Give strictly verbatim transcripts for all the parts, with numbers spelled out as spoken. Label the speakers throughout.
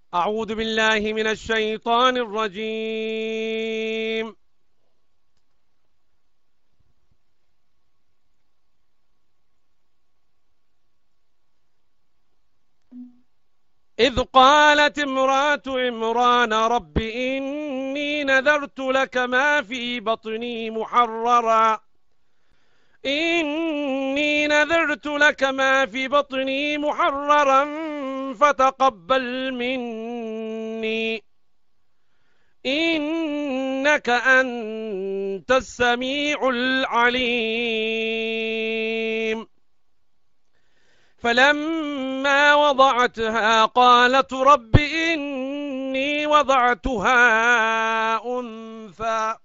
Speaker 1: أعوذ بالله من الشيطان الرجيم. إذ قالت امرأة عمران رب إني نذرت لك ما في بطني محررا إني نذرت لك ما في بطني محررا فتقبل مني إنك أنت السميع العليم. فلما وضعتها قالت رب إني وضعتها أنثى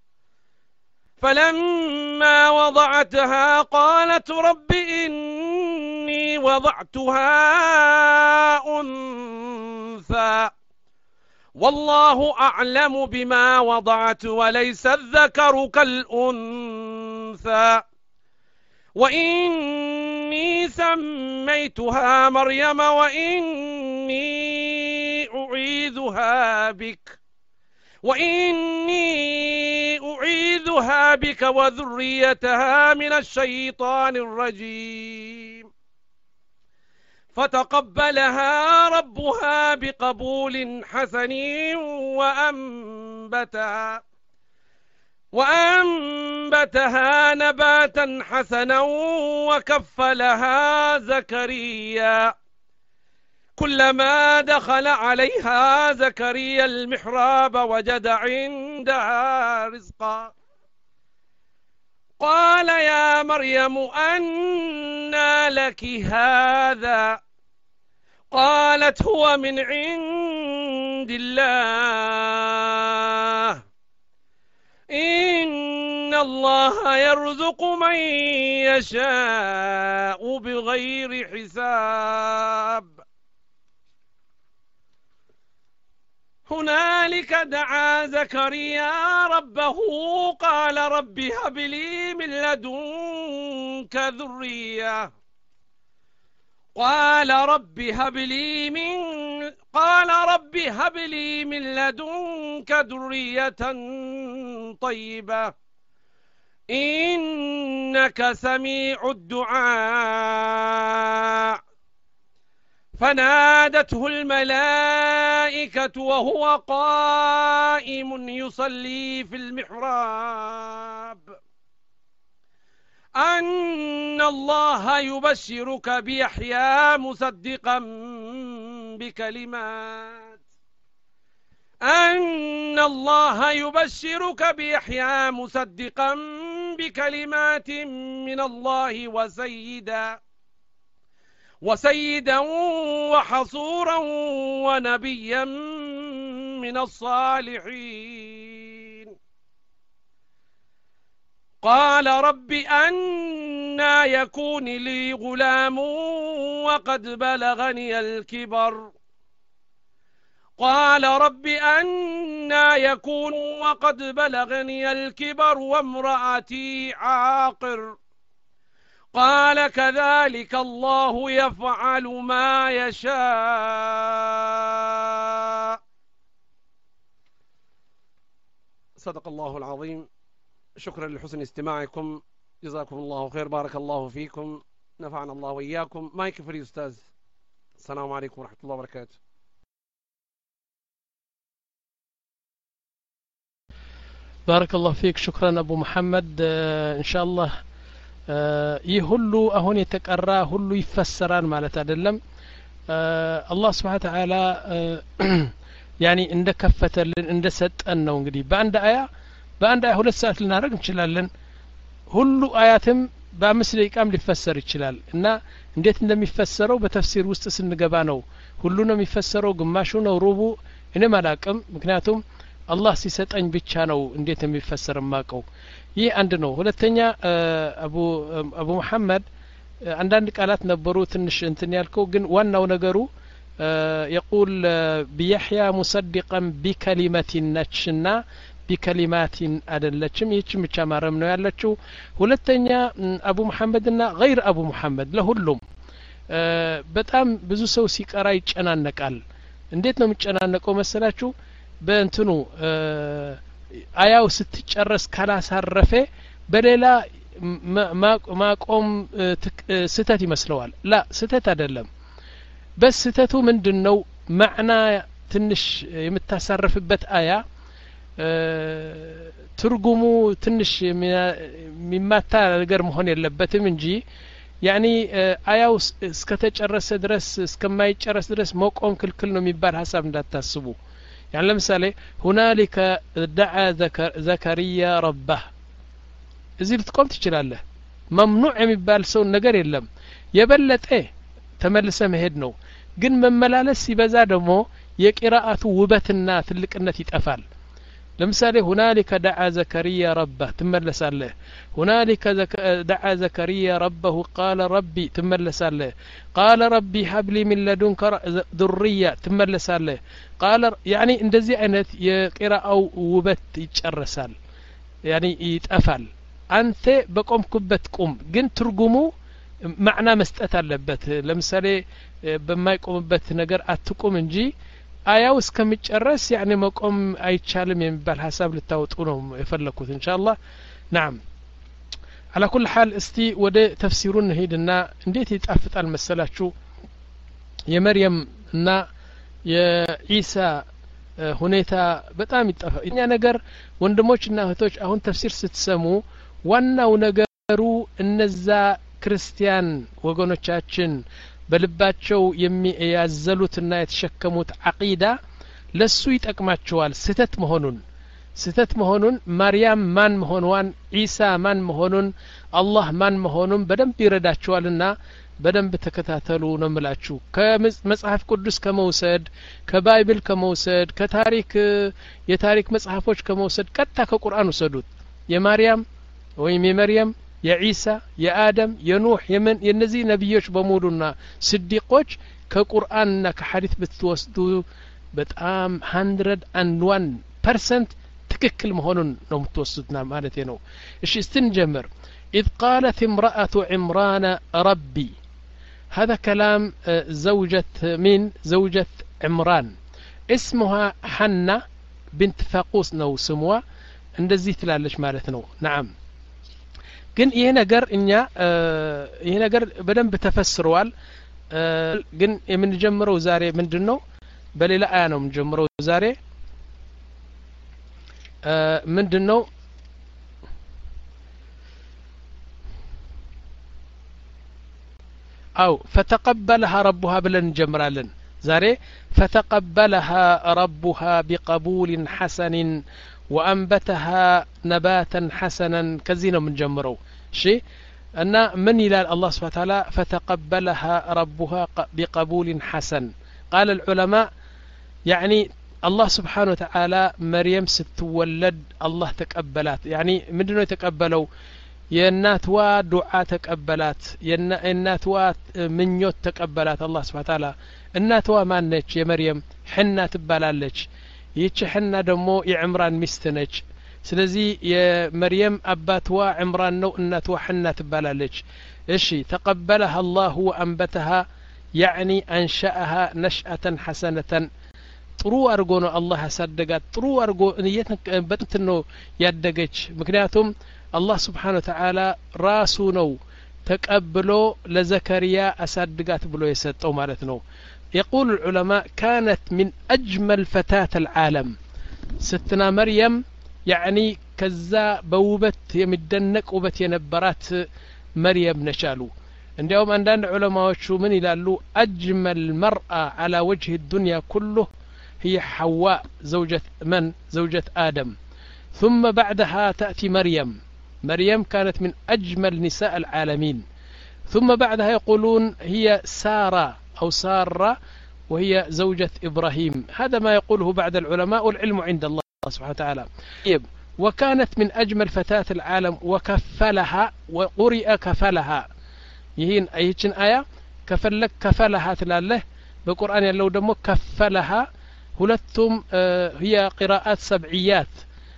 Speaker 1: فلما وضعتها قالت رب إني وضعتها أنثى والله أعلم بما وضعت وليس الذكر كالأنثى وإني سميتها مريم وإني أعيذها بك وإني أعيذها بك وذريتها من الشيطان الرجيم. فتقبلها ربها بقبول حسن وأنبتها وأنبتها نباتا حسنا وكفلها زكريا كلما دخل عليها زكريا المحراب وجد عندها رزقا قال يا مريم أنى لك هذا قالت هو من عند الله إن الله يرزق من يشاء بغير حساب. هنالك دعا زكريا ربه قال رب هب لي من لدنك ذرية قال رب هب لي من قال رب هب لي من لدنك ذرية طيبة إنك سميع الدعاء. فنادته الملائكة وهو قائم يصلي في المحراب أن الله يبشرك بيحيى مصدقا بكلمات أن الله يبشرك بيحيى مصدقا بكلمات من الله وسيدا وسيدا وحصورا ونبيا من الصالحين. قال رب أنى يكون لي غلام وقد بلغني الكبر قال رب أنى يكون وقد بلغني الكبر وامرأتي عاقر قال كذلك الله يفعل ما يشاء. صدق الله العظيم. شكرا لحسن استماعكم جزاكم الله خير بارك الله فيكم نفعنا الله وإياكم. مايك فري أستاذ. السلام عليكم ورحمة الله وبركاته.
Speaker 2: بارك الله فيك. شكرا أبو محمد. إن شاء الله ይህ ሁሉ አሁን የተቀራ ሁሉ ይፈሰራል ማለት አይደለም። አላህ Subhanahu Wa Ta'ala ያኒ እንደከፈተልን እንደሰጠን ነው። እንግዲህ በአንድ አያ በአንድ አያ ሁለት ሰዓት ልናደርግ እንችላለን። ሁሉ አያትም በአምስት ደቂቃም ሊፈሰር ይችላል እና እንዴት እንደሚፈሰረው በተፍሲር ውስጥ ስንገባ ነው ሁሉ ነው የሚፈሰረው ግማሹ ነው ሩቡ እኔም አላቅም። ምክንያቱም አላህ ሲሰጠኝ ብቻ ነው እንዴት የሚፈሰር ማቀው። ይህ አንድ ነው። ሁለተኛ አቡ አቡ መሐመድ አንዳንድ ቃላት ነበሩ ትንሽ እንትን ያልከው ግን ዋናው ነገሩ يقول بيحيى مصدقا بكلمة نشنا بكلمات أدلتشم يتشم تشامرم ነው ያለችው። ሁለተኛ አቡ መሐመድና غير አቡ መሐመድ ለሁሉም በጣም ብዙ ሰው ሲቀራ ይጨናነቃል። እንዴት ነው የሚጨናነቀው መሰላችሁ በእንትኑ አያው ስትጨረስ ካላሳረፈ በሌላ ማቆም ስተት ይመስለዋል ላ ስተት አይደለም በስተቱ ምንድነው ማዕና ትንሽ የምታሳርፍበት አያ ትርጉሙ ትንሽ የሚማታ ነገር መሆን የለበትም እንጂ ያኒ አያው እስከተጨረሰ ድረስ እስከማይጨረስ ድረስ መቆም ክልክል ነው የሚባል ሐሳብ እንዳታስቡ يعني ለምሳሌ هنالك دعا زكريا ربه እዚህ ልትቆም ትችላለህ ممنوع የሚባል ሰው ነገር የለም የበለጠ ተመልሰ መሄድ ነው ግን መመላለስ ሲበዛ ደግሞ የቂራአቱ ውበትና ትልቅነት ይጠፋል ለምሳሌ هنالك دعا زكريا ربه تملساله هنالك دعا زكريا ربه قال ربي تملساله قال ربي هب لي من لدنك ذريه تملساله قال يعني እንደዚህ አይነት የቂራአው ውበት ይጨርሳል يعني ይጠፋል አንተ በቆምኩበት ቁም ግን ትርጉሙ ማዕና መስጠት አለበት ለምሳሌ በማይቆምበት ነገር አትቁም እንጂ አያው እስከሚጨረስ يعني መቆም አይቻልም የሚባል ሐሳብ ልታወጡ ነው የፈለኩት ኢንሻአላህ نعم على كل حال እስቲ ወደ ተፍሲሩን ሄድና እንዴት ይጣፍጣል መሰላችሁ የመርየም እና የኢሳ ሁኔታ በጣም ይጣፋ እኛ ነገር ወንድሞችና እህቶች አሁን ተፍሲር ስትሰሙ ዋናው ነገሩ እነዛ ክርስቲያን ወገኖቻችን በልባቸው የሚያዘሉትና የተሸከሙት አቂዳ ለሱ ይጠቅማቸዋል ስተት መሆኑን ስተት መሆኑን ማርያም ማን መሆኗን ኢሳ ማን መሆኑን አላህ ማን መሆኑን በደንብ ይረዳቸዋልና በደንብ ተከታተሉ ነው የምላችሁ ከመጽሐፍ ቅዱስ ከመውሰድ ከባይብል ከመውሰድ ከታሪክ የታሪክ መጽሐፎች ከመውሰድ ቀጥታ ከቁርአን ወሰዱት የማርያም ወይም የመርየም የኢሳ የአደም የኑህ የመን የነዚህ ነብዮች በሙሉና ስዲቆች ከቁርአንና ከሐዲስ ብትወስዱ በጣም one hundred one percent ትክክል መሆኑን ነው የምትወስዱና ማለት ነው እሺ استنجمر إذ قالت امرأة عمران ربي هذا كلام زوجة من زوجة عمران اسمها حنة بنت فاقوس نو سموا እንደዚህ ትላለች ማለት ነው نعم ግን ይሄ ነገር እኛ ይሄ ነገር በደንብ ተፈስሯል ግን የምንጀምረው ዛሬ ምንድነው በሌላ አያ ነው የምንጀምረው ዛሬ ምንድነው أو فتقبلها ربها بلن جمرالن زاري فتقبلها ربها بقبول حسن وأنبتها نباتا حسنا كزينة من جمرو شيء أن من إلى الله سبحانه وتعالى فتقبلها ربها بقبول حسن قال العلماء يعني الله سبحانه وتعالى مريم ستولد الله تقبلات يعني مدنو يتقبلوا የናትዋ ዱዓ ተቀበላት የናትዋ ምኞት ተቀበላት አላህ Subhanahu Wa Ta'ala እናትዋ ማነች የመርየም ሕና ትባላለች ይህች ሕና ደግሞ የዕምራን ሚስት ነች ስለዚህ የመርየም አባትዋ ዕምራን ነው እናትዋ ሕና ትባላለች እሺ ተቀበለها الله وانبتها يعني انشأها نشأة حسنة ጥሩ አርጎ ነው አላህ ያሳደጋት ጥሩ አርጎ በጥንት ነው ያደገች ምክንያቱም الله سبحانه وتعالى راسو نو تقبلو لزكريا أسادقات بلو يسطو مالتنو يقول العلماء كانت من أجمل فتاة العالم ستنا مريم يعني كذا بوبت يمدنك وبت ينبرات مريم نشالو عندهم عندنا علماء شو من يلالو أجمل مرأة على وجه الدنيا كله هي حواء زوجة من زوجة آدم ثم بعدها تأتي مريم مريم كانت من أجمل نساء العالمين ثم بعدها يقولون هي سارة أو سارة وهي زوجة إبراهيم هذا ما يقوله بعد العلماء والعلم عند الله سبحانه وتعالى وكانت من أجمل فتاة العالم وكفلها وقرئ كفلها يهين أيهن آية كفلك كفلها تلاله بالقرآن يلو دمو كفلها هلتم هي قراءات سبعيات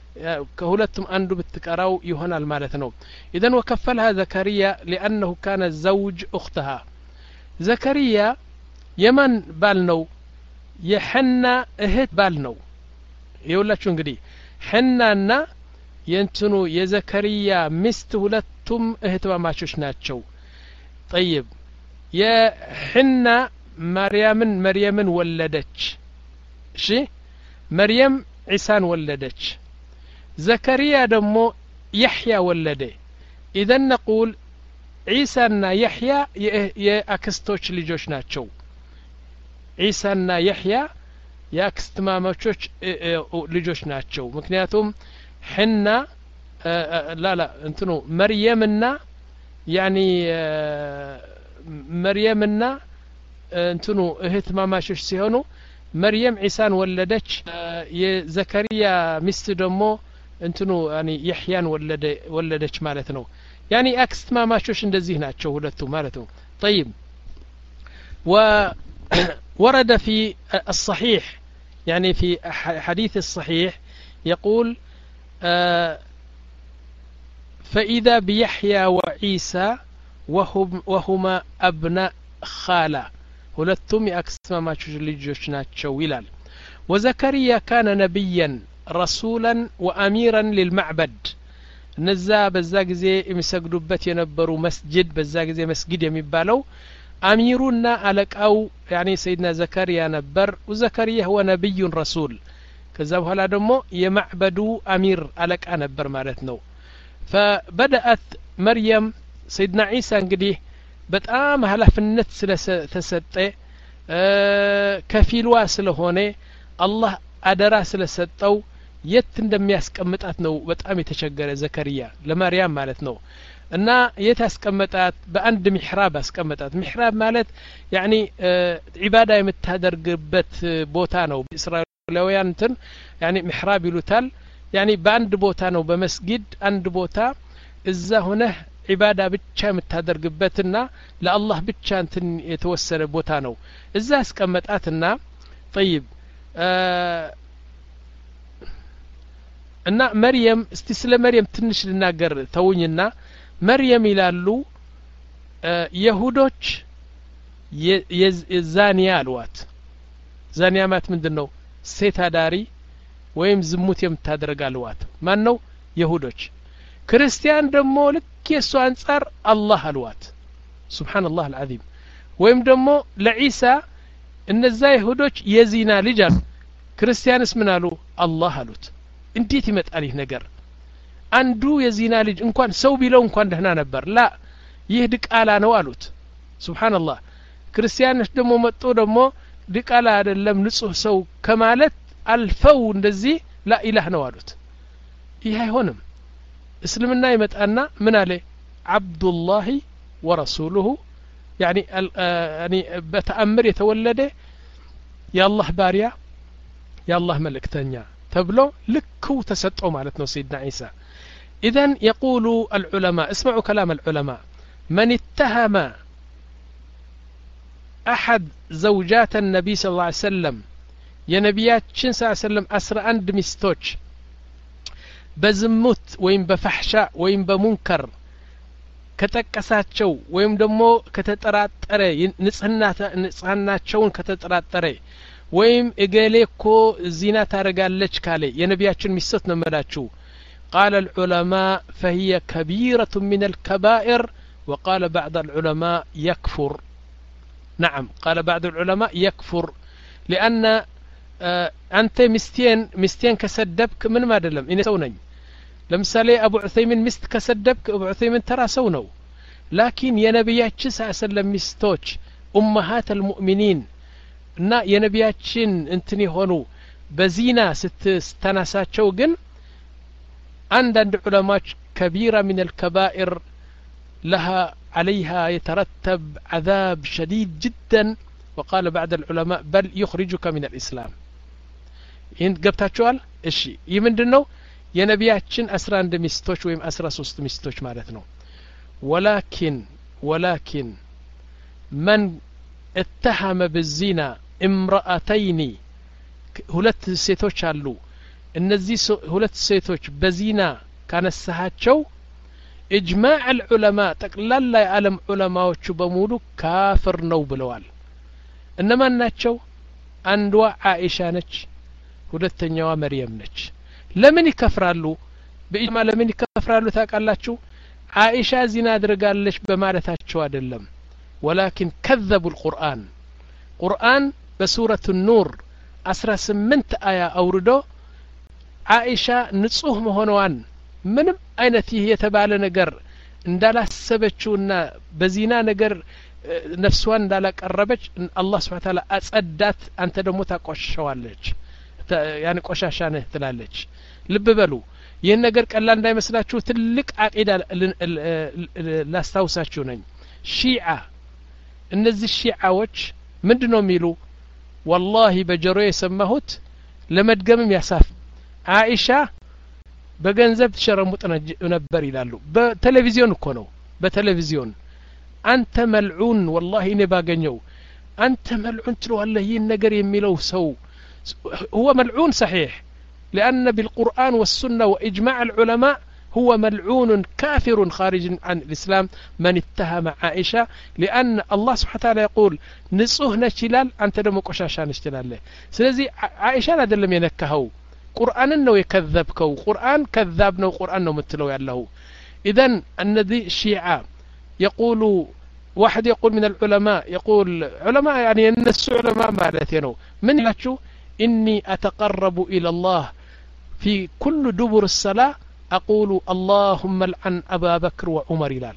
Speaker 2: كهولتم أندو بالتكراو يهنا المالتنو إذن وكفلها زكريا لأنه كان زوج أختها زكريا يمن بالنو የሐና እህት ባል ነው ይውላችሁ እንግዲህ ሐናና የእንትኑ የዘከሪያ ሚስት ሁለቱም እህትማማቾች ናቸው طيب የሐና ማርያምን መርየምን ወለደች እሺ መርየም ዒሳን ወለደች ዘከሪያ ደግሞ يحيى ወለደ اذا نقول ዒሳና يحيى የአክስቶች ልጆች ናቸው ዒሳና يحيى የአክስትማማቾች ልጆች ናቸው ምክንያቱም ሐና لا لا እንትኑ መርየምና يعني መርየምና እንትኑ እህትማማቾች ሲሆኑ መርየም ዒሳን ወለደች የዘከሪያ ሚስት ደግሞ እንትኑ يعني يحيى ወለደ ወለደች ማለት ነው يعني አክስትማማቾች እንደዚህ ናቸው ሁለቱ ማለት ነው طيب وورد في الصحيح يعني في حديث الصحيح يقول آه فإذا بيحيى وعيسى وهم وهما أبناء خالة ሁለቱም የአክስትማማቾች ልጆች ናቸው ይላል وزكريا كان نبيا رسولا وأميرا للمعبد እነዛ በዛ ጊዜ የሚሰግዱበት የነበሩ መስጂድ በዛ ጊዜ መስጊድ የሚባለው አሚሩና አለቃው يعني سيدنا زكريا ነበር وزكريا هو نبي رسول ከዛ በኋላ ደግሞ የማዕበዱ አሚር አለቃ ነበር ማለት ነው فبدأت مريم سيدنا عيسى እንግዲህ በጣም ኃላፊነት ስለተሰጠ ከፊልዋ ስለሆነ አላህ አደራ ስለሰጠው የት እንደሚያስቀምጣት ነው በጣም የተቸገረ ዘከሪያ ለማርያም ማለት ነው እና የት አስቀመጣት በአንድ ሚሕራብ አስቀመጣት ሚሕራብ ማለት يعني ዒባዳ የምታደርግበት ቦታ ነው እስራኤላውያን እንትን يعني ሚሕራብ ይሉታል يعني በአንድ ቦታ ነው በመስጊድ አንድ ቦታ እዛ ሆነ ዒባዳ ብቻ የምታደርግበትና ለአላህ ብቻ እንትን የተወሰነ ቦታ ነው እዛ አስቀመጣትና طيب እና መርየም እስቲ ስለ መርየም ትንሽ ልናገር ተውኝና መርየም ይላሉ የሁዶች የዛኒያ አልዋት ዛኒያ ማለት ምንድነው ሴት አዳሪ ወይም ዝሙት የምታደርግ አልዋት ማን ነው የሁዶች ክርስቲያን ደግሞ ልክ የሱ አንጻር አላህ አልዋት ሱብሃንአላህ አልዓዚም ወይም ደግሞ ለዒሳ እነዛ ይሁዶች የዚና ልጅ አሉ ክርስቲያንስ ምን አሉ አላህ አሉት እንዴት ይመጣል ይህ ነገር አንዱ የዚና ልጅ እንኳን ሰው ቢለው እንኳን ደህና ነበር ላ ይህ ድቃላ ነው አሉት ሱብሃንአላህ ክርስቲያኖች ደግሞ መጥቶ ደግሞ ድቃላ አይደለም ንጹህ ሰው ከማለት አልፈው እንደዚህ ላ ኢላህ ነው አሉት ይህ አይሆንም እስልምና ይመጣና ምን አለ አብዱላህ ወረሱሉሁ يعني يعني በተአምር የተወለደ የአላህ ባሪያ የአላህ መልእክተኛ ተብሎ ልክው ተሰጠው ማለት ነው سيدنا عيسى اذا يقول العلماء اسمعوا كلام العلماء من اتهم احد زوجات النبي صلى الله عليه وسلم يا نبياتችን صلى الله عليه وسلم አስራ አንድ ሚስቶች በዝሙት ወይም በፈህሻ ወይም በሙንከር ከተቀሳቸው ወይም ደግሞ ከተጠራጠረ ንጽህናቸውን ከተጠራጠረ ወይም እገሌኮ ዚና ታረጋለች ካለ የነቢያችን ሚስት ነው መላችሁ قال العلماء فهي كبيرة من الكبائر وقال بعض العلماء يكفر نعم قال بعض العلماء يكفر لأن أنت مستين مستين كسدبك من ما دلم إن سوني لمثالي أبو عثيمين مست كسدبك أبو عثيمين ترى سونو لكن يا نبياتش سأسلم مستوش أمهات المؤمنين እና የነቢያችን እንትኒ ሆኑ በዚና ስትስተናሳቸው ግን አንዳንድ ዑለማዎች كبيرة من الكبائر لها عليها يترتب عذاب شديد جدا وقال بعض العلماء بل يخرجك من الإسلام ይህን ገብታችኋል እሺ ይህ ምንድነው የነቢያችን አስራ አንድ ሚስቶች ወይም አስራ ሶስት ሚስቶች ማለት ነው ولكن ولكن من اتهم بالزنا امرأتين ሁለት ሴቶች አሉ እነዚህ ሁለት ሴቶች በዚና ካነሳቸው اجماع العلماء ጠቅላላ የዓለም ዑለማዎቹ በሙሉ ካፍር ነው ብለዋል እነማን ናቸው አንዷ አይሻ ነች ሁለተኛዋ መርየም ነች ለምን ይከፍራሉ በኢጅማ ለምን ይከፍራሉ ታውቃላችሁ አይሻ ዚና አድርጋለች በማለታቸው አይደለም ولكن كذبوا القرآن قرآن بسورة النور አስራ ስምንት አያ አውርዶ አይሻ ንጹህ መሆኗን ምንም አይነት ይሄ የተባለ ነገር እንዳላሰበችውና በዚና ነገር ነፍሷን እንዳላቀረበች አላህ Subhanahu Ta'ala አጸዳት አንተ ደግሞ ታቆሽሸዋለች ያኔ ቆሻሻ ነህ ትላለች ልብ በሉ ይሄን ነገር ቀላል እንዳይመስላችሁ ትልቅ አቂዳ ላስታውሳችሁ ነኝ ሺዓ እነዚህ ሺዓዎች ምንድነው የሚሉ والله በጀሮዬ የሰማሁት ለመድገምም ያሳፍ አይሻ በገንዘብ ተሸረሙጥ ነበር ይላሉ በቴሌቪዥን እኮ ነው በቴሌቪዥን አንተ መልዑን والله እኔ ባገኘው አንተ መልዑን ትለዋለህ ይሄን ነገር የሚለው ሰው هو ملعون صحيح لأن بالقرآن والسنة وإجماع العلماء هو ملعون كافر خارج عن الإسلام من اتهم عائشة لأن الله سبحانه وتعالى يقول نصوه نشلال أنت دمك وشاشا نشتلال له سلزي عائشة لا دلم ينكهو قرآن انه يكذبكو قرآن كذابنا وقرآن انه متلو يالله إذن أن ذي الشيعة يقول واحد يقول من العلماء يقول علماء يعني الناس علماء مالتينو من لاتشو إني أتقرب إلى الله في كل دبر الصلاة أقول اللهم لعن أبا بكر وعمر لال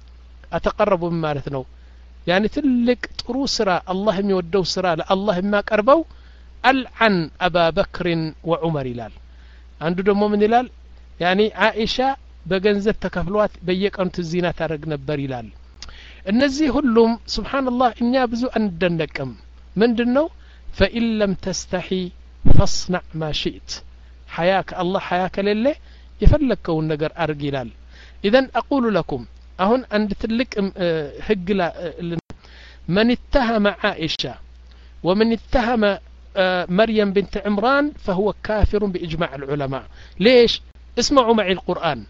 Speaker 2: أتقرب من مالتنا يعني تلك طرو سرا الله يودو سرا الله ما قربوا ألعن أبا بكر وعمر لال عنده دمو من لال يعني عائشة بجنزب تكفلوات بيك أنت الزينة ترق نبر لال النزي هلهم سبحان الله إن يابزو أن دنكم من دنو فإن لم تستحي فاصنع ما شئت حياك الله حياك لله يفلكوا النجر أرجلال إذن أقول لكم أهون أن تلك هجلا من اتهم عائشة ومن اتهم مريم بنت عمران فهو كافر بإجماع العلماء ليش اسمعوا معي القرآن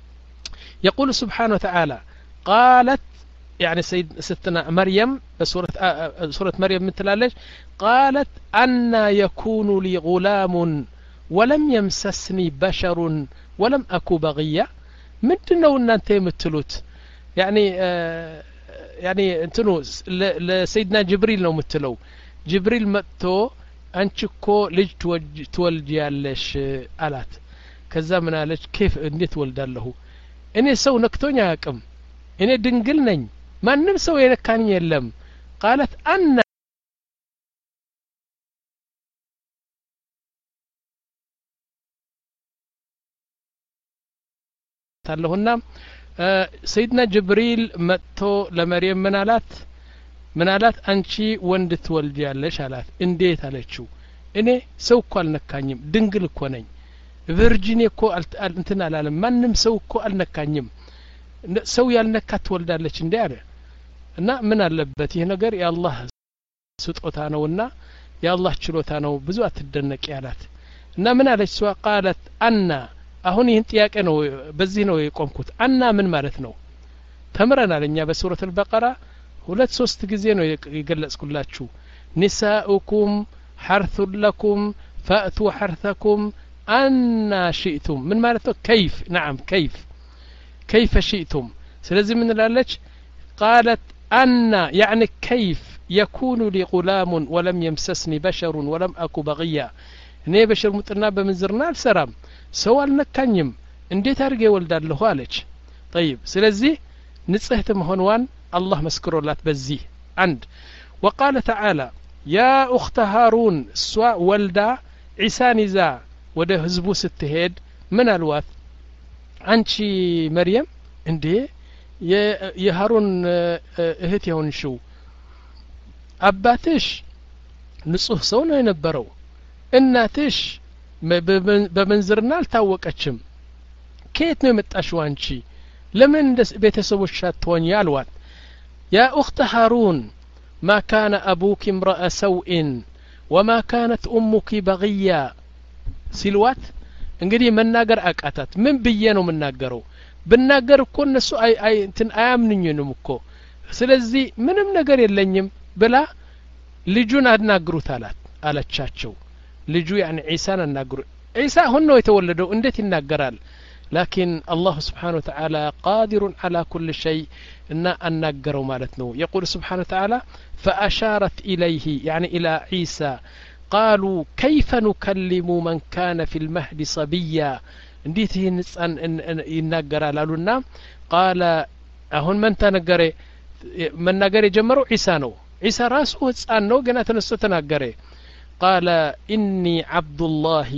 Speaker 2: يقول سبحانه وتعالى قالت يعني سيد ستنا مريم بسورة آه سورة مريم مثل ليش قالت أن يكون لي غلام ولم يمسسني بشر ولم أكو بغية مدنا وانت متلوت يعني آه يعني انتنو لسيدنا جبريل لو متلو جبريل متو انشكو لج تولج يالش آلات كذا من آلش كيف اني تولد له اني سو نكتوني هاكم اني دنقل نين ما نمسو ينكاني يلم قالت أن تالهنا آه سيدنا جبريل متو لمريم منالات منالات أنشي وند تولد يالش آلات انديت عليشو اني سو كوال نكانيم دنقل كونين فيرجينيا كو انتنا العالم ما نمسو كو النكانيم سو يالنكا تولدالش اندي عليه እና ምን አለበት ይሄ ነገር ያላህ ስጦታ ነውና ያላህ ችሎታ ነው ብዙ አትደነቅ ያላት እና ምን አለች ሷ قالت أن አሁን ይሄን ጥያቄ ነው በዚህ ነው የቆምኩት አና ምን ማለት ነው ተምረናል እኛ በሱረቱ አልበቀራ ሁለት ሶስት ጊዜ ነው የገለጽኩላችሁ ኒሳኡኩም حرث لكم فأتوا حرثكم أن شئتم من ማለት ነው كيف نعم كيف كيف شئتم ስለዚህ ምን ላለች قالت أن يعني كيف يكون لي غلام ولم يمسسني بشر ولم أكو بغيا ني بشر متنا بمنزرنا السرام سوال نكانيم انديت ارجي ولدان له አለች طيب ስለዚህ ንጽህት መሆንዋን الله መስክሮላት በዚህ አንድ وقال تعالى يا أخت هارون سوا ولدا عيسى نزا ወደ ህዝቡ ስትሄድ ምን አልዋት አንቺ መርየም እንዴ የሃሩን እህት የሆንሽው አባትሽ ንጹህ ሰው ነው የነበረው እናትሽ በመንዝርና አልታወቀችም ከየት ነው የመጣሽው አንቺ ለምን ቤተሰቦች አትሆኚ አልዋት يا أخت هارون ما كان أبوك امرأ سوء وما كانت أمك بغيا ሲልዋት እንግዲህ መናገር አቃታት ምን ብዬ ነው መናገረው ብናገር እኮ እነሱ አይ አይ እንትን አያምንኝንም እኮ ስለዚህ ምንም ነገር የለኝም ብላ ልጁን አድናግሩት አላት አለቻቸው ልጁ يعني عيسى እናገሩ عيسى ሆኖ የተወለደው እንዴት ይናገራል لكن الله سبحانه وتعالى قادر على كل شيء إن أنقروا مالتنا يقول سبحانه وتعالى فأشارت إليه يعني إلى عيسى قالوا كيف نكلم من كان في المهد صبيا انديته نسأن ينقر لنا قال أهون من تنقري من نقري جمروا عيسى نو عيسى راسه تسأنه قنات نسو تنقري قال إني عبد الله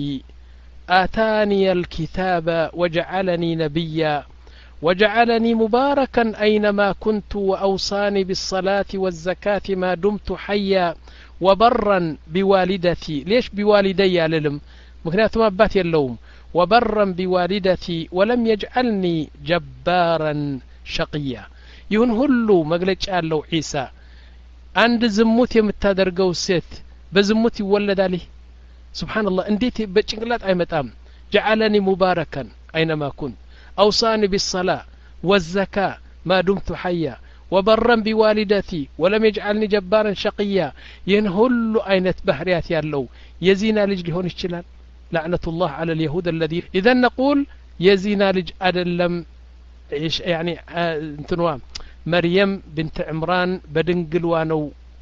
Speaker 2: آتاني الكتاب وجعلني نبيا وجعلني مباركا أينما كنت وأوصاني بالصلاة والزكاة ما دمت حيا وبرا بوالدتي ليش بوالدي للم مكنياتهم أبات اللوم وبرا بوالدتي ولم يجعلني جبارا شقيا يهن هلو مقلج قالوا عيسى عند زموت يمتادرقو سيت بزموت يولد عليه سبحان الله انديت بچنقلات اي متام جعلني مباركا اينما كنت اوصاني بالصلاه والزكاه ما دمت حيا وبرا بوالدتي ولم يجعلني جبارا شقيا ينهل اينت بحريات يالو يزينا لج لهون يشلال لعنه الله على اليهود الذي اذا نقول يزينا لج ادلم يعني انتنوا مريم بنت عمران بدنقلوا نو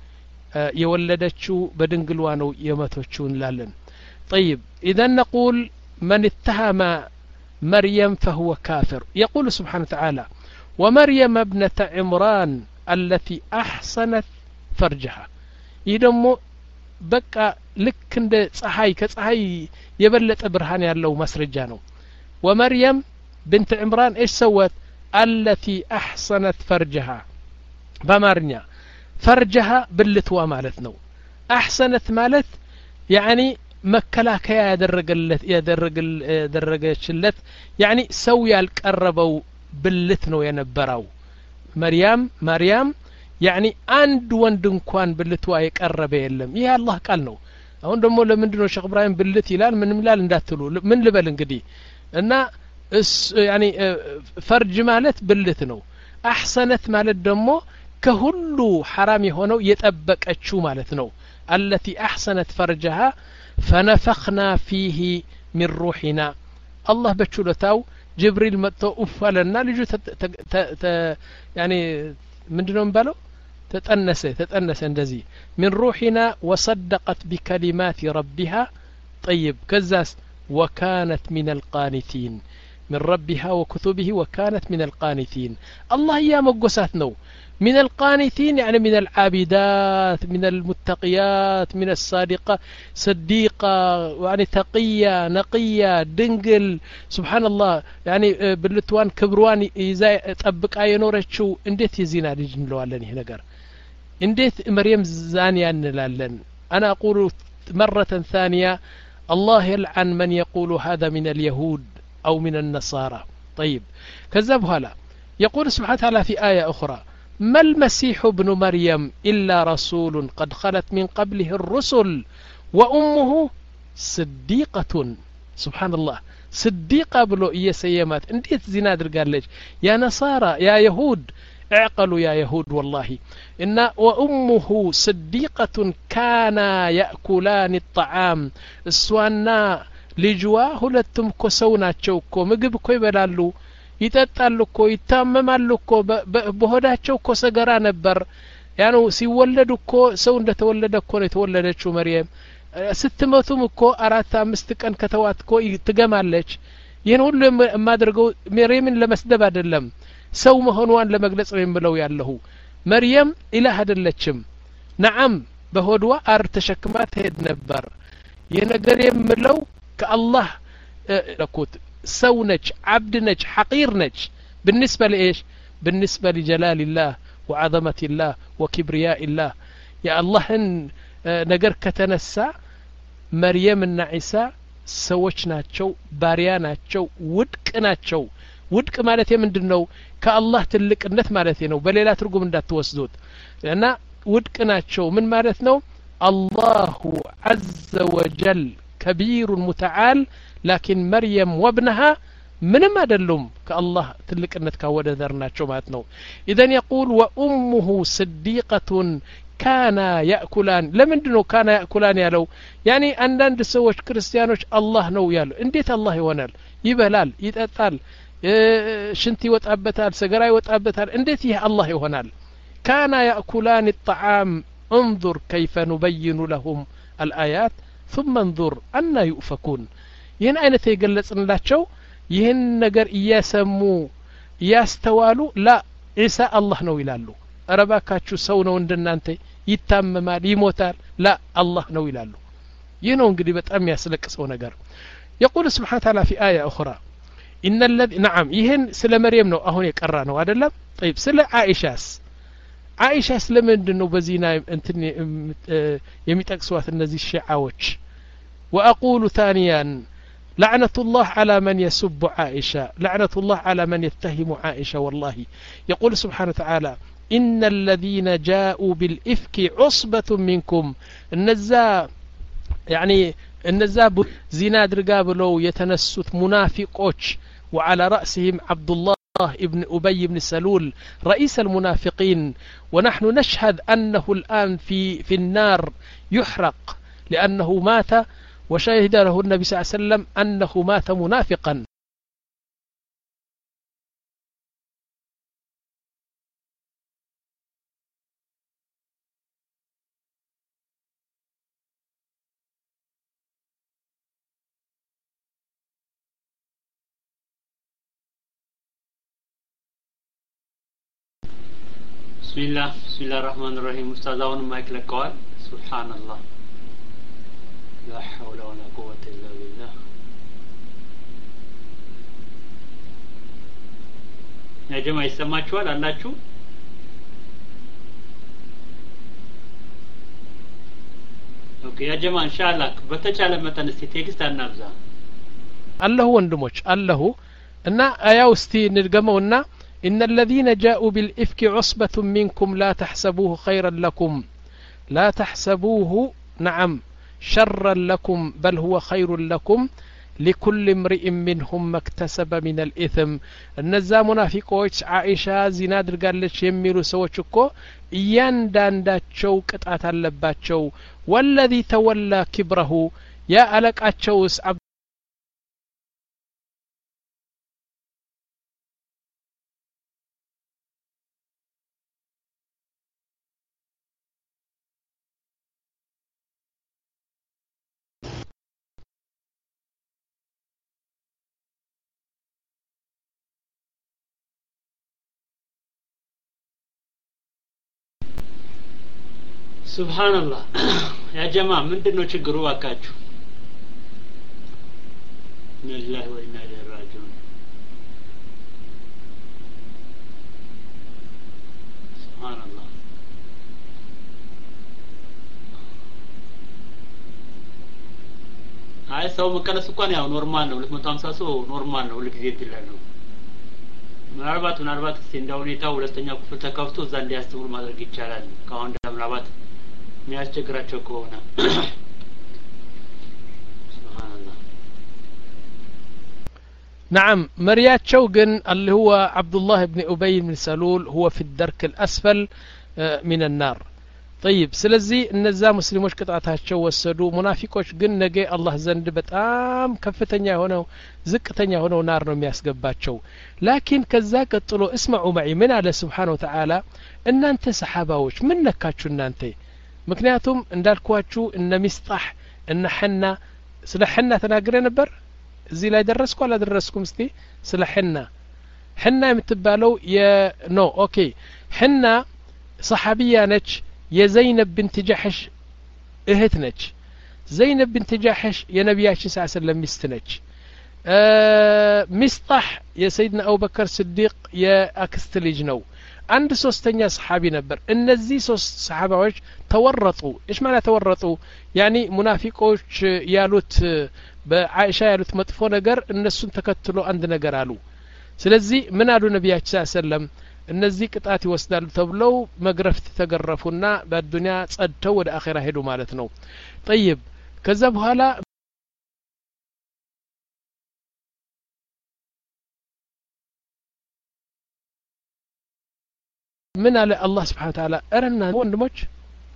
Speaker 2: يولدتشو بدنقلوانو يمتوشون لالن طيب إذا نقول من اتهم مريم فهو كافر يقول سبحانه وتعالى ومريم ابنة عمران التي أحسنت فرجها يدمو بقى لك عند صحاي كصحاي يبلت برهان يالله مسرجانو ومريم بنت عمران ايش سوت التي أحسنت فرجها بمارنيا فرجها باللتوا مالتنا أحسنت مالت يعني مكلاكيا يدرجلت يدرجل يدرجشلت يعني سويا القربوا باللتنو ينبراو مريم مريم يعني عند وند እንኳን باللتوا يقرب يلم ይሄ አላህ ቃል ነው አሁን ደግሞ ለምንድነው ሼክ ኢብራሂም باللت ይላል ምንም ይላል እንዳትሉ ምን ልበል እንግዲህ እና يعني فرج ማለት باللت ነው أحسنت ማለት ደግሞ كهلو حرام يهونو يتأبكتشو مالتنو التي أحسنت فرجها فنفخنا فيه من روحنا الله بتشولتاو جبريل متو أفلنا لجو تت تت تت يعني من دون بالو تتأنس تتأنس اندزي من روحنا وصدقت بكلمات ربها طيب كزاس وكانت من القانتين من ربها وكتبه وكانت من القانتين الله يا مقساتنو من القانتين يعني من العابدات من المتقيات من الصادقة صديقة يعني تقية نقية دنقل سبحان الله يعني باللتوان كبروان إذا تطبق آي نورتشو انديت يزينا لجن لوالن هنا قر انديت مريم زانيا نلالن أنا أقول مرة ثانية الله يلعن من يقول هذا من اليهود أو من النصارى طيب كذبها لا يقول سبحانه وتعالى في آية أخرى ما المسيح ابن مريم إلا رسول قد خلت من قبله الرسل وأمه صديقة سبحان الله صديقة بلو إيه سيامات انديت زنادر قال ليش يا نصارى يا يهود اعقلوا يا يهود والله إن وأمه صديقة كانا يأكلان الطعام السوانا لجوا هلتم كسونا تشوكو مقب كوي بلالو ይጠጣሉ እኮ ይታመማሉ እኮ በሆዳቸው እኮ ሰገራ ነበር ያኑ ሲወለዱ እኮ ሰው እንደተወለደ እኮ ነው የተወለደችው መርየም ስትመቱም እኮ አራት አምስት ቀን ከተዋት እኮ ትገማለች ይሄን ሁሉ የማደርገው መርየምን ለመስደብ አይደለም ሰው መሆኗን ለመግለጽ ነው የምለው ያለሁ መርየም ኢላህ አይደለችም ነዓም በሆድዋ አር ተሸክማ ትሄድ ነበር የነገር የምለው ከአላህ ለኩት سونج عبدنج حقيرنج بالنسبة لإيش بالنسبة لجلال الله وعظمة الله وكبرياء الله يا الله إن نجر كتنسى مريم النعيسى سوچناچو بارياناچو ودقناچو ودق ማለት ምንድነው ከአላህ ትልቅነት ማለት ነው በሌላ ትርጉም እንዳትወስዱት እና ودق ናቸው ምን ማለት ነው الله عز وجل كبير متعال لكن مريم وابنها ምንም አይደሉም ከአላህ ትልቅነት ካወደ ዘርናቸው ማለት ነው اذا يقول وامه صديقة ካና ያእኩላን ለምንድነው ካና ያእኩላን ያለው ያኒ አንዳንድ ሰዎች ክርስቲያኖች አላህ ነው ያሉ እንዴት አላህ ይሆናል ይበላል ይጠጣል ሽንት ይወጣበታል ሰገራ ይወጣበታል እንዴት ይህ አላህ ይሆናል ካና ያእኩላን الطعام انظر كيف نبين لهم الآيات ثم انظر أن يؤفكون ይህን አይነት የገለጽንላቸው ይህን ነገር እያሰሙ እያስተዋሉ ላ ዒሳ አላህ ነው ይላሉ አረባካችሁ ሰው ነው እንደናንተ ይታመማል ይሞታል ላ አላህ ነው ይላሉ ይህ ነው እንግዲህ በጣም ያስለቅሰው ነገር يقول سبحانه وتعالى في آية أخرى إن الذي نعم ይህን ስለ መርየም ነው አሁን የቀራ ነው አይደለም طيب ስለ አይሻስ አይሻስ ለምንድነው በዚና እንትን የሚጠቅሷት እነዚህ ሺዓዎች وأقول ثانيا لعنة الله على من يسب عائشة لعنة الله على من يتهم عائشة والله يقول سبحانه وتعالى إن الذين جاءوا بالإفك عصبة منكم النزا يعني النزا زنا درقابلو يتنسث منافقوش وعلى رأسهم عبد الله ابن أبي بن سلول رئيس المنافقين ونحن نشهد أنه الآن في, في النار يحرق لأنه مات وشهد له النبي صلى الله عليه وسلم أنه مات منافقا
Speaker 3: بسم الله بسم الله الرحمن الرحيم استاذون مايك لكوال سبحان الله لا حول ولا قوة إلا بالله يا جماعة يسمعوا አላችሁ ኦኬ ያ ጀማ ኢንሻአላህ በተቻለ መጠን እስቲ ቴክስት አናብዛ
Speaker 2: አላሁ ወንድሞች አላሁ እና አያው እስቲ እንድገመውና إن الذين جاءوا بالإفك عصبة منكم لا تحسبوه خيرا لكم لا تحسبوه نعم شرا لكم بل هو خير لكم لكل امرئ منهم ما اكتسب من الإثم النزا منافقوች عائشة زنا አድርጋለች የሚሉ ሰዎች እኮ እያንዳንዳቸው ቅጣት አለባቸው والذي تولى كبره يا አለቃቸውስ
Speaker 3: سبحان الله يا جماعة ምንድነው ችግሩ ባካችሁ لله وإنا إليه راجعون سبحان الله አይ ሰው መቀነስ እንኳን ያው ኖርማል ነው ሁለት መቶ ሃምሳ ሰው ኖርማል ነው ሁሉ ጊዜ ይላል ነው ምናልባት ምናልባት እስቲ እንደ ሁኔታው ሁለተኛው ክፍል ተከፍቶ እዛ እንዲያስተምሩ ማድረግ ይቻላል ካሁን ምናልባት የሚያስቸግራቸው ከሆነ ሱብሃንአላህ
Speaker 2: نعم مرياتشو جن اللي هو عبد الله بن أبي بن سلول هو في الدرك الأسفل من النار طيب سلزي النزا مسلموش قطعتاቸው ወሰዱ ሙናፊቆች ግን ነገ አላህ ዘንድ በጣም ከፍተኛ ሆነው ዝቅተኛ ሆነው ናር ነው የሚያስገባቸው ላኪን ከዛ ቀጥሎ اسمعوا معي من على سبحانه وتعالى እናንተ ሰሃባዎች ምን ነካችሁ እናንተ ምክንያቱም እንዳልኳችሁ እነ ሚስጣህ እነ ሐና ስለ ሐና ተናግረ ነበር እዚህ ላይ ደረስኩ አላደረስኩም እስቲ ስለ ሐና ሐና የምትባለው የኖ ኦኬ ሐና ሰሃቢያ ነች የዘይነብ ቢንት ጀሕሽ እህት ነች ዘይነብ ቢንት ጀሕሽ የነቢያችን ሰለላሁ ዐለይሂ ወሰለም ሚስት ነች ሚስጣህ የሰይድና አቡበከር ስዲቅ የአክስት ልጅ ነው አንድ ሶስተኛ ሰሃቢ ነበር እነዚህ ሶስት ሰሃባዎች ተወረጡ ايش معنى ተወረጡ يعني ሙናፊቆች ያሉት በአይሻ ያሉት መጥፎ ነገር እነሱን ተከትሎ አንድ ነገር አሉ ስለዚህ ምን አሉ ነብያችን ሰለላሁ ዐለይሂ ወሰለም እነዚህ ቅጣት ይወስዳሉ ተብለው መግረፍት ተገረፉና በዱንያ ጸድተው ወደ አኺራ ሄዱ ማለት ነው طيب ከዛ በኋላ ምን አለ አላህ Subhanahu Wa Ta'ala አረና ወንድሞች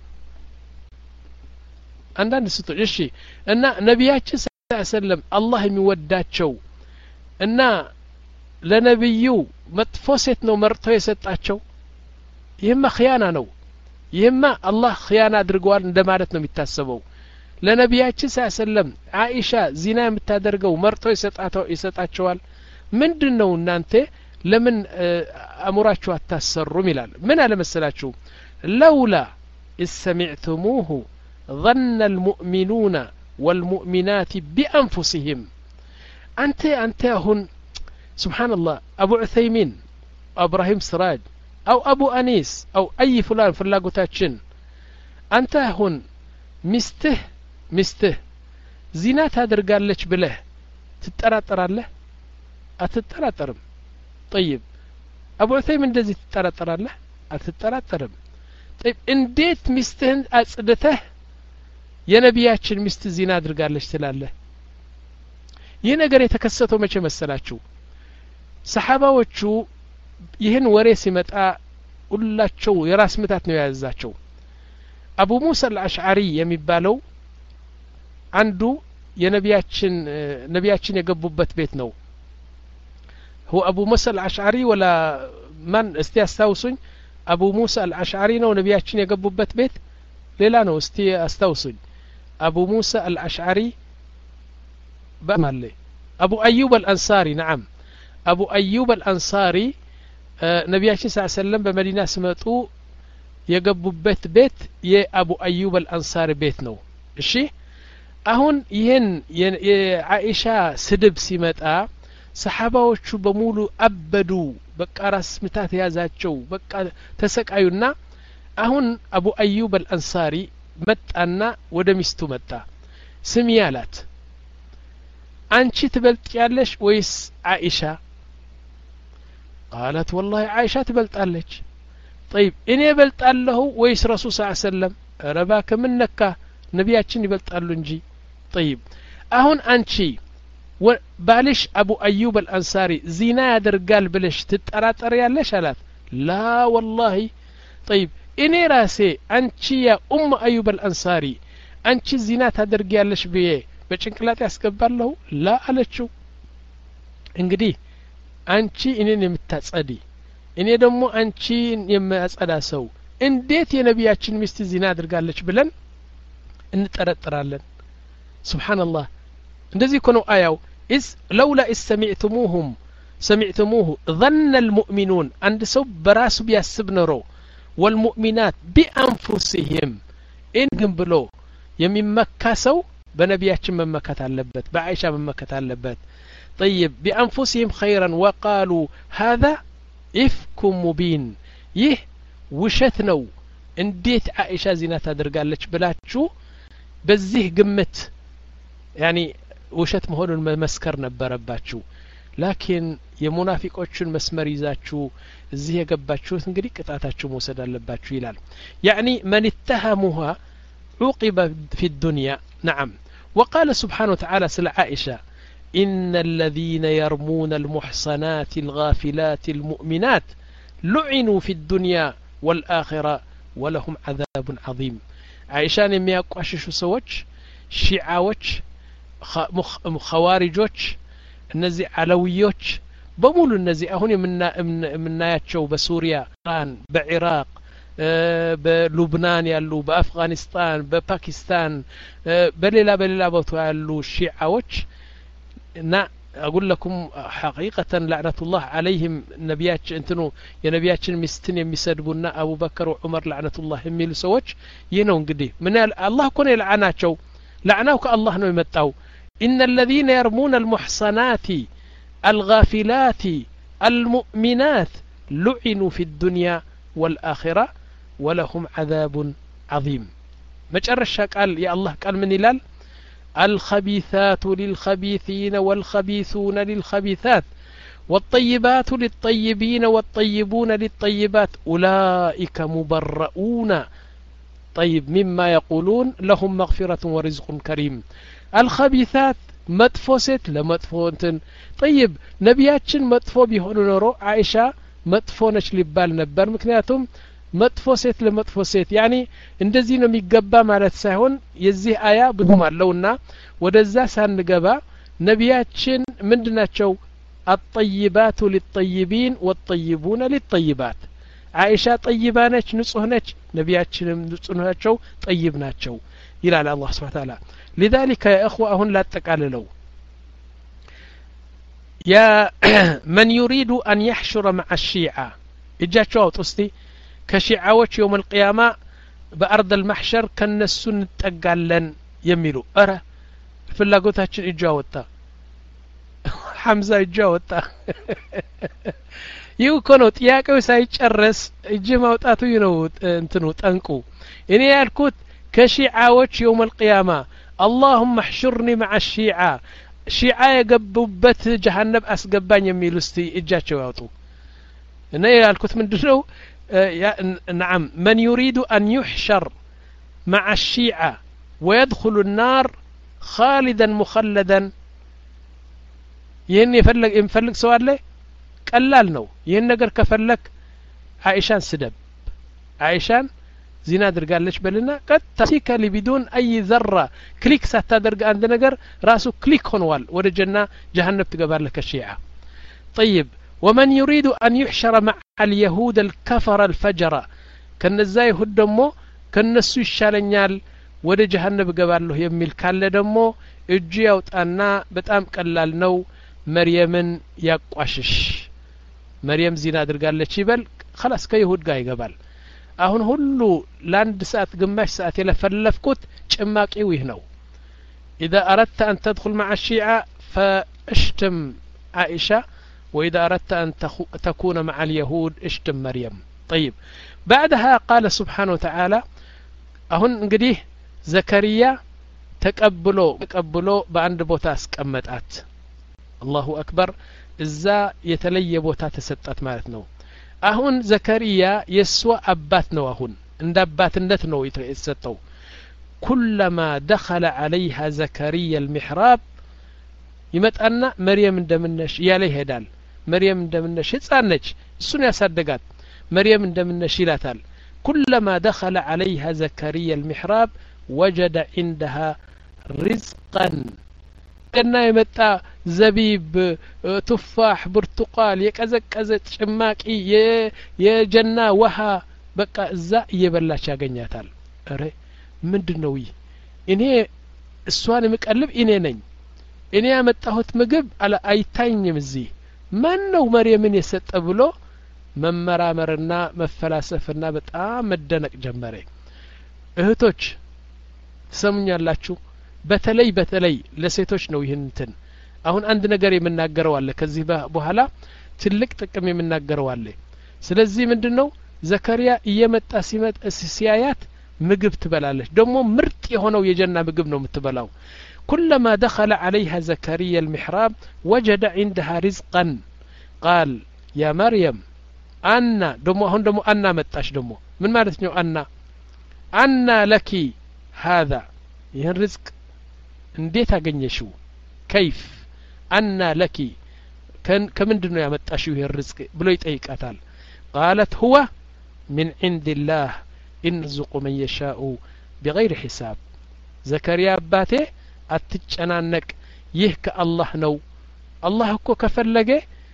Speaker 2: አንዳንድ ስቶች እሺ እና ነቢያችን ሰለላሁ ዐለይሂ ወሰለም አላህ የሚወዳቸው እና ለነብዩ መጥፎ ሴት ነው መርጦ የሰጣቸው ይህማ ኺያና ነው ይህማ አላህ ኺያና አድርገዋል እንደማለት ነው የሚታሰበው ለነቢያችን ሰለላሁ ዐለይሂ ወሰለም አይሻ ዚና የምታደርገው መርጦ ይሰጣቸው ይሰጣቸዋል ምንድነው እናንተ ለምን አሙራችሁ አታሰሩም ይላል ምን አለ መሰላችሁ ለውላ እስሰሚዕቱሙሁ ظن المؤمنون والمؤمنات بأنفسهم أنت أنت هن سبحان الله أبو عثيمين إبراهيم سراج أو أبو أنيس أو أي فلان فلاقوتاتشن أنت هن مسته مسته زينات هذا قال لك بله تتراتر له أتتراترم طيب أبو عثيمين دزي تتراتر له أتتراترم طيب انديت مستهن أصدته የነቢያችን ሚስት ዚና አድርጋለች ትላለህ ይህ ነገር የተከሰተው መቼ መሰላችሁ ሰሃባዎቹ ይህን ወሬ ሲመጣ ሁላቸው የራስ ምታት ነው ያዛቸው አቡ ሙሳ አልአሽዓሪ የሚባለው አንዱ የነቢያችን ነቢያችን የገቡበት ቤት ነው هو أبو موسى الأشعري ولا من استيستوسن أبو موسى الأشعري ነው ነቢያችን የገቡበት ቤት ሌላ ነው እስቲ አስተውሱኝ أبو موسى الأشعري بمالي أبو أيوب الأنصاري نعم أبو أيوب الأنصاري ነቢያችን ሰለላሁ ዐለይሂ ወሰለም በመዲና ሲመጡ የገቡበት ቤት የአቡ አዩብ አልአንሳሪ ቤት ነው እሺ አሁን ይሄን የአኢሻ ስድብ ሲመጣ ሰሃባዎቹ በሙሉ አበዱ በቃ ራስ ምታት ያዛቸው በቃ ተሰቃዩና አሁን አቡ አዩብ አልአንሳሪ መጣና ወደ ሚስቱ መጣ ስሚ ያላት አንቺ ትበልጥያለሽ ወይስ አኢሻ قالت والله عائشة تبلطالج طيب اني بلطالله ويس رسول صلى الله عليه وسلم رباك منك نبياتين يبلطالو እንጂ طيب አሁን አንቺ ባልሽ አቡ አዩብ አልአንሳሪ ዚና ያደርጋል ብለሽ ትጠራጠሪያለሽ አላት لا والله طيب እኔ ራሴ አንቺ ያ ኡም አዩብ አልአንሳሪ አንቺ ዚና ታደርጊያለሽ ብዬ በጭንቅላት ያስገባለሁ ላ አለችው እንግዲህ አንቺ እኔን የምታጸዲ እኔ ደግሞ አንቺ የማጸዳ ሰው እንዴት የነቢያችን ሚስት ዚና አድርጋለች ብለን እንጠረጥራለን ሱብሃንአላህ እንደዚህ እኮ ነው አያው إذ لولا إذ سمعتموهم سمعتموه ظن المؤمنون عند سو براس بياسب نرو والمؤمنات بأنفسهم إن بلو يممكا سو بنبياتችን መመከት አለበት በአይሻ መመከት አለበት طيب بأنفسهم خيرا وقالوا هذا إفك مبين يه ውሸት ነው እንዴት አይሻ ዚና ታደርጋለች ብላችሁ በዚህ ግምት يعني ውሸት መሆኑን መመስከር ነበረባችሁ ላኪን የሙናፊቆችን መስመር ይዛችሁ እዚህ የገባችሁት እንግዲህ ቅጣታችሁ መውሰድ አለባችሁ ይላል يعني من اتهمها عوقب في الدنيا نعم وقال سبحانه وتعالى سل عائشة إن الذين يرمون المحصنات الغافلات المؤمنات لعنوا في الدنيا والآخرة ولهم عذاب عظيم عائشة يميقاشش سوچ شيعاوچ خوارجوች እነዚህ አለውዮች በሙሉ እነዚህ አሁን የምናያቸው በሱሪያ ኢራን በኢራቅ በሉብናን ያሉ በአፍጋኒስታን በፓኪስታን በሌላ በሌላ ቦታ ያሉ ሺዓዎች እና أقول لكم حقيقة لعنة الله عليهم نبيات انتنو يا نبيات مستن يمسدبونا أبو بكر وعمر لعنة الله يميل سوتش ينون قدي من الله كون يلعناتشو لعناوك الله نو يمتاو إن الذين يرمون المحصنات الغافلات المؤمنات لعنوا في الدنيا والآخرة ولهم عذاب عظيم مجرش قال يا الله قال من إلال الخبيثات للخبيثين والخبيثون للخبيثات والطيبات للطيبين والطيبون للطيبات أولئك مبرؤون طيب مما يقولون لهم مغفرة ورزق كريم الخبيثات مدفوست لمدفونتن طيب نبياتشن مدفو بيهونو نورو عائشة مدفونش لبال نبر مكنياتهم መጥፎ ሴት ለመጥፎ ሴት ያኒ እንደዚህ ነው የሚገባ ማለት ሳይሆን የዚህ አያ ብዙም አለውና ወደዛ ሳንገባ ነቢያችን ምንድናቸው الطيبات للطيبين والطيبون للطيبات عائشة طيبة ነች ንጹህ ነች ነቢያችንም ንጹህ ናቸው طيب ናቸው ይላል አላህ Subhanahu Wa Ta'ala لذلك يا اخوه አሁን ላጠቃልለው يا من يريد أن يحشر مع الشيعة እጃቸው አውጡ እስቲ ከሺዓዎች يوم القيامة በአርض المحشر ከነሱ እንጠጋለን የሚሉ አረ ፍላጎታችን እጅ አወጣ ሐምዛ እጅ አወጣ ይው ኮኖ ጥያቄው ሳይጨረስ እጅ ማውጣቱ ነው እንትኑ ጠንቁ እኔ ያልኩት ከሺዓዎች يوم القيامة اللهم احشرني مع الشيعة شيعة يقبوبت جهنم أسقبان يميلو استي إجاتشو يوطو إنه يالكوت من دنو نعم من يريد أن يحشر مع الشيعة ويدخل النار خالدا مخلدا يهن يفلق ينفلق سؤال له قلال نو يهن نقر كفلك عائشان سدب عائشان زنا درقالش بلنا قد تسيكا بدون أي ذرة كليك ساتدرق عند نقر راسه كليك هنوال ورجلنا جهنم تقبال لك الشيعة طيب ومن يريد أن يحشر مع اليهود الكفر الفجرة كان ازاي هد دمو كان نسو الشالنيال ود جهنم تقبال له يميل كال دمو اجي اوطانا بتام قلال نو مريم يقاشش مريم زنا درقالش يبل خلاص كيهود قاي قبال አሁን ሁሉ ላንድ ሰዓት ግማሽ ሰዓት የለፈለፍኩት ጭማቂው ይህ ነው اذا اردت ان تدخل مع الشيعة فاشتم عائشة واذا اردت ان تكون مع اليهود اشتم مريم طيب بعدها قال سبحانه وتعالى አሁን እንግዲህ ዘከሪያ ተቀብሎ ተቀብሎ በአንድ ቦታ አስቀመጣት አላሁ አክበር እዛ የተለየ ቦታ ተሰጣት ማለት ነው አሁን ዘከሪያ የሷ አባት ነው አሁን እንደ አባትነት ነው የተሰጠው كلما دخل عليها زكريا المحراب ይመጣና መርየም እንደምነሽ ያለ ይሄዳል መርየም እንደምነሽ ህፃን ነች እሱን ያሳደጋት መርየም እንደምነሽ ይላታል كلما دخل عليها زكريا المحراب وجد عندها رزقا كنا يمطا زبيب تفاح برتقال يقزقز ጭማቂ የጀና ውሃ በቃ እዛ እየበላች ያገኛታል አረ ምንድነው እኔ እሷን መቀልብ እኔ ነኝ እኔ ያመጣሁት ምግብ አለ አይታኝም እዚህ ማን ነው መርየምን የሰጠ ብሎ መመራመርና መፈላሰፍና በጣም መደነቅ ጀመረ እህቶች ሰምኛላችሁ በተለይ በተለይ ለሴቶች ነው ይሄን እንትን አሁን አንድ ነገር የምናገረው አለ ከዚህ በኋላ ትልቅ ጥቅም የምናገረው አለ ስለዚህ ምንድነው ዘከሪያ እየመጣ ሲመጣ ሲያያት ምግብ ትበላለች ደግሞ ምርጥ የሆነው የጀና ምግብ ነው የምትበላው كلما دخل عليها زكريا المحراب وجد عندها رزقا قال يا مريم أنا دمو هون دمو أنا متاش دمو من مالت نيو أنا أنا لك هذا ين رزق انديت አገኘሽው كيف أنا لك كان كمندنو ያመጣሽው ይሄ ርዝቅ ብሎ ይጠይቃታል قالت هو من عند الله يرزق من يشاء بغير حساب زكريا አባቴ አትጨናነቅ ይህ ከአላህ ነው አላህ እኮ ከፈለገ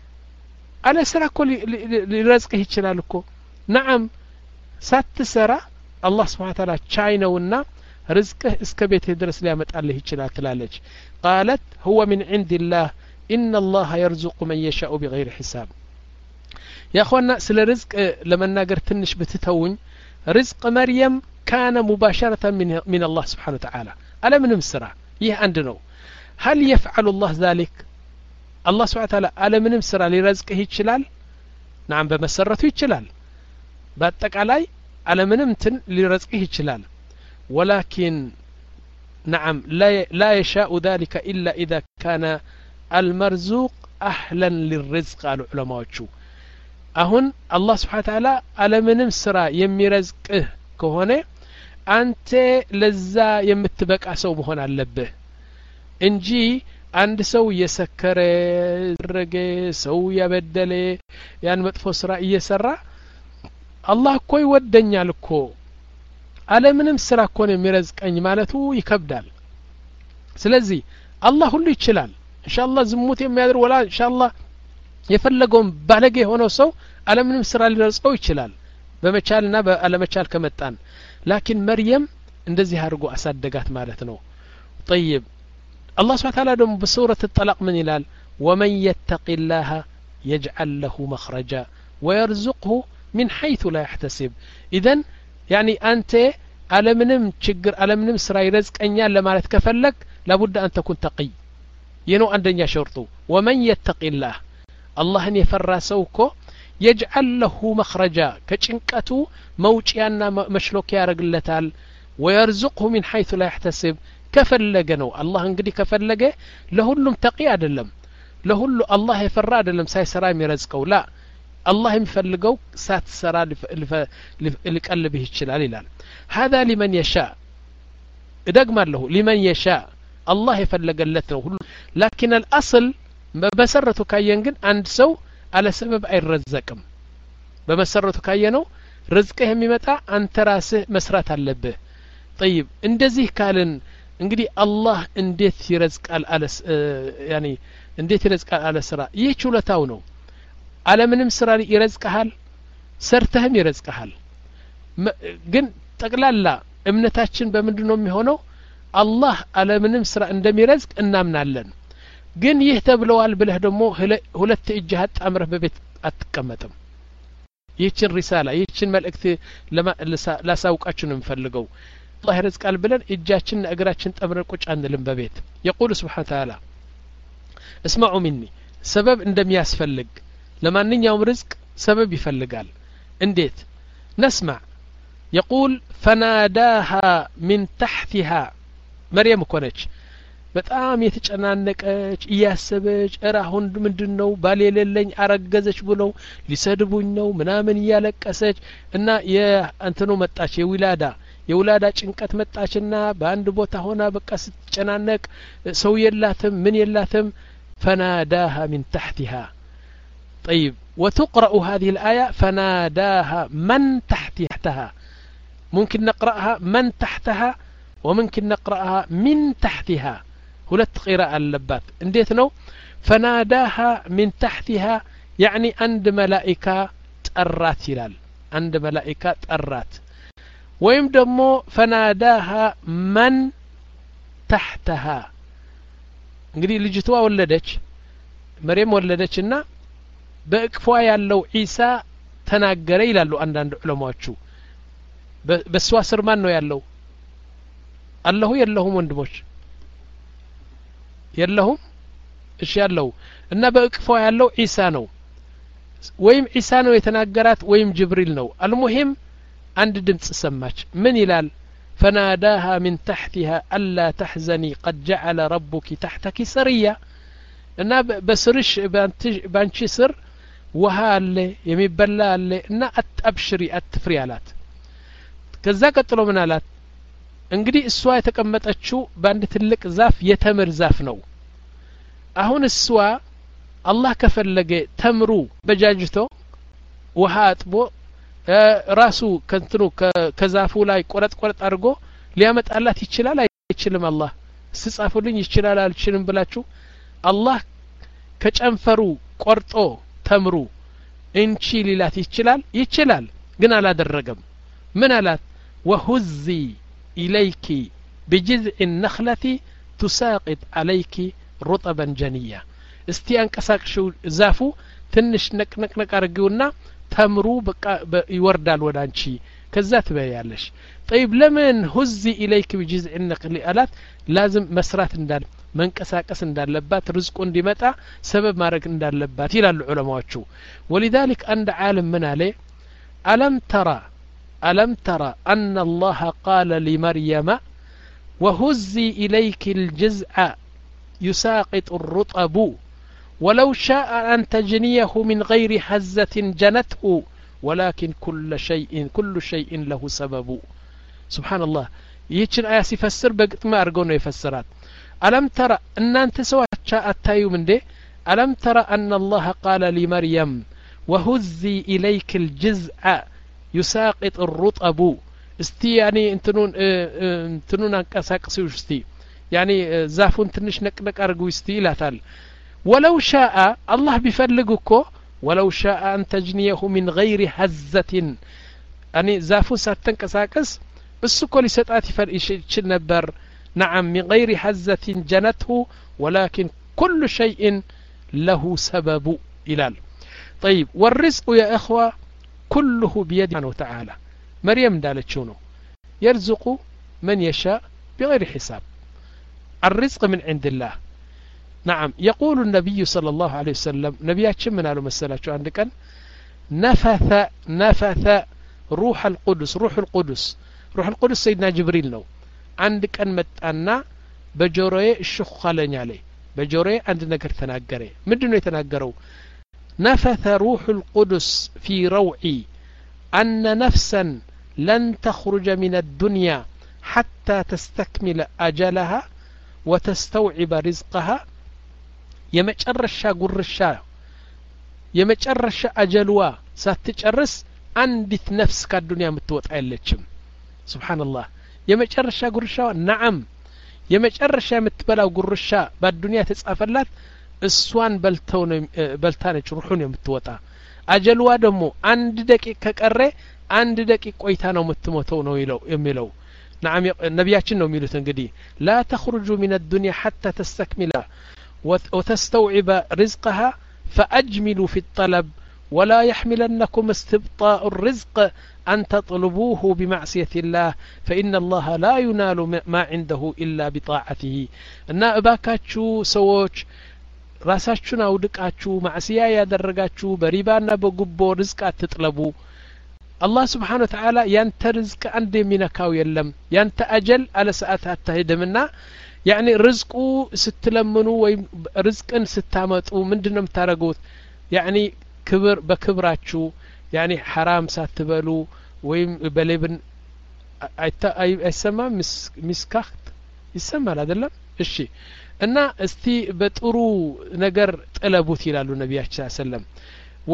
Speaker 2: አለ ስራ እኮ ሊረዝቅህ ይችላል እኮ نعم ሳትሰራ አላህ Subhanahu Wa Ta'ala ቻይ ነውና رزقه اسك بيته درس لي امطالله يچلا تلالج قالت هو من عند الله ان الله يرزق من يشاء بغير حساب يا اخوانا سل رزق لما ناغر تنش بتتوኝ رزق مريم كان مباشرة من من الله سبحانه وتعالى على من مسرا يه عند ነው هل يفعل الله ذلك الله سبحانه وتعالى على من مسرا لرزقه ይችላል نعم بمسرته ይችላል በአጠቃላይ على من እንትን ሊረዝቅህ ይችላል ولكن نعم لا لا يشاء ذلك إلا إذا كان المرزوق أهلا للرزق قالوا علماء أهون الله سبحانه وتعالى على من سرا يميرزقه كهونه أنت لذا يمتبك أسو مهون علبه إنجي عند سو يسكر رجع سو يبدله يعني متفو سرا يسرا አላህ እኮ ይወደኛል እኮ አለምንም ስራ እኮ ነው የሚረዝቀኝ ማለቱ ይከብዳል ስለዚህ አላህ ሁሉ ይችላል ኢንሻአላህ ዝሙት የሚያደርግ ወላ ኢንሻአላህ የፈለገውን ባለጌ የሆነው ሰው አለምንም ስራ ሊረዝቀው ይችላል በመቻልና በአለመቻል ከመጣን ላኪን መርየም እንደዚህ አድርጎ አሳደጋት ማለት ነው طيب الله سبحانه وتعالى دم بسورة الطلاق من يلال ومن يتق الله يجعل له مخرجا ويرزقه من حيث لا يحتسب إذن يعني أنت على منم تشجر على منم سراي رزق أنيال لما تكفلك لابد أن تكون تقي ينو عندنا شرطه ومن يتق الله الله أن يفرسوكو يجعل له مخرجا كشنكتو موجيانا مشلوك يا رجلتال ويرزقه من حيث لا يحتسب كفلق نو الله انقدي كفلق لهلم تقي عدلم لهلو الله يفرى عدلم ساي سراي ميرزقو لا الله يفلقو سات سرا اللي قلبه يشلال يلال هذا لمن يشاء ادقم له لمن يشاء الله يفلقلت نو لكن الاصل بمسرته كاين ግን አንድ ሰው على سبب አይረዘቅም በመሰረቱ ካየነው ርዝቅህ የሚመጣ አንተ ራስህ መስራት አለብህ طيب እንደዚህ ካልን እንግዲህ አላህ እንዴት ይረዝቃል አለ ያኒ እንዴት ይረዝቃል አለ ስራ ይህ ችሎታው ነው አለምንም ስራ ይረዝቅሃል ሰርተህም ይረዝቅሃል ግን ጠቅላላ እምነታችን በምንድነው የሚሆነው አላህ አለምንም ስራ እንደሚረዝቅ እናምናለን ግን ይህ ተብለዋል ብለህ ደግሞ ሁለት እጅ አጣምረህ በቤት አትቀመጥም ይህችን ሪሳላ ይህችን መልእክት ላሳውቃችሁ ነው የምፈልገው الله يرزقال بلن እጃችን እግራችን ጠብረን ቁጭ አንልም በቤት يقول سبحانه وتعالى اسمعوا مني سبب እንደሚያስፈልግ ለማንኛውም ርዝቅ سبب ይፈልጋል እንዴት نسمع يقول فناداها من تحتها مريم ኮነች በጣም የተጨናነቀች እያሰበች እራሁን ምንድነው ባል የሌለኝ አረገዘች ብለው ሊሰድቡኝ ነው ምናምን እያለቀሰች እና የእንትኑ መጣች የዊላዳ የውላዳ ጭንቀት መጣችና በአንድ ቦታ ሆና በቃ ስትጨናነቅ ሰው የላትም ምን የላትም فناداها من تحتها طيب وتقرأ هذه الآية فناداها من تحتها ممكن نقرأها من تحتها وممكن نقرأها من تحتها ሁለት قراءة አለባት እንዴት ነው فناداها من تحتها يعني عند ملائكة ጠራት ይላል عند ملائكة ጠራት ወይም ደግሞ فناداها من تحتها እንግዲህ ልጅቷ ወለደች መርየም ወለደችና በእቅፏ ያለው ዒሳ ተናገረ ይላሉ አንዳንድ ዑለማዎቹ በሷ ስር ማን ነው ያለው አላሁ የለሁም ወንድሞች የለሁም እሺ ያለው እና በእቅፏ ያለው ዒሳ ነው ወይም ዒሳ ነው የተናገራት ወይም ጅብሪል ነው አልሙሂም عند دمጽ سماች من يلال فناداها من تحتها ألا تحزني قد جعل ربك تحتك سريا እና በስርሽ ባንቺ ስር ውሃ አለ የሚበላ አለ እና አትአብሽሪ አትፍሪ አላት ከዛ ቀጥሎ ምን አላት እንግዲህ እሷ የተቀመጠችው በአንድ ትልቅ ዛፍ የተምር ዛፍ ነው አሁን እሷ አላህ ከፈለገ ተምሩ በጃጅቶ ውሃ አጥቦ ራሱ ከንትኑ ከዛፉ ላይ ቆረጥ ቆረጥ አድርጎ ሊያመጣላት ይችላል አይችልም አላህ ስጻፉልኝ ይችላል አልችልም ብላችሁ አላህ ከጨንፈሩ ቆርጦ ተምሩ እንቺ ሊላት ይችላል ይችላል ግን አላደረገም ምን አላት وهزي إليك بجذع النخلة تساقط عليك رطبا جنيا እስቲ አንቀሳቅሽው ዛፉ ትንሽ ነቅነቅ ነቅ አርጊውና ተምሩ በቃ ይወርዳል ወዳንቺ ከዛ ትበያለሽ طيب ለምን هزي إليك بجذع النخلة አላት لازم መስራት እንዳል መንቀሳቀስ እንዳለባት ርዝቁ እንዲመጣ ሰበብ ማድረግ እንዳለባት ይላሉ ዑለማዎቹ ولذلك عند عالم من عليه ألم ترى ألم ترى أن الله قال لمريم وهزي إليك الجزع يساقط الرطب ولو شاء أن تجنيه من غير هزة جنته ولكن كل شيء كل شيء له سبب سبحان الله يتشن آية يفسر بقت ما أرقونه يفسرات ألم ترى أن أنت سوات أتايو من دي ألم ترى أن الله قال لمريم وهزي إليك الجزع يساقط الرطب استي يعني انتنون انتنون انقساقسوا استي يعني زافون تنش نقنق ارغو استي لاتال ولو شاء الله بيفلقكو ولو شاء ان تجنيه من غير هزة يعني زافون ساتنقساقس السكو لسطات يشل نبر نعم من غير هزة جنته ولكن كل شيء له سبب إلال طيب والرزق يا إخوة كله بيد سبحانه وتعالى مريم دالت شنو يرزق من يشاء بغير حساب الرزق من عند الله نعم يقول النبي صلى الله عليه وسلم نبياتش من قالوا مسألة عندك نفث نفث روح القدس روح القدس روح القدس سيدنا جبريل نو عندك أن متأنا بجوري الشخالين عليه بجوري عند نقر تناقري مدنو يتناقروا نفث روح القدس في روعي أن نفسا لن تخرج من الدنيا حتى تستكمل أجلها وتستوعب رزقها يمجرشا قرشا يمجرشا أجلوا ساتجرس عندت نفس كالدنيا متوت عيلتشم سبحان الله يمجرشا قرشا نعم يمجرشا متبلاو قرشا بالدنيا تتصافلات السوان بلتون بلتانች روحون የምትወጣ አጀልዋ ደግሞ አንድ ደቂቃ ከቀረ አንድ ደቂቃ ቆይታ ነው የምትሞተው ነው ይለው የሚለው نعم ነብያችን ነው የሚሉት እንግዲህ لا تخرجوا من الدنيا حتى تستكمل وتستوعب رزقها فأجملوا في الطلب ولا يحملنكم استبطاء الرزق أن تطلبوه بمعصية الله فإن الله لا ينال ما عنده إلا بطاعته እና እባካችሁ ሰዎች ራሳችሁን አውድቃችሁ ማዕሲያ ያደረጋችሁ በሪባና በጉቦ ርዝቅ አትጥለቡ አላህ Subhanahu Wa Ta'ala ያንተ ርዝቅ አንድ የሚነካው የለም ያንተ አጀል አለ ሰዓት አታሄድምና يعني ርዝቁ ስትለምኑ ወይ ርዝቅን ስታመጡ ምንድነው የምታረጉት يعني ክብር በክብራችሁ يعني حرام ሳትበሉ ወይም በሌብን አይሰማም ሚስካክት ይሰማል አይደለም እሺ እና እስቲ በጥሩ ነገር ጠለቡት ይላሉ ነብያችን ሰለም ወ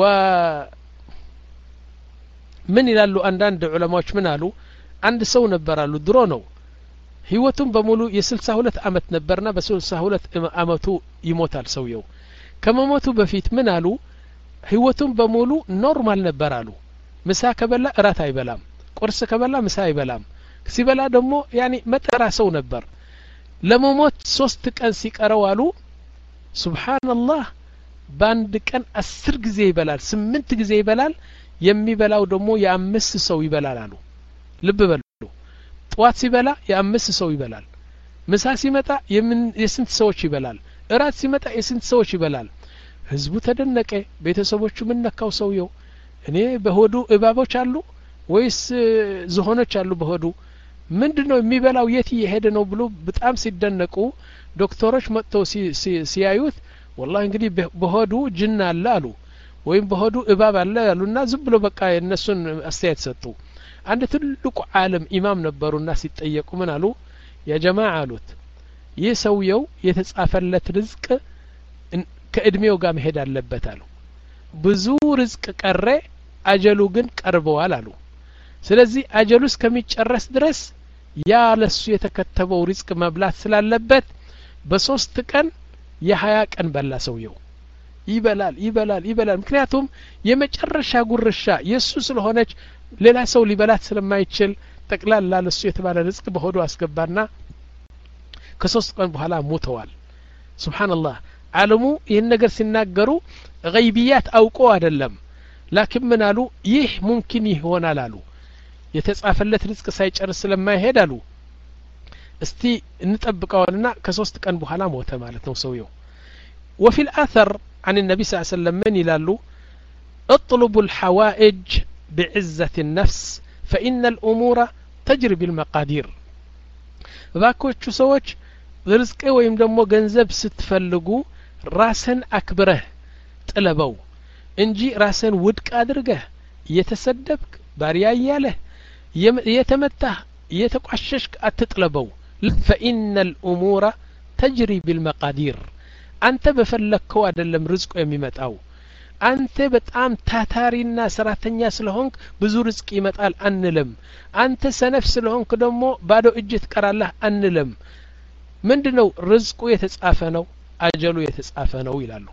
Speaker 2: ምን ይላሉ አንዳንድ ዑለማዎች ምን አሉ አንድ ሰው ነበራሉ ድሮ ነው ህይወቱን በሙሉ የ62 አመት ነበርና በ62 አመቱ ይሞታል ሰውየው ከመሞቱ በፊት ምን አሉ ህይወቱን በሙሉ ኖርማል ነበራሉ ምሳ ከበላ እራት አይበላም ቁርስ ከበላ ምሳ አይበላም ሲበላ ደግሞ ያኒ መጠራ ሰው ነበር ለመሞት ሶስት ቀን ሲቀረው አሉ ሱብሃንአላህ ባንድ ቀን አስር ጊዜ ይበላል ስምንት ጊዜ ይበላል የሚበላው ደግሞ የአምስት ሰው ይበላል አሉ ልብ በሉ ጧት ሲበላ የአምስት ሰው ይበላል ምሳ ሲመጣ የስንት ሰዎች ይበላል እራት ሲመጣ የስንት ሰዎች ይበላል ህዝቡ ተደነቀ ቤተሰቦቹ ምን ነካው ሰውየው እኔ በሆዱ እባቦች አሉ ወይስ ዝሆኖች አሉ በሆዱ ምንድነው የሚበላው የት ይሄደ ነው ብሎ በጣም ሲደነቁ ዶክተሮች መጥተው ሲያዩት والله እንግዲህ በሆዱ ጅን አለ አሉ ወይም በሆዱ እባብ አለ አሉና ዝም ብሎ በቃ እነሱን አስተያየት ሰጡ አንድ ትልቁ ዓለም ኢማም ነበሩና ሲጠየቁ ምን አሉ ያ ጀማዓ አሉት ይህ ሰውየው የተጻፈለት ርዝቅ ከእድሜው ጋር መሄድ አለበት አሉ ብዙ ርዝቅ ቀረ አጀሉ ግን ቀርበዋል አሉ ስለዚህ አጀሉ እስከሚጨረስ ድረስ ያ ለሱ የተከተበው ርዝቅ መብላት ስላለበት በሶስት ቀን የሀያ ቀን በላ ሰውየው ይበላል ይበላል ይበላል ምክንያቱም የመጨረሻ ጉርሻ የሱ ስለሆነች ሌላ ሰው ሊበላት ስለማይችል ጠቅላላ ለሱ የተባለ ርዝቅ በሆዱ አስገባና ከሶስት ቀን በኋላ ሞተዋል ሱብሃንአላህ ዓለሙ ይህን ነገር ሲናገሩ ገይቢያት አውቆ አይደለም ላኪን ምን አሉ ይህ ሙምኪን ይሆናል አሉ የተጻፈለት ርዝቅ ሳይጨርስ ስለማይሄድ አሉ እስቲ እንጠብቀውና ከሶስት ቀን በኋላ ሞተ ማለት ነው ሰውየው وفي الأثر عن النبي صلى الله عليه وسلم من يلالو اطلبوا الحوائج بعزة النفس فإن الأمور تجري بالمقادير باكوچو سوچ ርዝቅ ወይም ደግሞ ገንዘብ ስትፈልጉ ራስን አክብረህ ጥለበው እንጂ ራስን ውድቅ አድርገህ እየተሰደብክ ባሪያ ያለህ የተመታህ የተቋሸሽክ አትጥለበው فإن الأمور تجري بالمقادير አንተ በፈለከው አይደለም ርዝቁ የሚመጣው አንተ በጣም ታታሪና ሰራተኛ ስለሆንክ ብዙ ርዝቅ ይመጣል አንልም አንተ ሰነፍ ስለሆንክ ደግሞ ባዶ እጅ ትቀራለህ አንልም ምንድነው ርዝቁ የተጻፈ ነው አጀሉ የተጻፈ ነው ይላሉ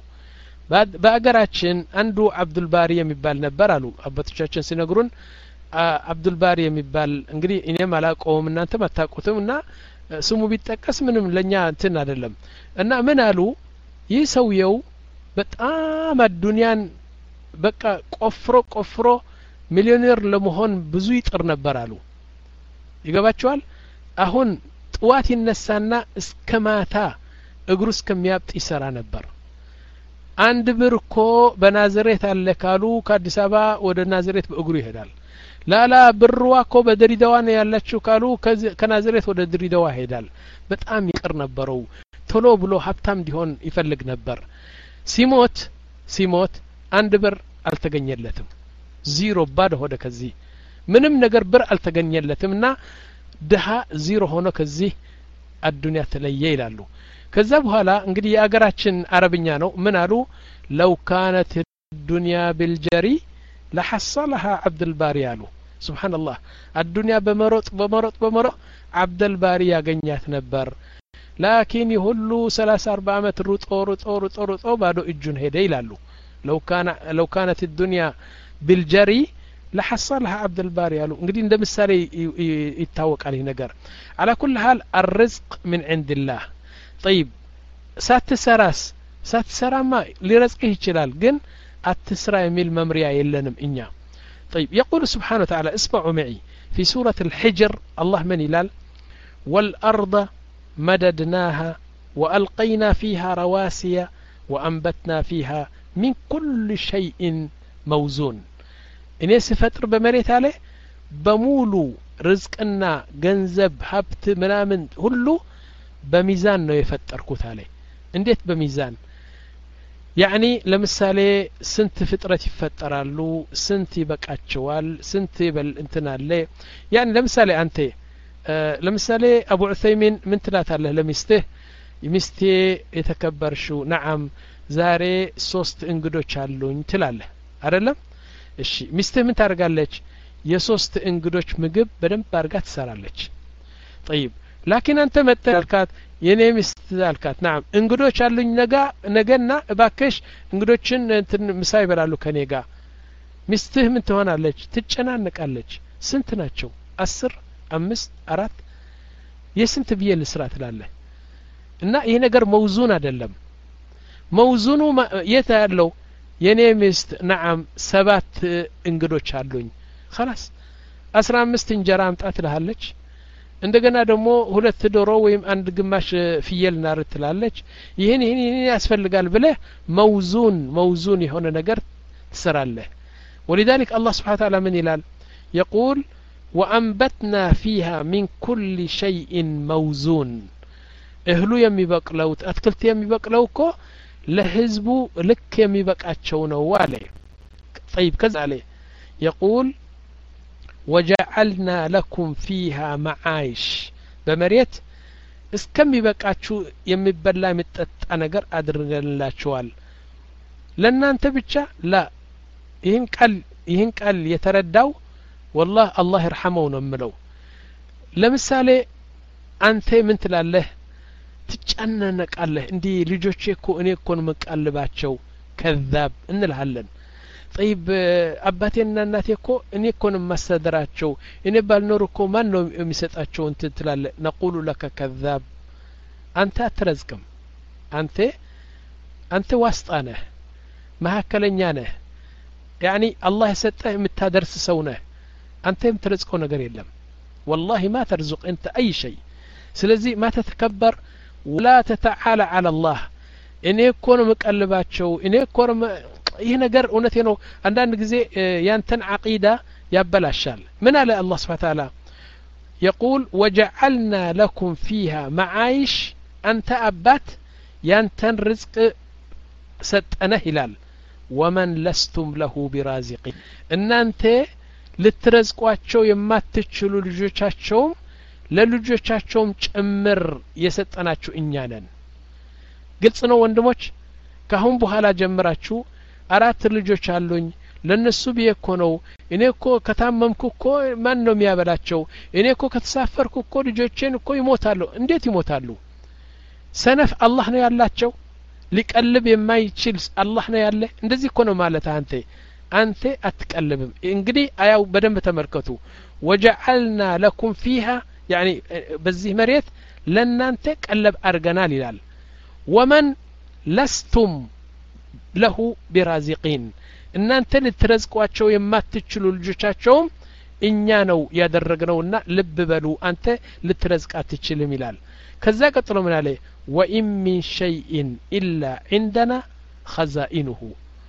Speaker 2: በአገራችን አንዱ አብዱል ባሪ የሚባል ነበር አሉ አባቶቻችን ሲነግሩን አብዱል ባሪ የሚባል እንግዲህ እኔም አላውቀውም እናንተም አታውቁትምና ስሙ ቢጠቀስ ምንም ለኛ እንትን አይደለም እና ምን አሉ ይህ ሰውየው በጣም አዱንያን በቃ ቆፍሮ ቆፍሮ ሚሊዮነር ለመሆን ብዙ ይጥር ነበር አሉ ይገባቸዋል አሁን ጥዋት ይነሳና እስከ ማታ እግሩ እስከሚያብጥ ይሰራ ነበር አንድ ብር እኮ በናዝሬት አለ ካሉ ከአዲስ አበባ ወደ ናዝሬት በእግሩ ይሄዳል ላላ ብርዋ እኮ በድሬዳዋ ነው ያለችው ካሉ ከናዝሬት ወደ ድሬዳዋ ይሄዳል በጣም ይቅር ነበረው ቶሎ ብሎ ሀብታም እንዲሆን ይፈልግ ነበር ሲሞት ሲሞት አንድ ብር አልተገኘለትም ዜሮ ባዶ ሆደ ከዚህ ምንም ነገር ብር አልተገኘለትምና ድሃ ዜሮ ሆኖ ከዚህ አዱንያ ተለየ ይላሉ ከዛ በኋላ እንግዲህ የአገራችን አረብኛ ነው ምን አሉ ለው ካነት الدنيا بالجري لحصلها عبد الباري አሉ ሱብሃንአላህ አዱንያ በመሮጥ በመሮጥ በመሮጥ عبد الباري ያገኛት ነበር ላኪን ይሁሉ ሰላሳ አርባ አመት ሩጦ ሩጦ ሩጦ ሩጦ ባዶ እጁን ሄደ ይላሉ لو كان لو كانت الدنيا بالجري لحصلها عبد الباري አሉ እንግዲህ እንደ ምሳሌ ይታወቃል ይሄ ነገር على كل حال الرزق من عند الله طيب ሳትሰራስ ሳትሰራማ ሊረዝቅህ ይችላል ግን አትስራ የሚል መምሪያ የለንም እኛ طيب يقول سبحانه وتعالى اسمعوا معي في سورة الحجر الله من يلال والأرض مددناها وألقينا فيها رواسي وأنبتنا فيها من كل شيء موزون إني سفتر بمريت عليه بمولو رزقنا جنزب حبت منامن هلو بميزان نو يفتركوت عليه انديت بميزان يعني لمثالي سنت فترة يفترالو سنت يبقاتشوال سنت يبل انتنا لي يعني لمثالي انت أه لمثالي ابو عثيمين من ثلاثة له لمسته يمستي يتكبر شو نعم زاري سوست انقدوش አሉኝ ትላለህ አይደለም እሺ ሚስትህ ምን ታርጋለች የሶስት እንግዶች ምግብ በደንብ አርጋ ትሰራለች طيب لكن انت መተልካት የኔ ሚስት አልካት نعم እንግዶች አሉኝ ነገ ነገና እባክሽ እንግዶችን እንትን ምሳ ይበላሉ ከኔ ጋር ሚስትህ ምን ትሆናለች ትጨናነቃለች ስንት ናቸው አስር አምስት አራት የስንት ብዬ ልስራ ትላለህ እና ይሄ ነገር መውዙን አይደለም መውዙኑ የት ያለው የኔ ሚስት نعم ሰባት እንግዶች አሉኝ خلاص አስራ አምስት እንጀራ አምጣት ትላለች እንደገና ደግሞ ሁለት ዶሮ ወይም አንድ ግማሽ ፍየል ናር ትላለች ይሄን ይሄን ይሄን ያስፈልጋል ብለህ መውዙን መውዙን የሆነ ነገር ትሰራለህ ولذلك الله سبحانه وتعالى من يلال يقول وأنبتنا فيها من كل شيء موزون እህሉ የሚበቅለው አትክልት የሚበቅለው እኮ ለህዝቡ ልክ የሚበቃቸው ነው አለ طيب كذا عليه يقول وجعلنا لكم فيها معايش በመሬት እስከሚበቃችሁ የሚበላ የሚጠጣ ነገር አድርገንላችኋል ለናንተ ብቻ ላ ይህን ቃል ይህን ቃል የተረዳው والله الله يرحمه ነው ምለው ለምሳሌ አንተ ምን ትላለህ ትጨናነቃለህ እንዴ ልጆቼ እኮ እኔ እኮ ነው መቃልባቸው ከذاب እንልሃለን طيب አባቴና እናቴ እኮ እኔ እኮ ነው ማስተዳራቸው እኔ ባልኖር እኮ ማን ነው የሚሰጣቸው እንት ትላለህ نقول لك كذاب አንተ አትረዝቅም አንተ አንተ ዋስጣ ነህ መሐከለኛ ነህ يعني الله يسطህ የምታደርስ ሰው ነህ አንተ የምትረዝቀው ነገር የለም والله ما ترزق انت اي شيء ስለዚህ ما تتكبر ولا تتعالى على الله እኔ እኮ ነው መቀልባቸው እኔ እኮ ይሄ ነገር እውነቴ ነው አንዳንድ ጊዜ ያንተን አቂዳ ያበላሻል ምን አለ አላህ Subhanahu Wa Ta'ala يقول وجعلنا لكم فيها معايش انت አባት ያንተን ርዝቅ ሰጠነህ ይላል ومن لستم له برازقين እናንተ ልትረዝቋቸው የማትችሉ ልጆቻቸው ለልጆቻቸውም ጭምር የሰጠናችሁ እኛ ነን ግልጽ ነው ወንድሞች ካሁን በኋላ ጀምራችሁ አራት ልጆች አሉኝ ለነሱ ቢየኮ ነው እኔ እኮ ከታመምኩ እኮ ማን ነው የሚያበላቸው እኔ እኮ ከተሳፈርኩ እኮ ልጆቼን እኮ ይሞታሉ እንዴት ይሞታሉ ሰነፍ አላህ ነው ያላቸው ሊቀልብ የማይችል አላህ ነው ያለ እንደዚህ እኮ ነው ማለት አንተ አንተ አትቀልብም እንግዲህ አያው በደንብ ተመልከቱ ወጀዐልና ለኩም ፊሃ يعني በዚህ መሬት ለናንተ ቀለብ አርገናል ይላል ወመን ለስቱም ለሁ ቢራዚቂን እናንተ ልትረዝቋቸው የማትችሉ ልጆቻቸውም እኛ ነው ያደረግነውና ልብ በሉ አንተ ልትረዝቅ አትችልም ይላል ከዛ ቀጥሎ ምን አለ ወኢን ሚን ሸይኢን ኢላ عندنا خزائنه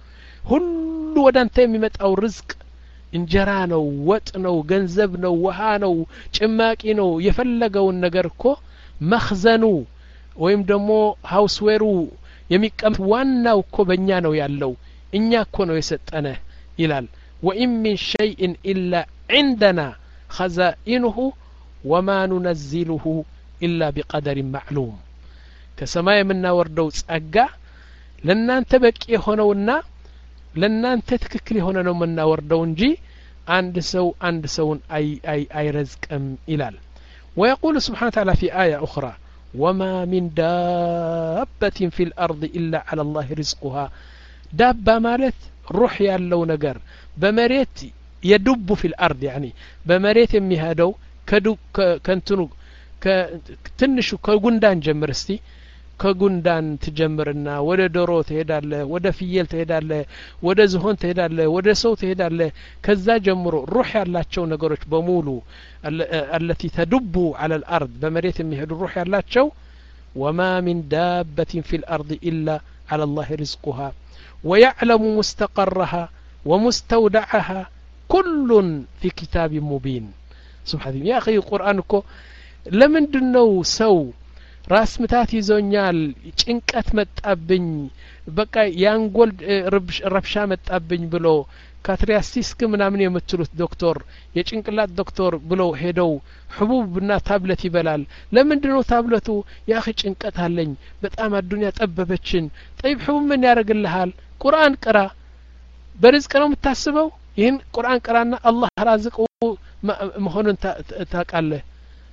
Speaker 2: ሁሉ ወዳንተ የሚመጣው ርዝቅ እንጀራ ነው ወጥ ነው ገንዘብ ነው ውሃ ነው ጭማቂ ነው የፈለገውን ነገር እኮ መخزኑ ወይም ደግሞ ሃውስዌሩ የሚቀም ዋናው እኮ በእኛ ነው ያለው እኛ እኮ ነው የሰጠነ ይላል ወኢን ሚን ሸይኢን ኢላ عندنا خزائنه وما ننزله إلا بقدر معلوم ከሰማይ የምናወርደው ጸጋ ለናንተ በቂ ሆነውና ለናንተ ትክክል ሆነ ነው የምናወርደው እንጂ አንድ ሰው አንድ ሰውን አይ አይ አይረዝቅም ይላል ويقول سبحانه وتعالى في آية أخرى وما من دابة في الأرض إلا على الله رزقها دابة مالت روح ያለው ነገር በመሬት يدب في الأرض يعني بمريت يمهدو كدو كنتنو كتنشو كغندان جمرستي كغندان تجمرنا ودا دورو تهداله ودا فيل تهداله ودا زهون تهداله ودا سو تهداله كذا جمرو روح ያላቸው ነገሮች በሙሉ التي تدب على الأرض بمريت يمهدو روح ያላቸው وما من دابة في الأرض إلا على الله رزقها ويعلم مستقرها ومستودعها كل في كتاب مبين سبحان الله يا أخي القرآن كو ለምንድነው ሰው ራስ ምታት ይዞኛል ጭንቀት መጣብኝ በቃ ያንጎል ረብሻ መጣብኝ ብሎ ካትሪያስቲስክ ምናምን የምትሉት ዶክተር የጭንቅላት ዶክተር ብሎ ሄደው ህቡብና ታብለት ይበላል ለምንድነው ታብለቱ ያ أخي ጭንቀት አለኝ በጣም አዱንያ ጠበበችን طيب ህቡብ ምን ያደርግልሃል ቁርአን ቅራ በርዝቅ ነው የምታስበው ይህን ቁርአን ቅራና አላህ ራዝቁ መሆኑን ታቃለህ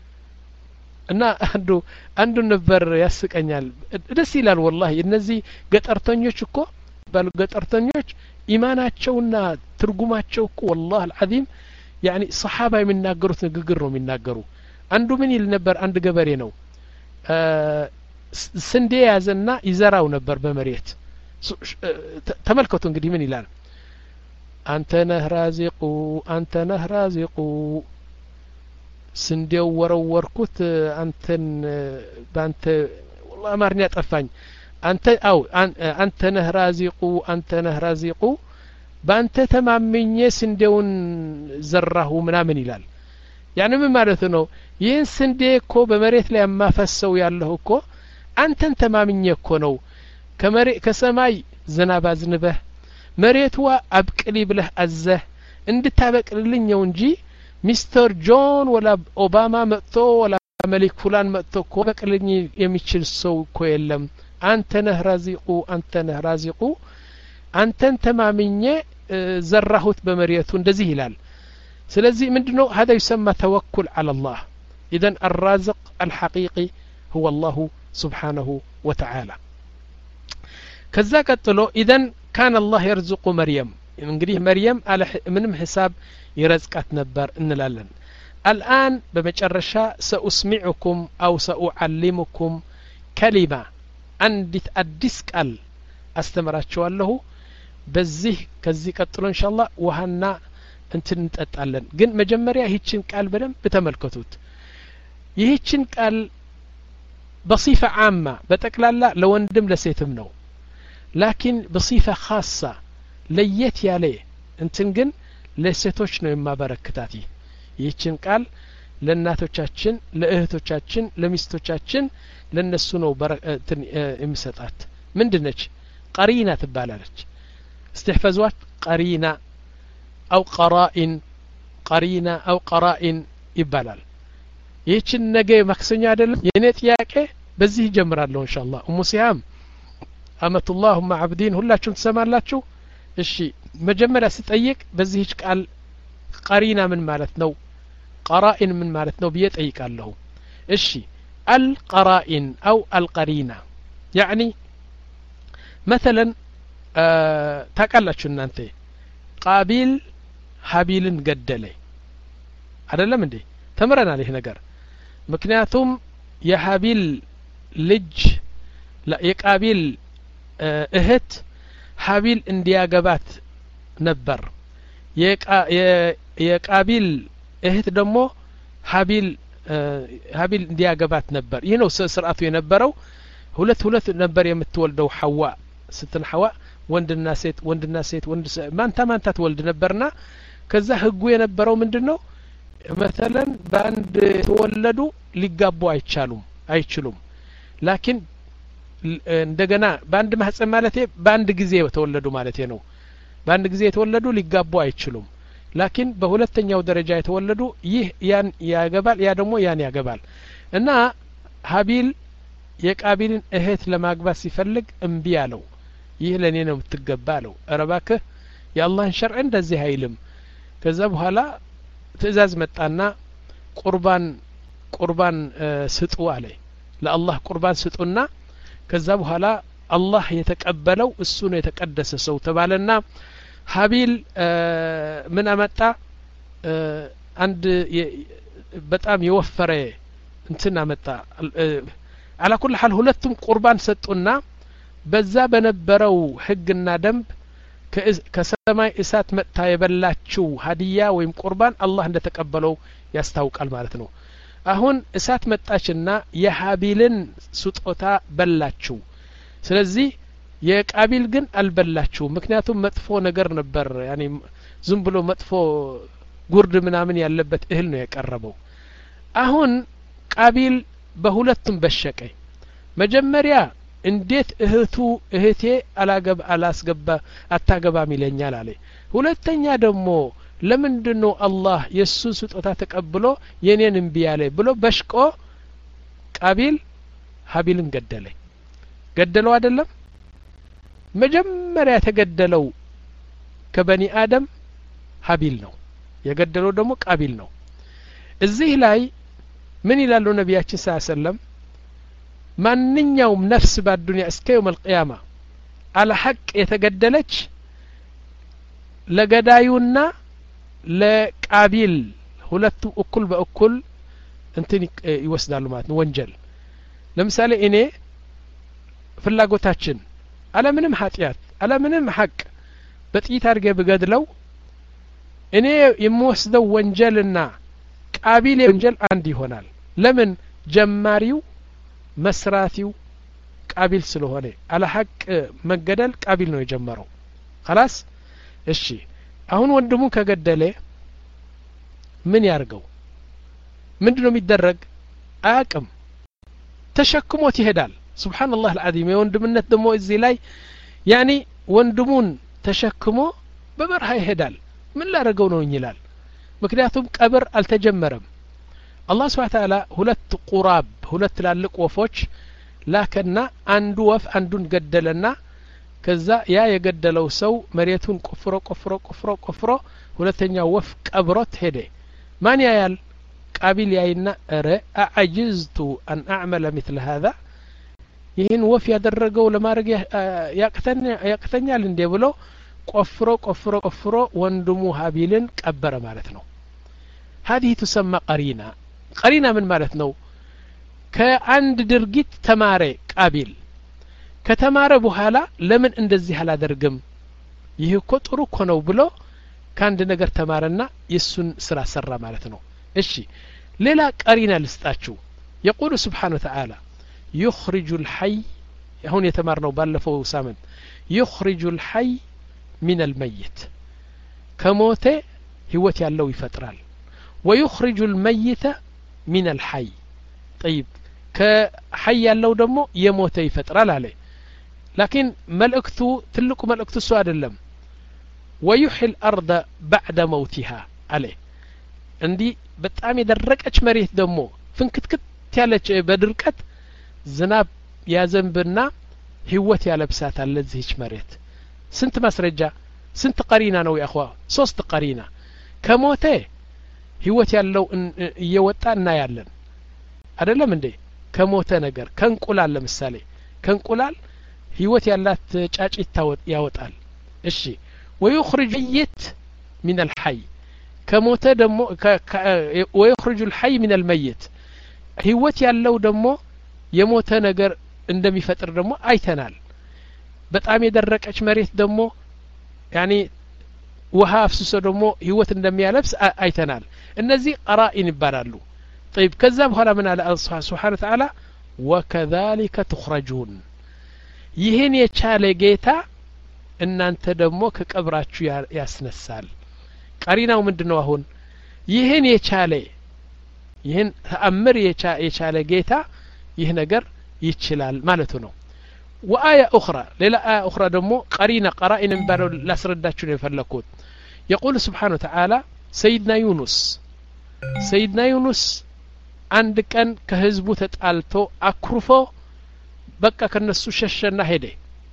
Speaker 2: እና አንዱ አንዱ ነበር ያስቀኛል ደስ ይላል والله እነዚህ ገጠርተኞች እኮ ባልገጠርተኞች ኢማናቸውና ትርጉማቸው እኮ والله العظيم يعني صحابه የሚናገሩት ንግግር ነው የሚናገሩ አንዱ ምን ይል ነበር አንድ ገበሬ ነው ስንዴ ያዘና ይዘራው ነበር በመሬት ተመልከቱ እንግዲህ ምን ይላል አንተ ነህ ራዚቁ አንተ ነህ ራዚቁ ስንዴው ወረወርኩት አንተን ባንተ والله አማርኛ ጠፋኝ አንተ አው አንተ ነህ ራዚቁ አንተ ነህ ራዚቁ ባንተ ተማምኜ ስንዴውን ዘራሁ ምናምን ይላል ያኔ ምን ማለት ነው ይህን ስንዴ እኮ በመሬት ላይ ማፈሰው ያለው እኮ አንተን ተማምኜ እኮ ነው ከመሬ ከሰማይ ዝናብ አዝንበህ መሬትዋ አብቅሊ ብለህ አዘህ እንድታበቅልልኝ ነው እንጂ ሚስተር ጆን ወላ ኦባማ መጥቶ ወላ መሊክ ፉላን መጥቶ እኮ በቅልኝ የሚችል ሰው እኮ የለም አንተ ነህ ራዚቁ አንተ ነህ ራዚቁ አንተን ተማምኜ ዘራሁት በመሬቱ እንደዚህ ይላል ስለዚህ ምንድነው هذا يسمى توكل على الله اذا الرازق الحقيقي هو الله سبحانه وتعالى ከዛ ቀጥሎ اذا كان الله يرزق مريم እንግዲህ መርየም አለ ምንም ሂሳብ ይረዝቃት ነበር እንላለን الآن በመጨረሻ سأسمعكم أو سأعلمكم كلمة አንዲት አዲስ ቃል አስተምራችኋለሁ በዚህ ከዚህ ቀጥሎ ኢንሻአላህ ወሃና እንትን እንጠጣለን ግን መጀመሪያ ይህችን ቃል በደንብ ተመልከቱት ይህችን ቃል بصفة عامة በጠቅላላ ለወንድም ለሴትም ነው لكن بصفة خاصة ለየት ያለ እንትን ግን ለሴቶች ነው የማበረክታት ይህችን ቃል ለእናቶቻችን ለእህቶቻችን ለሚስቶቻችን ለነሱ ነው እንትን የሚሰጣት ምንድነች ቀሪና ትባላለች استحفظوات قرينة أو قرائن قرينة أو قرائن ይባላል ይህችን ነገ ማክሰኞ አይደለም የኔ ጥያቄ በዚህ ጀምራለሁ ኢንሻአላህ ኡሙ ሲያም አመቱላህ ኡም አብዲን ሁላችሁም ተሰማላችሁ እሺ መጀመሪያ ስጠይቅ በዚህች ቃል ቀሪና ምን ማለት ነው ቀራኢን ምን ማለት ነው ብዬ ጠይቃለሁ እሺ القرائن أو القرينة يعني مثلا ታውቃላችሁ እናንተ ቃቢል ሀቢልን ገደለ አይደለም እንዴ ተምረናል ይሄ ነገር ምክንያቱም የሀቢል ልጅ የቃቢል እህት ሀቢል እንዲያገባት ነበር የቃቢል እህት ደግሞ ሀቢል ሀቢል እንዲያገባት ነበር ይህ ነው ስርዓቱ የነበረው ሁለት ሁለት ነበር የምትወልደው ሐዋ ስትል ሐዋ ወንድና ሴት ወንድና ሴት ወንድ ማንታ ማንታ ትወልድ ነበርና ከዛ ህጉ የነበረው ምንድነው مثلا ባንድ ተወለዱ ሊጋቡ አይቻሉም አይችሉም ላኪን እንደገና ባንድ ማህፀን ማለት ባንድ ጊዜ ተወለዱ ማለት ነው ባንድ ጊዜ ተወለዱ ሊጋቡ አይችሉም ላኪን በሁለተኛው ደረጃ የተወለዱ ይህ ያን ያገባል ያ ደግሞ ያን ያገባል እና ሀቢል የቃቢልን እህት ለማግባት ሲፈልግ እምቢ አለው ይህ ለኔ ነው የምትገባለው አረባከ የአላህን ሸርዕ እንደዚህ አይልም ከዛ በኋላ ትእዛዝ መጣና ቁርባን ቁርባን ስጡ አለ ለአላህ ቁርባን ስጡና ከዛ በኋላ አላህ የተቀበለው እሱ ነው የተቀደሰ ሰው ተባለና ሀቢል ምን አመጣ አንድ በጣም የወፈረ እንትን አመጣ على كل حال ሁለቱም ቁርባን ሰጡና በዛ በነበረው ህግና ደንብ ከሰማይ እሳት መጣ የበላችው ሀዲያ ወይም ቁርባን አላህ እንደተቀበለው ያስታውቃል ማለት ነው አሁን እሳት መጣችና የሀቢልን ስጦታ በላችው ስለዚህ የቃቢል ግን አልበላችው ምክንያቱም መጥፎ ነገር ነበር ያኒ ዝም ብሎ መጥፎ ጉርድ ምናምን ያለበት እህል ነው የቀረበው አሁን ቃቢል በሁለቱም በሸቀ መጀመሪያ እንዴት እህቱ እህቴ አላገብ አላስገባ አታገባም ይለኛል አለ ሁለተኛ ደግሞ ለምንድነው አላህ የሱ ስጦታ ተቀብሎ የኔን እምቢ ያለ ብሎ በሽቆ ቃቢል ሀቢልን ገደለ ገደለው አይደለም መጀመሪያ የተገደለው ከበኒ አደም ሀቢል ነው የገደለው ደግሞ ቃቢል ነው እዚህ ላይ ምን ይላሉ ነብያችን ሰለላሁ ዐለይሂ ወሰለም ማንኛውም ነፍስ በዱንያ እስከ يوم القيامه على حق የተገደለች ለገዳዩና ለቃቢል ሁለቱ እኩል በእኩል እንትን ይወስዳሉ ማለት ነው ወንጀል ለምሳሌ እኔ ፍላጎታችን አለ ምንም ኃጢያት አለ ምንም ሐቅ በጥይት አድርጌ ብገድለው እኔ የምወስደው ወንጀልና ቃቢል ወንጀል አንድ ይሆናል ለምን ጀማሪው መስራቲው ቃቢል ስለሆነ አለ ሐቅ መገደል ቃቢል ነው የጀመረው خلاص እሺ አሁን ወንድሙ ከገደለ ምን ያርገው ምንድነው የሚደረግ አቅም ተሸክሞት ይሄዳል ሱብሃንአላህ العظيم የወንድምነት ደግሞ እዚህ ላይ ያኒ ወንድሙን ተሸክሞ በበረሃ ይሄዳል ምን ላረገው ነው ይላል ምክንያቱም ቀብር አልተጀመረም አላህ Subhanahu Ta'ala ሁለት ቁራብ ሁለት ላልቅ ወፎች ላከና አንዱ ወፍ አንዱን ገደለና ከዛ ያ የገደለው ሰው መሬቱን ቆፍሮ ቆፍሮ ቆፍሮ ቆፍሮ ሁለተኛው ወፍ ቀብሮት ሄደ ማን ያያል ቃቢል ያይና አረ አعجزت ان اعمل مثل هذا ይህን ወፍ ያደረገው ለማድረግ ያቅተኛል እንደ ብሎ ቆፍሮ ቆፍሮ ቆፍሮ ወንድሙ ሀቢልን ቀበረ ማለት ነው هذه تسمى قرينه قرينه ምን ማለት ነው ከአንድ ድርጊት ተማረ ቃቢል ከተማረ በኋላ ለምን እንደዚህ አላደርግም ይህ እኮ ጥሩ እኮ ነው ብሎ ካንድ ነገር ተማረና የሱን ስራ ሰራ ማለት ነው እሺ ሌላ ቀሪና ልስጣችሁ يقول سبحانه وتعالى يخرج الحي هون يتمرنوا ባለፈው ሳምንት يخرج الحي من الميت ከሞተ ህይወት ያለው ይፈጥራል ويخرج الميت من الحي طيب كحي ያለው ደግሞ የሞተ ይፈጥራል አለ لكن ملእክቱ ትልቁ ملእክቱ እሱ አይደለም ويحيي الارض بعد موتها አለ እንዲ በጣም የደረቀች መሬት ደግሞ ፍንክትክት ያለች በድርቀት ዝናብ ያዘንብና ህይወት ያለብሳታል ለዚህች መሬት ስንት ማስረጃ ስንት ቀሪና ነው ያخوا ሶስት ቀሪና ከሞተ ህይወት ያለው እየወጣ እናያለን አይደለም እንዴ ከሞተ ነገር ከንቁላል ለምሳሌ ከንቁላል ህይወት ያላት ጫጭት ያወጣል እሺ ويخرج الميت من الحي ከሞተ ደሞ ويخرج الحي من الميت ህይወት ያለው ደሞ የሞተ ነገር እንደሚፈጥር ደሞ አይተናል በጣም የደረቀች መሬት ደሞ ያኒ ውሃ አፍስሶ ደሞ ህይወት እንደሚያለብስ አይተናል እነዚህ ቀራኢን ይባላሉ طيب ከዛ በኋላ ምን አለ አላህ Subhanahu Wa Ta'ala وكذلك تخرجون ይሄን የቻለ ጌታ እናንተ ደሞ ከቀብራችሁ ያስነሳል ቀሪናው ምንድነው አሁን ይሄን የቻለ ይሄን ተአምር የቻለ ጌታ ይህ ነገር ይችላል ማለቱ ነው وآية أخرى لا آية أخرى دمو قرينة قرائن بارو لا سرداتشون يفلكوت يقول سبحانه وتعالى سيدنا يونس سيدنا يونس عندك أن كهزبو تتقالتو أكرفو بقى كنسو ششنا هيدي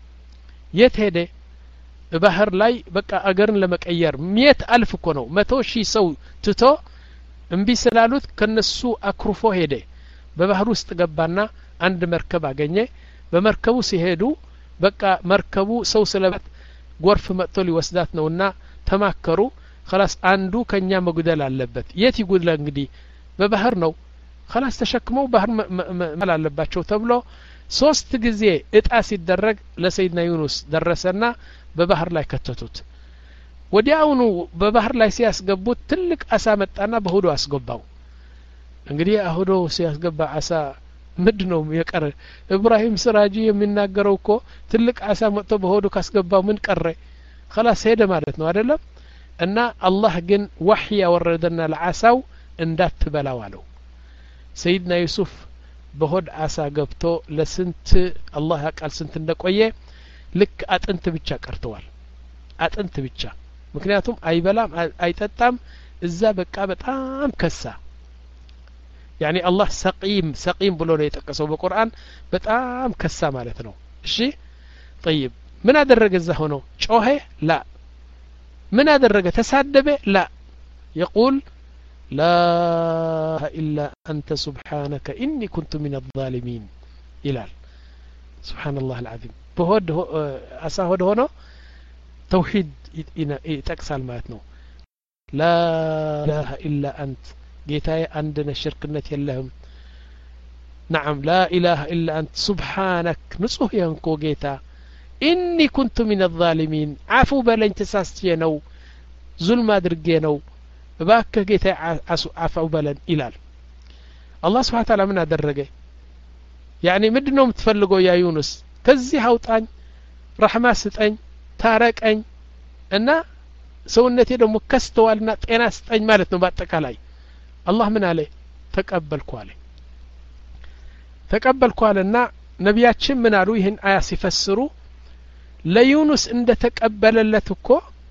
Speaker 2: يت هيدي بحر لاي بقى أقرن لمك أيار مية ألف كونو متو شي سو تتو انبي سلالوت كنسو أكرفو هيدي ببحر استقبانا عند مركب أغنيه በመርከቡ ሲሄዱ በቃ መርከቡ ሰው ስለበት ጎርፍ መጥቶ ሊወስዳት ነውና ተማከሩ خلاص አንዱ ከኛ መጉደል አለበት የት ይጉድላ እንግዲህ በባህር ነው خلاص ተሸክመው ባህር መል አለባቸው ተብሎ ሶስት ጊዜ እጣ ሲደረግ ለሰይድና ዩኑስ ደረሰና በባህር ላይ ከተቱት ወዲያውኑ በባህር ላይ ሲያስገቡት ትልቅ አሳ መጣና በሆዱ አስገባው እንግዲህ አሁዶ ሲያስገባ አሳ ምንድነው የቀረ ኢብራሂም ስራጂ የሚናገረው እኮ ትልቅ አሳ መጥቶ በሆዱ ካስገባው ምን ቀረ خلاص ሄደ ማለት ነው አይደለም እና አላህ ግን ወህይ ያወረደና ለዓሳው እንዳትበላው አለው ሰይድና ዩሱፍ በሆድ አሳ ገብቶ ለስንት አላህ ያቃል ስንት እንደቆየ ልክ አጥንት ብቻ ቀርተዋል አጥንት ብቻ ምክንያቱም አይበላም አይጠጣም እዛ በቃ በጣም ከሳ يعني الله سقيم سقيم بلو لي يتقسو بالقرآن بتام كسا مالتنا الشي طيب من هذا الرجل زهونه شوهي لا من هذا الرجل تسادبه لا يقول لا إلا أنت سبحانك إني كنت من الظالمين إلال سبحان الله العظيم بهود أساهد هنا توحيد يتقسال مالتنا لا إله إلا أنت ጌታዬ አንድነ ሽርክነት የለህም نعم لا إله إلا أنت سبحانك ንጹህ የንኮ ጌታ إني كنت من الظالمين عفو በለኝ ተሳስቼ ነው ዙልም አድርጌ ነው እባክህ ጌታዬ عفو በለን ይላል አላህ Subhanahu Wa Ta'ala ምን አደረገ يعني ምንድነው የምትፈልገው ያ ዩኑስ ከዚህ አውጣኝ ረህማ ስጠኝ ታረቀኝ እና ሰውነቴ ደግሞ ከስተዋልና ጤና ስጠኝ ማለት ነው በአጠቃላይ الله من عليه تقبلكو عليه تقبلكو علينا نبياتشم من علو يهن آية سيفسرو ليونس عند تقبللت እኮ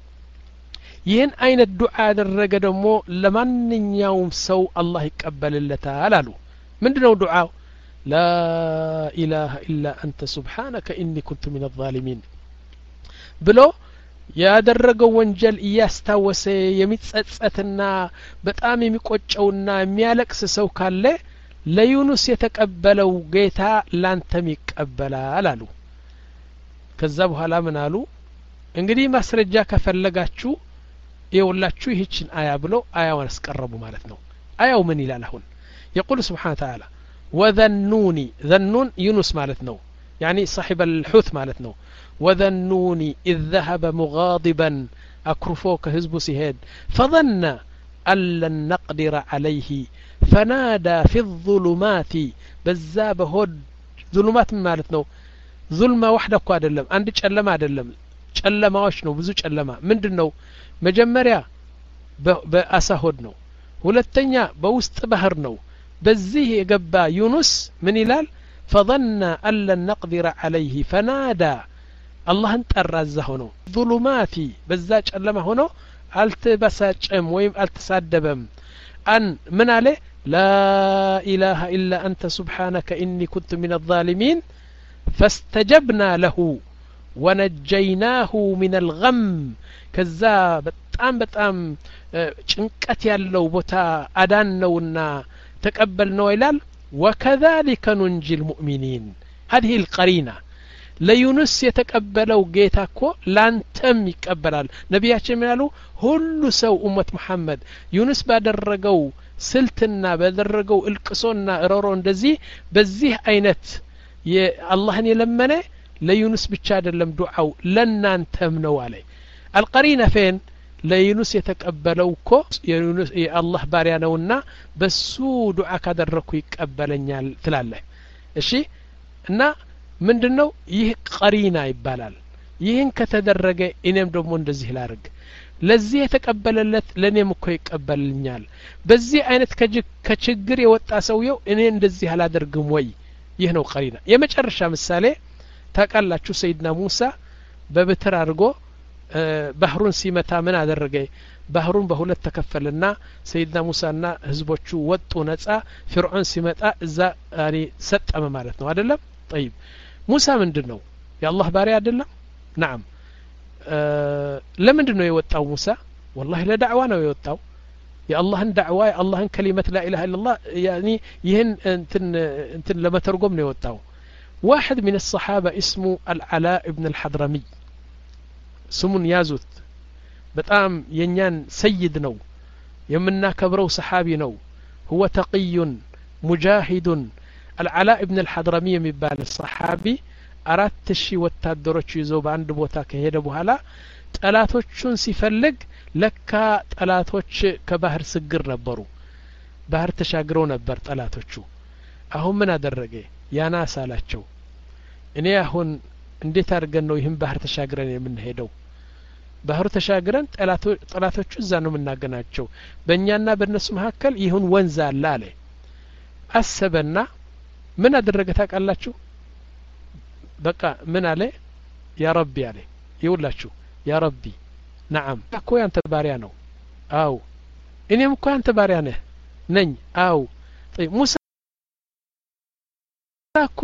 Speaker 2: ይህን አይነት ዱዓ ያደረገ ደግሞ ለማንኛውም ሰው አላህ ይቀበልለታል አሉ ምንድነው ዱዓው لا إله إلا أنت سبحانك إني كنت من الظالمين ብሎ ያደረገው ወንጀል እያስታወሰ የሚጸጸትና በጣም የሚቆጨውና የሚያለቅስ ሰው ካለ ለዩኑስ የተቀበለው ጌታ ላንተም ይቀበላል አሉ ከዛ በኋላ ምን አሉ እንግዲህ ማስረጃ ከፈለጋችሁ ይውላችሁ ይህችን አያ ብሎ አያውን አስቀረቡ ማለት ነው አያው ምን ይላል አሁን يقول سبحانه وتعالى وذنوني ذنون يونس ማለት ነው يعني صاحب الحوت ማለት ነው وذنوني إذ ذهب مغاضبا أكرفوك هزب سهاد فظن أن لن نقدر عليه فنادى في الظلمات بزاب هود ظلمات مالتنا ظلمة وحدة كو أدلم عندي چلما أدلم چلما وشنو بزو چلما من دنو مجمريا بأسا هودنو ولتنيا بوست بهرنو بزيه يقبا يونس من إلال فظن أن لن نقدر عليه فنادى الله انترازه هنا ظلماتي بزاج علمه هنا التبساجم ويم التسادبم أن من عليه لا إله إلا أنت سبحانك إني كنت من الظالمين فاستجبنا له ወነጀይናሁ ሚነል ገም ከዛ በጣም በጣም ጭንቀት ያለው ቦታ አዳን ነውና ተቀበል ነው ይላል وكذلك ننجي المؤمنين هذه القرينة ለዩኑስ የተቀበለው ጌታ እኮ ላንተም ይቀበላል ነቢያችን ምን አሉ ሁሉ ሰው ኡመት መሐመድ ዩኑስ ባደረገው ስልትና ባደረገው እልቅሶና እሮሮ እንደዚህ በዚህ አይነት የአላህን የለመነ ለዩኑስ ብቻ አይደለም ዱዓው ለናንተም ነው አለ القرينة فين ለዩኑስ የተቀበለው እኮ የዩኑስ የአላህ ባሪያ ነውና በሱ ዱዓ ካደረኩ ይቀበለኛል ትላለህ እሺ እና ምንድነው ይህ ቀሪና ይባላል ይህን ከተደረገ እኔም ደግሞ እንደዚህ ላርግ ለዚህ የተቀበለለት ለኔም እኮ ይቀበልኛል በዚህ አይነት ከችግር የወጣ ሰውየው እኔ እንደዚህ አላደርግም ወይ ይህ ነው ቀሪና የመጨረሻ ምሳሌ ታቃላችሁ ሰይድና ሙሳ በበትር አድርጎ ባህሩን ሲመታ ምን አደረገ ባህሩን በሁለት ተከፈለና ሰይድና ሙሳና ህዝቦቹ ወጡ ነፃ ፍርዖን ሲመጣ እዛ ያኒ ሰጠመ ማለት ነው አይደለም طيب ሙሳ ምንድነው የአላህ ባሪያ አይደለም نعم ለምንድነው የወጣው ሙሳ والله ለዳዕዋ ነው የወጣው የአላህን ዳዕዋ የአላህን ከሊመት لا اله الا الله يعني ይህን እንትን እንትን ለመተርጎም ነው የወጣው واحد من الصحابة اسمه العلاء ابن الحضرمي ስሙን ያዙት በጣም የኛን ሰይድ ነው የምናከብረው ሰሃቢ ነው هو تقي مجاهد العلاء ابن الحضرمي የሚባል ሰሃቢ አራት ሺህ ወታደሮች ይዘው በአንድ ቦታ ከሄደ በኋላ ጠላቶቹን ሲፈልግ ለካ ጠላቶች ከባህር ስግር ነበሩ ባህር ተሻግረው ነበር ጠላቶቹ አሁን ምን አደረገ ያናስ አላቸው እኔ አሁን እንዴት አድርገን ነው ይህን ባህር ተሻግረን የምንሄደው ባህሩ ተሻግረን ጠላቶቹ እዛ ነው የምናገናቸው በእኛና በእነሱ መካከል ይሁን ወንዝ አለ አለ አሰበና ምን አደረገ ታውቃላችሁ በቃ ምን አለ ያ ረቢ አለ ይውላችሁ ያ ረቢ نعم እኮ ያንተ ባሪያ ነው አው እኔም እኮ ያንተ ባሪያ ነህ ነኝ አው طيب ሙሳ እኮ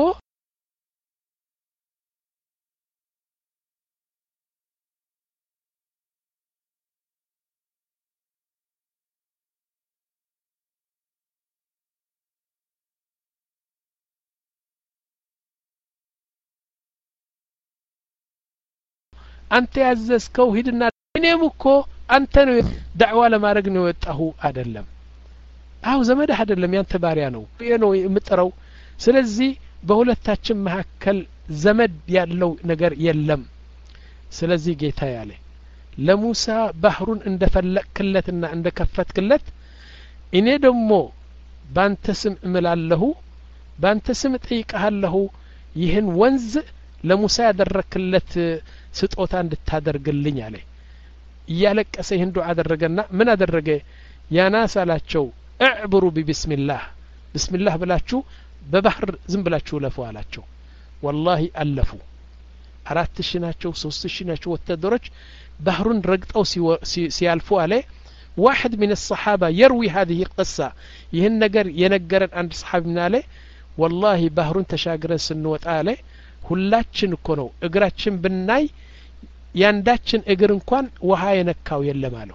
Speaker 2: አንተ ያዘዝከው ሂድና እኔም እኮ አንተ ነው ዳዕዋ ለማድረግ ነው የወጣሁ አይደለም አው ዘመድ አይደለም ያንተ ባሪያ ነው ነው የምጠራው ስለዚህ በሁለታችን መካከል ዘመድ ያለው ነገር የለም ስለዚህ ጌታ ያለ ለሙሳ ባህሩን እንደፈለክለትና እንደከፈትክለት እኔ ደግሞ ባንተ ስም እምላለሁ ባንተ ስም ጠይቀሃለሁ ይህን ወንዝ ለሙሳ ያደረክለት ስጦታ እንድታደርግልኝ አለ እያለቀሰ ይህን ዱዓ አደረገና ምን አደረገ ያናስ አላቸው እዕብሩ ቢስሚላህ ቢስሚላህ ብላችሁ በባህር ዝም ብላችሁ ለፉ አላቸው والله አለፉ አራት ሺህ ናቸው ሶስት ሺህ ናቸው ወታደሮች ባህሩን ረግጠው ሲያልፉ አለ واحد من الصحابة يروي هذه القصة ይህን ነገር የነገረን አንድ صحابي ምን አለ والله ባህሩን ተሻግረን ስንወጣ አለ ሁላችን እኮ ነው እግራችን ብናይ ያንዳችን እግር እንኳን ውሃ የነካው የለም አለው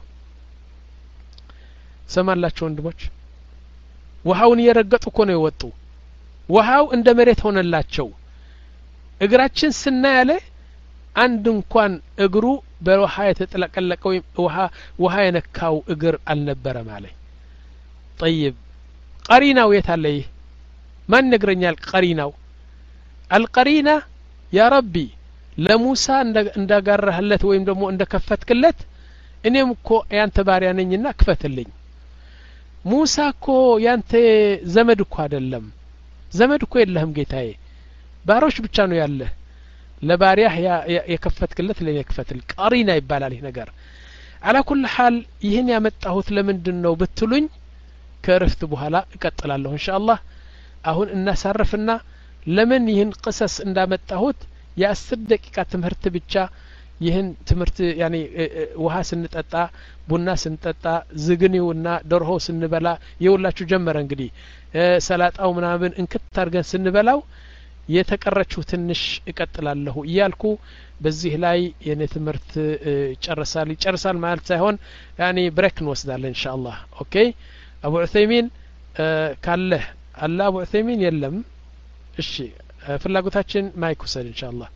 Speaker 2: ሰማላችሁ ወንድሞች ውሃውን እየረገጡ እኮ ነው የወጡ ውሃው እንደ መሬት ሆነላቸው እግራችን ስናይ አለ አንድ እንኳን እግሩ በውሃ የተጠለቀለቀው ውሃ ውሃ የነካው እግር አልነበረም አለ طيب ቀሪናው የታለ ማን ነግረኛል ቀሪናው القرينة يا ربي لموسى እንዳጋራህለት ወይም ደግሞ እንደከፈትክለት እኔም እኮ ያንተ ባሪያ ነኝና ክፈትልኝ ሙሳ እኮ ያንተ ዘመድ እኮ አይደለም ዘመድ እኮ የለህም ጌታዬ ባሮች ብቻ ነው ያለ ለባሪያህ የከፈትክለት ለኔ ክፈትል ቀሪና ይባላል ይህ ነገር على كل حال ይህን ያመጣሁት ለምንድነው ብትሉኝ ከርፍት በኋላ እቀጥላለሁ ኢንሻአላህ አሁን እናሳርፍና ለምን ይህን ቅሰስ እንዳመጣሁት የአስር ደቂቃ ትምህርት ብቻ ይህን ትምህርት ያኒ ውሃ ስንጠጣ ቡና ስንጠጣ ዝግኒውና ደርሆ ስንበላ ይውላችሁ ጀመረ እንግዲህ ሰላጣው ምናምን እንክት አርገን ስንበላው የተቀረችው ትንሽ እቀጥላለሁ እያልኩ በዚህ ላይ የኔ ትምህርት ጨርሳል ይጨርሳል ማለት ሳይሆን ያኒ ብሬክ እንወስዳለን ኢንሻአላህ ኦኬ አቡ ዑሰይሚን ካለ አላ አቡ ዑሰይሚን የለም እሺ ፍላጎታችን ማይክ ወሰድ ኢንሻአላህ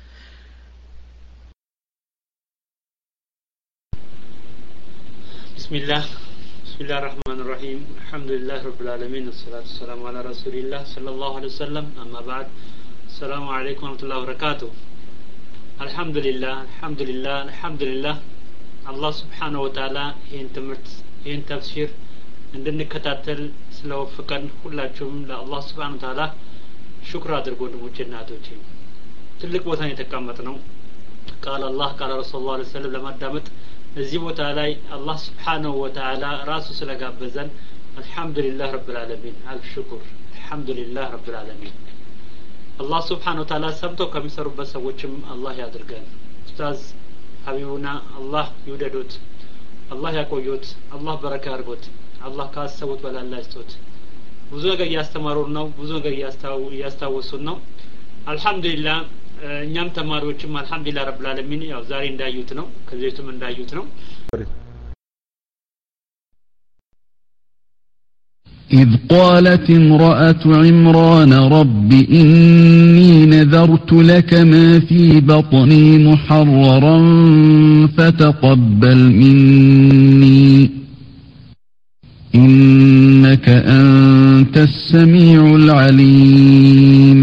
Speaker 3: ቢስሚላህ بسم الله الرحمن الرحيم الحمد لله رب العالمين والصلاة والسلام على رسول الله صلى الله عليه وسلم أما بعد السلام عليكم ورحمة الله وبركاته الحمد لله الحمد لله الحمد لله الله سبحانه وتعالى ይህን ትምህርት ይህን ተፍሲር እንድንከታተል ስለወፈቀን ሁላችሁም ለአላህ Subhanahu Wa Ta'ala ሽክር አድርጉ ወንድሞቼ እና እህቶቼ ትልቅ ቦታ የተቀመጠ ነው قال الله قال رسول الله صلى الله عليه وسلم ለማዳመጥ እዚህ ቦታ ላይ አላህ Subhanahu Wa Ta'ala ራሱ ስለጋበዘን አልহামዱሊላህ ረብል ዓለሚን አልፍ ሽኩር አልহামዱሊላህ ረብል ዓለሚን አላህ Subhanahu Wa Ta'ala ሰምቶ ከሚሰሩበት ሰዎችም አላህ ያድርገን ኡስታዝ ሀቢቡና አላህ ይውደዱት አላህ ያቆዩት አላህ በረካ ያርጉት አላህ ካሰቡት በላይ አላህ ይስጡት ብዙ ነገር ያስተማሩን ነው ብዙ ነገር ያስታው ያስታውሱን ነው አልহামዱሊላህ እኛም ተማሪዎችም አልহামዱሊላህ ረብል ዓለሚን ያው ዛሬ እንዳዩት ነው ከዚህም እንዳዩት ነው
Speaker 4: إذ قالت امرأة عمران رب إني نذرت لك ما في بطني محررا فتقبل مني إنك أنت السميع العليم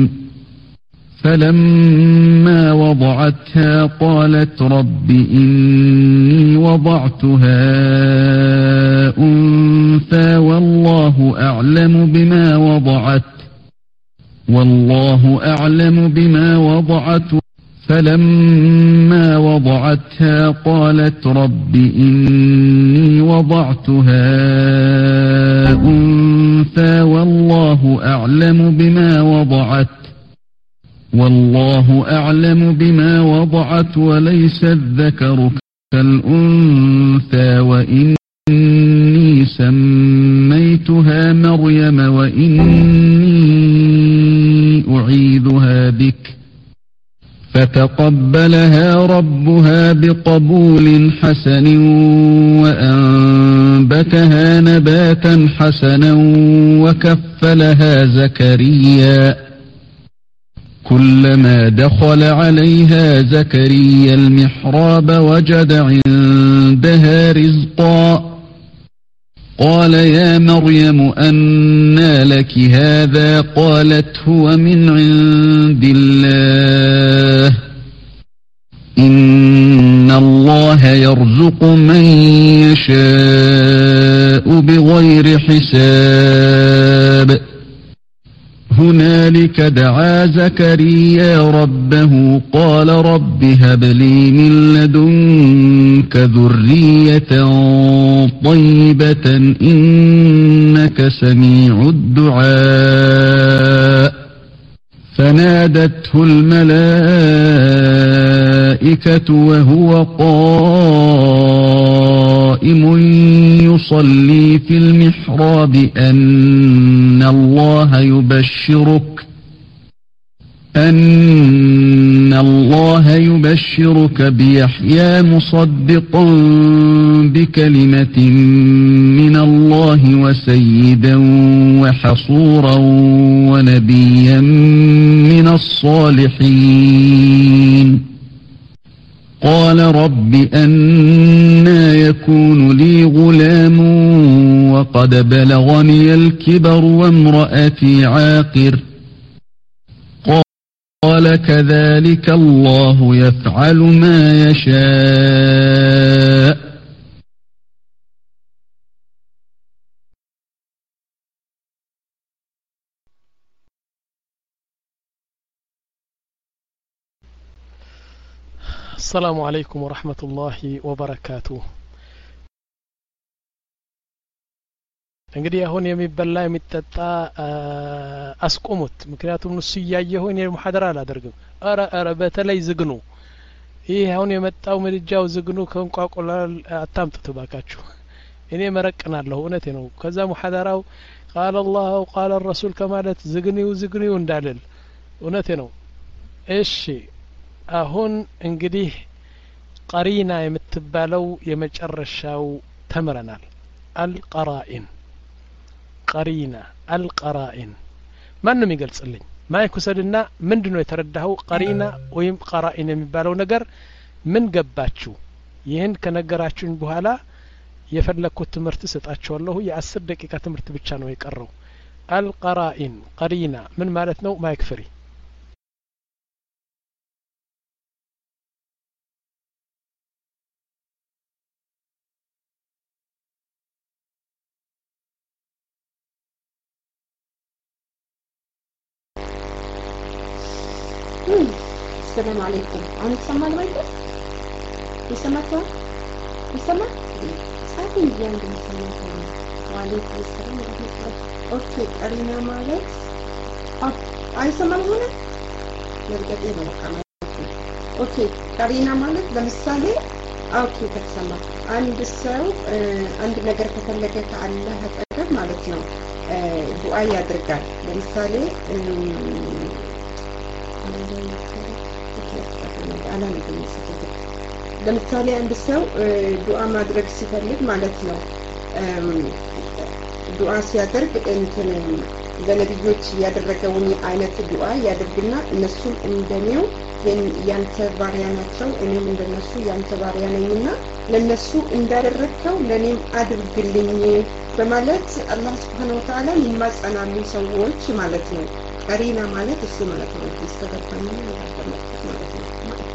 Speaker 4: فلما وضعتها قالت رب إني وضعتها أنثى والله أعلم بما وضعت والله أعلم بما وضعت فلما وضعتها قالت رب إني وضعتها أنثى والله أعلم بما وضعت والله أعلم بما وضعت وليس الذكر كالأنثى وإني سميتها مريم وإني أعيذها بك فتقبلها ربها بقبول حسن وأنبتها نباتا حسنا وكفلها زكريا كلما دخل عليها زكريا المحراب وجد عندها رزقا قال يا مريم أنى لك هذا قالت هو من عند الله إن الله يرزق من يشاء بغير حساب هنالك دعا زكريا ربه قال رب هب لي من لدنك ذرية طيبة إنك سميع الدعاء فنادته الملائكة وهو قائم يصلي في المحراب أن الله يبشرك أن الله يبشرك بيحيى مصدقا بكلمة من الله وسيدا وحصورا ونبيا من الصالحين قال رب أنى يكون لي غلام وقد بلغني الكبر وامرأتي عاقر قال كذلك الله يفعل ما يشاء
Speaker 2: السلام عليكم ورحمة الله وبركاته እንግዲህ አሁን የሚበላ የሚጠጣ አስቆሙት ምክንያቱም እሱ ያየሁ እኔ ሙሐደራ አላደርግም አረ አረ በተለይ ዝግኑ ይሄ አሁን የመጣው ምድጃው ዝግኑ ከንቋቆላል አታምጡት ባካችሁ እኔ መረቅናለሁ እውነቴ ነው ከዛ ሙሐደራው قال الله وقال الرسول ከማለት ዝግኒው ዝግኒው እንዳልል እውነቴ ነው እሺ አሁን እንግዲህ ቀሪና የምትባለው የመጨረሻው ተምረናል አልቀራኢን ቀሪና አልቀራኢን ማንም ይገልጽልኝ ማይክ ወሰድና ምንድነው የተረዳኸው ቀሪና ወይም ቀራኢን የሚባለው ነገር ምን ገባችሁ ይህን ከነገራችሁኝ በኋላ የፈለኩት ትምህርት ሰጣችኋለሁ የአስር ደቂቃ ትምህርት ብቻ ነው የቀረው አልቀራኢን ቀሪና ምን ማለት ነው ማይክ ፍሪ
Speaker 5: السلام عليكم عم تسمع المايك يسمعك يسمع ساعتين بيان بيسمعك وعليكم السلام ورحمة الله اوكي قرينا مالك اي سمع هنا يرجع ايه بقى اوكي قرينا مالك ለምሳሌ اوكي ተሰማ አንድ ሰው አንድ ነገር ከፈለገ ከአላህ አጠገብ ማለት ነው ዱዓ ያደርጋል ለምሳሌ ለምሳሌ አንድ ሰው ዱዓ ማድረግ ሲፈልግ ማለት ነው ዱዓ ሲያደርግ እንትን ለነብዮች ያደረገውን አይነት ዱዓ ያደርግና እነሱም እንደኔው ያንተ ባሪያ ናቸው እኔም እንደነሱ ያንተ ባሪያ ነኝና ለነሱ እንዳደረከው ለኔም አድርግልኝ በማለት አላህ Subhanahu Wa Ta'ala ይማጸናሉ ሰዎች ማለት ነው ቀሪና ማለት እሱ ማለት ነው ይስተካከላል ማለት ነው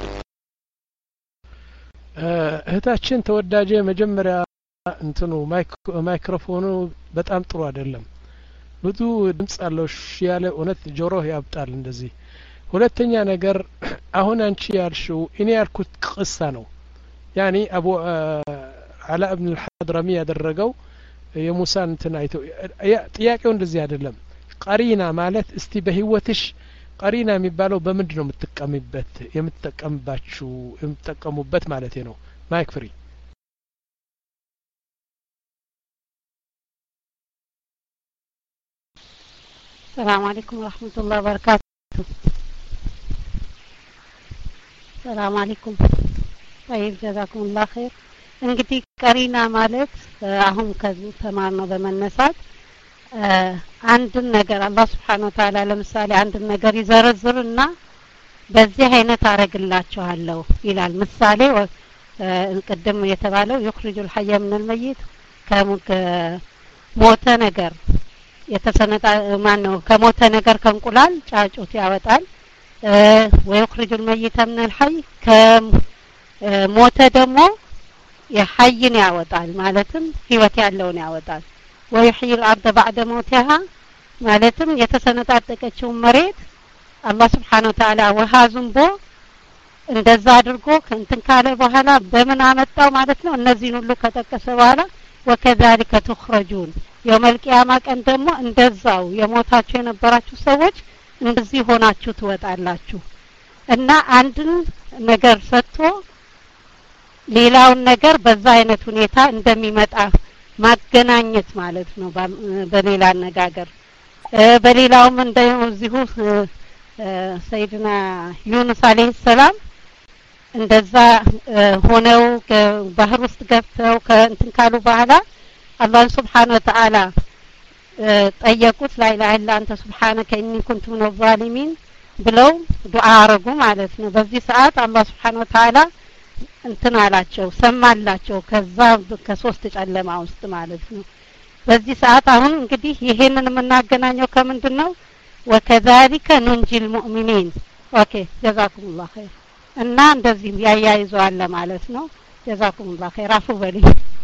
Speaker 2: እህታችን ተወዳጀ መጀመሪያ እንትኑ ማይክሮፎኑ በጣም ጥሩ አይደለም ብዙ ድምጽ አለው ያለ እውነት ጆሮ ያብጣል እንደዚህ ሁለተኛ ነገር አሁን አንቺ ያልሽው እኔ ያልኩት ቅሳ ነው ያኒ አቡ አላ ኢብኑ አልሐድረሚ ያደረገው የሙሳ እንትን አይቶ ጥያቄው እንደዚህ አይደለም ቀሪና ማለት እስቲ በህይወትሽ ቀሪና የሚባለው በምንድን ነው የምትጠቀምበት የምትጠቀምባችሁ የምትጠቀሙበት ማለት ነው ማይክ ፍሪ
Speaker 6: السلام عليكم ورحمة الله وبركاته السلام عليكم طيب جزاكم الله خير እንግዲህ ቀሪና ማለት አሁን ከዚህ ተማርነው በመነሳት አንድን ነገር አላህ Subhanahu Wa Ta'ala ለምሳሌ አንድን ነገር ይዘረዝርና በዚህ አይነት አረግላችኋለሁ ይላል ምሳሌ ቅድም የተባለው يخرج الحي من الميت ከሞተ ነገር የተሰነጣ ማን ነው ከሞተ ነገር ከእንቁላል ጫጩት ያወጣል ويخرج الميت من الحي ከሞተ ደግሞ የሐይን ያወጣል ማለትም ህይወት ያለውን ያወጣል ويحيي الارض بعد موتها ማለትም የተሰነጣጠቀችው መሬት አላህ Subhanahu Wa Ta'ala ውሃ ዝንቦ እንደዛ አድርጎ ከእንትን ካለ በኋላ በምን አመጣው ማለት ነው እነዚህን ሁሉ ከጠቀሰ በኋላ وكذلك تخرجون يوم القيامة ቀን ደግሞ እንደዛው የሞታችሁ የነበራችሁ ሰዎች እንደዚህ ሆናችሁ ትወጣላችሁ እና አንድን ነገር ሰጥቶ ሌላውን ነገር በዛ አይነት ሁኔታ እንደሚመጣ ማገናኘት ማለት ነው በሌላ አነጋገር በሌላውም እንደዚሁ ሰይድና ዩኑስ አለይሂ ሰላም እንደዛ ሆነው ባህር ውስጥ ገብተው ከእንትን ካሉ በኋላ አላህ Subhanahu Wa Ta'ala ጠየቁት لا اله الا انت سبحانك اني كنت من الظالمين ብለው ዱዓ አረጉ ማለት ነው በዚህ ሰዓት አላህ Subhanahu Wa Ta'ala እንትን አላቸው ሰማላቸው ከዛ ከሶስት ጨለማ ውስጥ ማለት ነው በዚህ ሰዓት አሁን እንግዲህ ይሄንን የምናገናኘው ከምንድነው وكذلك ننجي المؤمنين ኦኬ جزاكم الله خير እና እንደዚህ ያያይዘዋል ማለት ነው جزاكم الله خير አፉ በሊ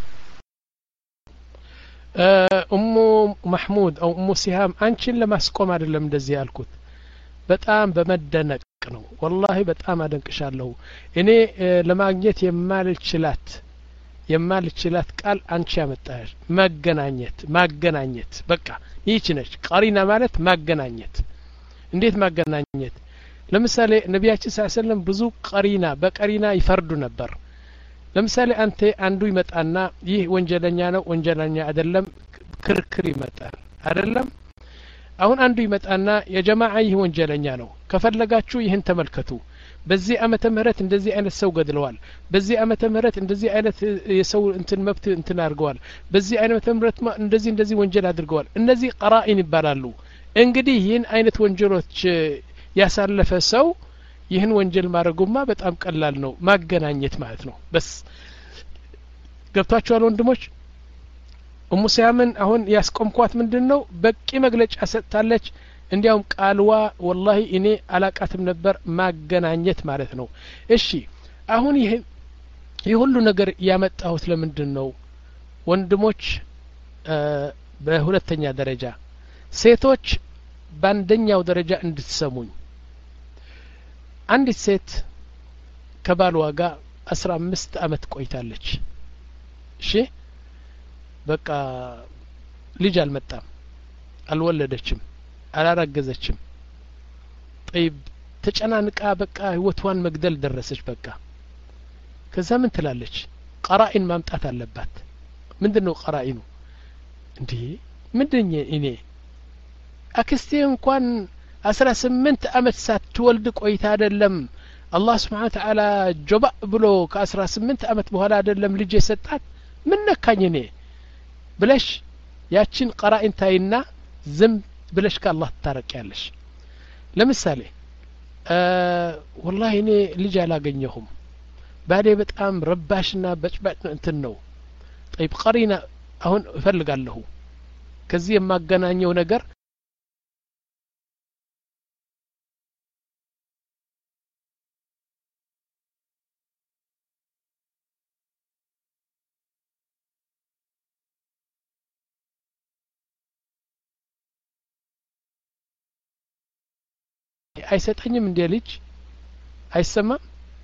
Speaker 2: ኡሙ ማህሙድ አው ኡሙ ሲሃም አንቺን ለማስቆም አይደለም እንደዚህ ያልኩት በጣም በመደነቅ ነው والله በጣም አደንቅሻለሁ እኔ ለማግኘት የማልችላት የማልችላት ቃል አንቺ ያመጣሽ ማገናኘት ማገናኘት በቃ ይህች ነች ቀሪና ማለት ማገናኘት እንዴት ማገናኘት ለምሳሌ ነብያችን ሰለላሁ ዐለይሂ ወሰለም ብዙ ቀሪና በቀሪና ይፈርዱ ነበር ለምሳሌ አንተ አንዱ ይመጣና ይህ ወንጀለኛ ነው ወንጀለኛ አይደለም ክርክር ይመጣል አይደለም አሁን አንዱ ይመጣና የጀማዓ ይህ ወንጀለኛ ነው ከፈለጋችሁ ይህን ተመልከቱ በዚህ ዓመተ ምህረት እንደዚህ አይነት ሰው ገድለዋል በዚህ ዓመተ ምህረት እንደዚህ አይነት የሰው እንትን መብት እንትን አድርገዋል በዚህ ዓመተ ምህረት እንደዚህ እንደዚህ ወንጀል አድርገዋል እነዚህ ቀራኢን ይባላሉ እንግዲህ ይህን አይነት ወንጀሎች ያሳለፈ ሰው ይህን ወንጀል ማድረጉማ በጣም ቀላል ነው ማገናኘት ማለት ነው በስ ገብታችኋል ወንድሞች ኡሙ ሲያምን አሁን ያስቆምኳት ምንድነው በቂ መግለጫ ሰጥታለች እንዲያውም ቃልዋ ወላሂ እኔ አላቃትም ነበር ማገናኘት ማለት ነው እሺ አሁን ይሄ የሁሉ ነገር ያመጣሁት ለምንድነው ወንድሞች በሁለተኛ ደረጃ ሴቶች በአንደኛው ደረጃ እንድትሰሙኝ አንዲት ሴት ከባልዋ ጋር አስራ አምስት አመት ቆይታለች እሺ በቃ ልጅ አልመጣም አልወለደችም አላረገዘችም طيب ተጨናንቃ በቃ ህይወቷን መግደል ደረሰች በቃ ከዛ ምን ትላለች ቀራኢን ማምጣት አለባት ምንድነው ቀራኢኑ እንዴ ምንድነኝ እኔ አክስቴ እንኳን አስራ ስምንት አመት ሳትወልድ ቆይታ አይደለም አላህ Subhanahu Wa Ta'ala ጆባ ብሎ ከ18 አመት በኋላ አይደለም ልጅ የሰጣት ምን ነካኝ እኔ ብለሽ ያችን ቀራኢን ታይና ዝም ብለሽ ከአላህ ታረቂያለሽ ለምሳሌ والله እኔ ልጅ አላገኘሁም ባዴ በጣም ረባሽና በጭባጭ እንትን ነው طيب ቀሪና አሁን እፈልጋለሁ ከዚህ የማገናኘው ነገር አይሰጠኝም እንደ ልጅ አይሰማም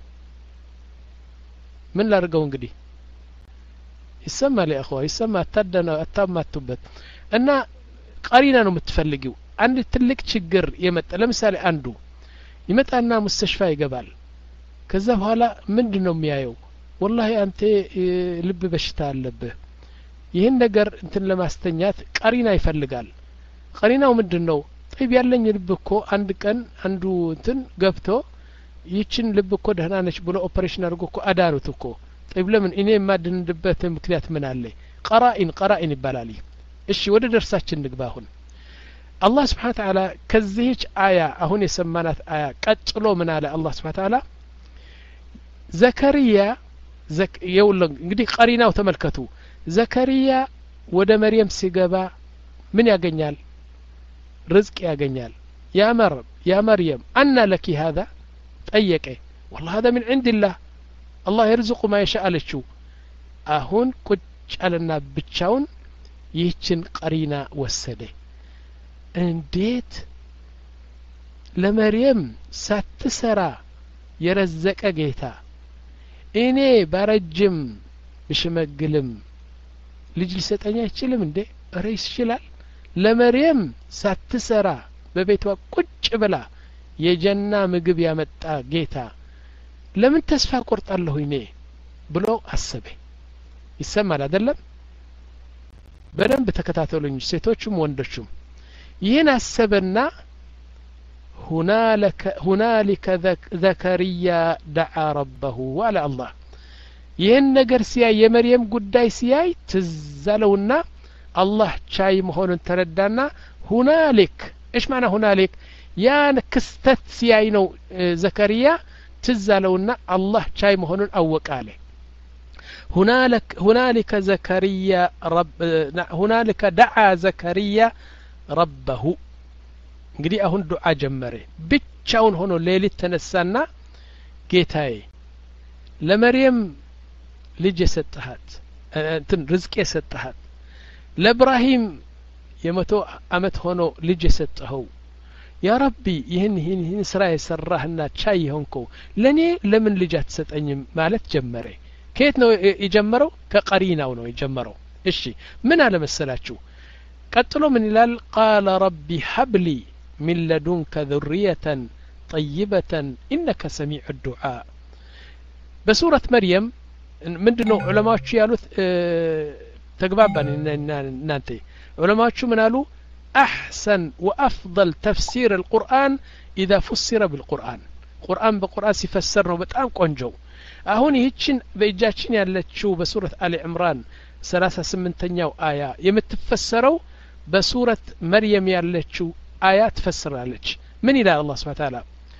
Speaker 2: ምን ላርገው እንግዲህ ይሰማል يا اخوه ይሰማ አታደና አታማቱበት እና ቀሪና ነው የምትፈልጊው አንድ ትልቅ ችግር የመጣ ለምሳሌ አንዱ ይመጣና ሙስተሽፋ ይገባል ከዛ በኋላ ምንድነው የሚያየው والله አንተ ልብ በሽታ አለብህ ይሄን ነገር እንትን ለማስተኛት ቀሪና ይፈልጋል ቀሪናው ምንድነው طيب ያለኝ ልብ እኮ አንድ ቀን አንዱ እንትን ገብቶ ይችን ልብ እኮ ደህና ነች ብሎ ኦፕሬሽን አድርጎ እኮ አዳኑት እኮ طيب ለምን እኔ ማድንድበት ምክንያት ምን አለ ቀራኢን ቀራኢን ይባላል እሺ ወደ ደርሳችን ንግባ አሁን አላህ Subhanahu Wa Ta'ala ከዚህች አያ አሁን የሰማናት አያ ቀጥሎ ምን አለ አላህ Subhanahu Wa Ta'ala ዘከሪያ ዘከየውል እንግዲህ ቀሪናው ተመልከቱ ዘከሪያ ወደ መርየም ሲገባ ምን ያገኛል رزق ያገኛል يا مريم يا مريم أن لك هذا ጠየቀ والله هذا من عند الله الله يرزق ما يشاء لشو አሁን ቁጭ አለና ብቻውን ይህችን ቀሪና ወሰደ እንዴት ለመርየም ሳትሰራ የረዘቀ ጌታ እኔ ባረጅም ብሽመግልም ልጅ ሊሰጠኝ አይችልም እንዴ ራይስ ይችላል ለመርየም ሳትሰራ በቤቷ ቁጭ ብላ የጀና ምግብ ያመጣ ጌታ ለምን ተስፋ ቆርጣለሁ እኔ ብሎ አሰበ ይሰማል አይደለም በደንብ ተከታተሉኝ ሴቶችም ወንዶችም ይህን አሰበና هنالك هنالك زكريا دعا ربه وعلى الله ይህን ነገር ሲያይ የመርየም ጉዳይ ሲያይ ትዛለውና الله شاي مهون تردنا هنالك ايش معنى هنالك يا كستت سياينو زكريا تزالونا الله شاي مهون اوق عليه هنالك هنالك زكريا رب هنالك دعا زكريا ربه እንግዲህ አሁን ዱዓ ጀመረ ብቻውን ሆኖ ሌሊት ተነሳና ጌታዬ ለመርየም ልጅ የሰጠሃት እንትን ርዝቅ የሰጠሃት ለኢብራሂም የመቶ አመት ሆኖ ልጅ የሰጠኸው ያ ረቢ ይህን ይህን ይህን ስራ የሰራህና ቻይ ሆንከው ለኔ ለምን ልጅ አትሰጠኝም ማለት ጀመረ ከየት ነው የጀመረው ከቀሪናው ነው የጀመረው እሺ ምን አለ መሰላችሁ ቀጥሎ ምን ይላል ቃለ ረቢ ሀብሊ من لدنك ذرية طيبة إنك سميع الدعاء بسورة مريم ምንድነው ዑለማዎቹ ያሉት ተግባባን እናንተ ዑለማዎቹ ምን አሉ أحسن وأفضل تفسير القرآن إذا فسر بالقرآن قرآن بقرآن سيفسر ነው በጣም ቆንጆ አሁን ይህችን በእጃችን ያለችው በሱረት አሊ ዕምራን ሰላሳ ስምንተኛው አያ የምትፈሰረው በሱረት መርየም ያለችው አያ ትፈስራለች ምን ይላል አላህ Subhanahu Wa Ta'ala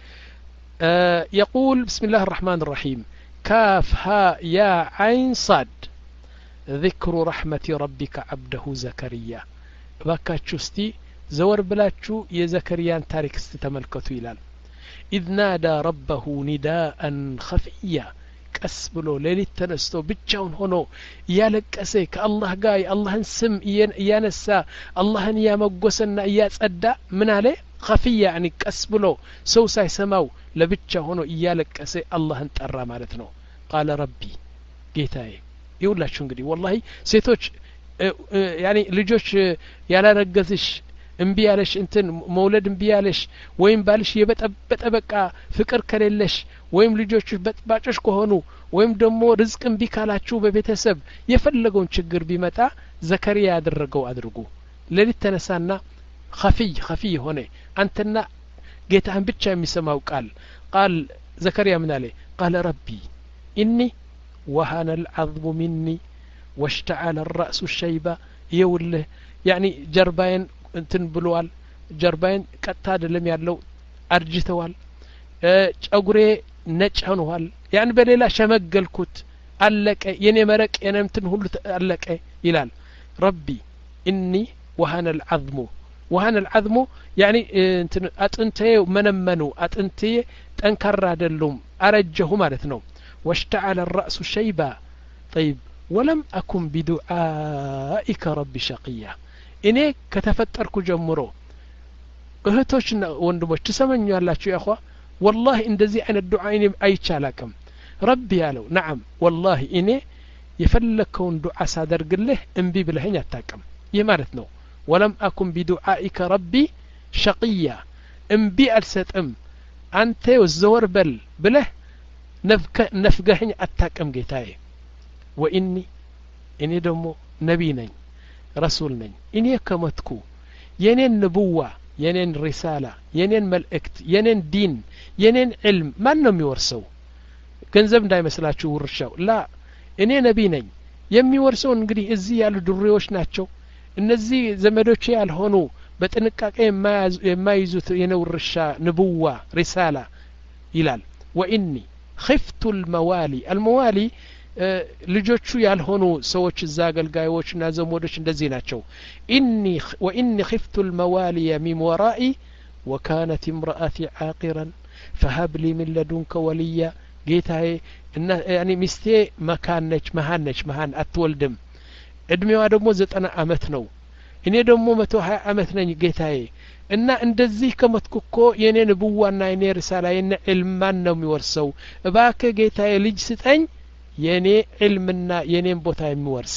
Speaker 2: يقول بسم الله الرحمن الرحيم كاف ها يا عين صاد ذكر رحمة ربك عبده زكريا باكاتشو استي زور بلاتشو يا زكريا تاريخ استتملكتو ይላል إذ نادى ربه نداء خفيا ቀስ ብሎ ሌሊት ተነስቶ ብቻውን ሆኖ ያለቀሰ ከአላህ ጋር የአላህን ስም እያነሳ አላህን ያመጎሰና ያጸዳ ምን አለ خفيا يعني ቀስ ብሎ ሰው ሳይሰማው ለብቻ ሆኖ እያለቀሰ አላህን ጠራ ማለት ነው قال ربي ጌታዬ ይውላችሁ እንግዲህ والله ሴቶች يعني ልጆች ያላረገዝሽ እምቢ ያለሽ እንትን መውለድ እምቢ ያለሽ ወይም ባልሽ የበጠበጠ በቃ ፍቅር ከሌለሽ ወይም ልጆች በጥባጮች ከሆኑ ወይም ደግሞ ርዝቅ እምቢ ካላችሁ በቤተሰብ የፈለገውን ችግር ቢመጣ ዘከሪያ ያደረገው አድርጉ ሌሊት ተነሳና خفي خفي ሆነ አንተና ጌታህን ብቻ የሚሰማው ቃል قال زكريا من عليه قال ربي إني وهن العظم مني واشتعل الرأس الشيبة يوله يعني جربين እንትን ብሏል ጀርባዬን ቀጥታ አይደለም ያለው አርጅተዋል ጨጉሬ ነጭ ሆኗል ያን በሌላ ሸመገልኩት አለቀ የኔ መረቅ የኔ እንትን ሁሉ አለቀ ይላል ربي إني وهن العظم وهن العظم يعني እንትን አጥንቴ መነመኑ አጥንቴ ጠንካራ አይደሉም አረጀሁ ማለት ነው واشتعل الرأس شيبا طيب ولم أكن بدعائك ربي شقيا እኔ ከተፈጠርኩ ጀምሮ እህቶችና ወንድሞች ተሰመኙ ያላችሁ ያخوا والله እንደዚህ አይነት ዱዓ እኔ አይቻላከም ረቢ ያለው نعم والله እኔ የፈለከውን ዱዓ ሳደርግልህ እንቢ ብለኸኝ አታቀም ይህ ማለት ነው ولم أكن بدعائك ربي شقيا እንቢ አልሰጥም አንተ ወዘወር በል ብለህ ነፍገኸኝ አታቀም ጌታዬ وإني እኔ ደግሞ ነብይ ነኝ رسول ነኝ እኔ ከመትኩ የኔን ንቡዋ የኔን ሪሳላ የኔን መልእክት የኔን ዲን የኔን ዒልም ማን ነው የሚወርሰው ገንዘብ እንዳይመስላችሁ ውርሻው ላ እኔ ነብይ ነኝ የሚወርሰው እንግዲህ እዚህ ያሉ ድሬዎች ናቸው እነዚህ ዘመዶቼ ያልሆኑ በጥንቃቄ የማይዙት የኔ ውርሻ ንቡዋ ሪሳላ ይላል وإني خفت الموالي الموالي ልጆቹ ያልሆኑ ሰዎች እዛ አገልጋዮችና ዘመዶች እንደዚህ ናቸው ኢኒ وإني خفت الموالي من ورائي وكانت امرأتي عاقرا فهب لي من لدنك وليا ጌታዬ እና ያኒ ሚስቴ መካነች መሃነች መሃን አትወልድም እድሜዋ ደግሞ ዘጠና አመት ነው እኔ ደግሞ መቶ ሀያ አመት ነኝ ጌታዬ እና እንደዚህ ከመትኩኮ የኔ ንቡዋና የኔ ሪሳላ የኔ ዒልም ነው የሚወርሰው እባክህ ጌታዬ ልጅ ስጠኝ የኔ ዒልምና የኔን ቦታ የሚወርስ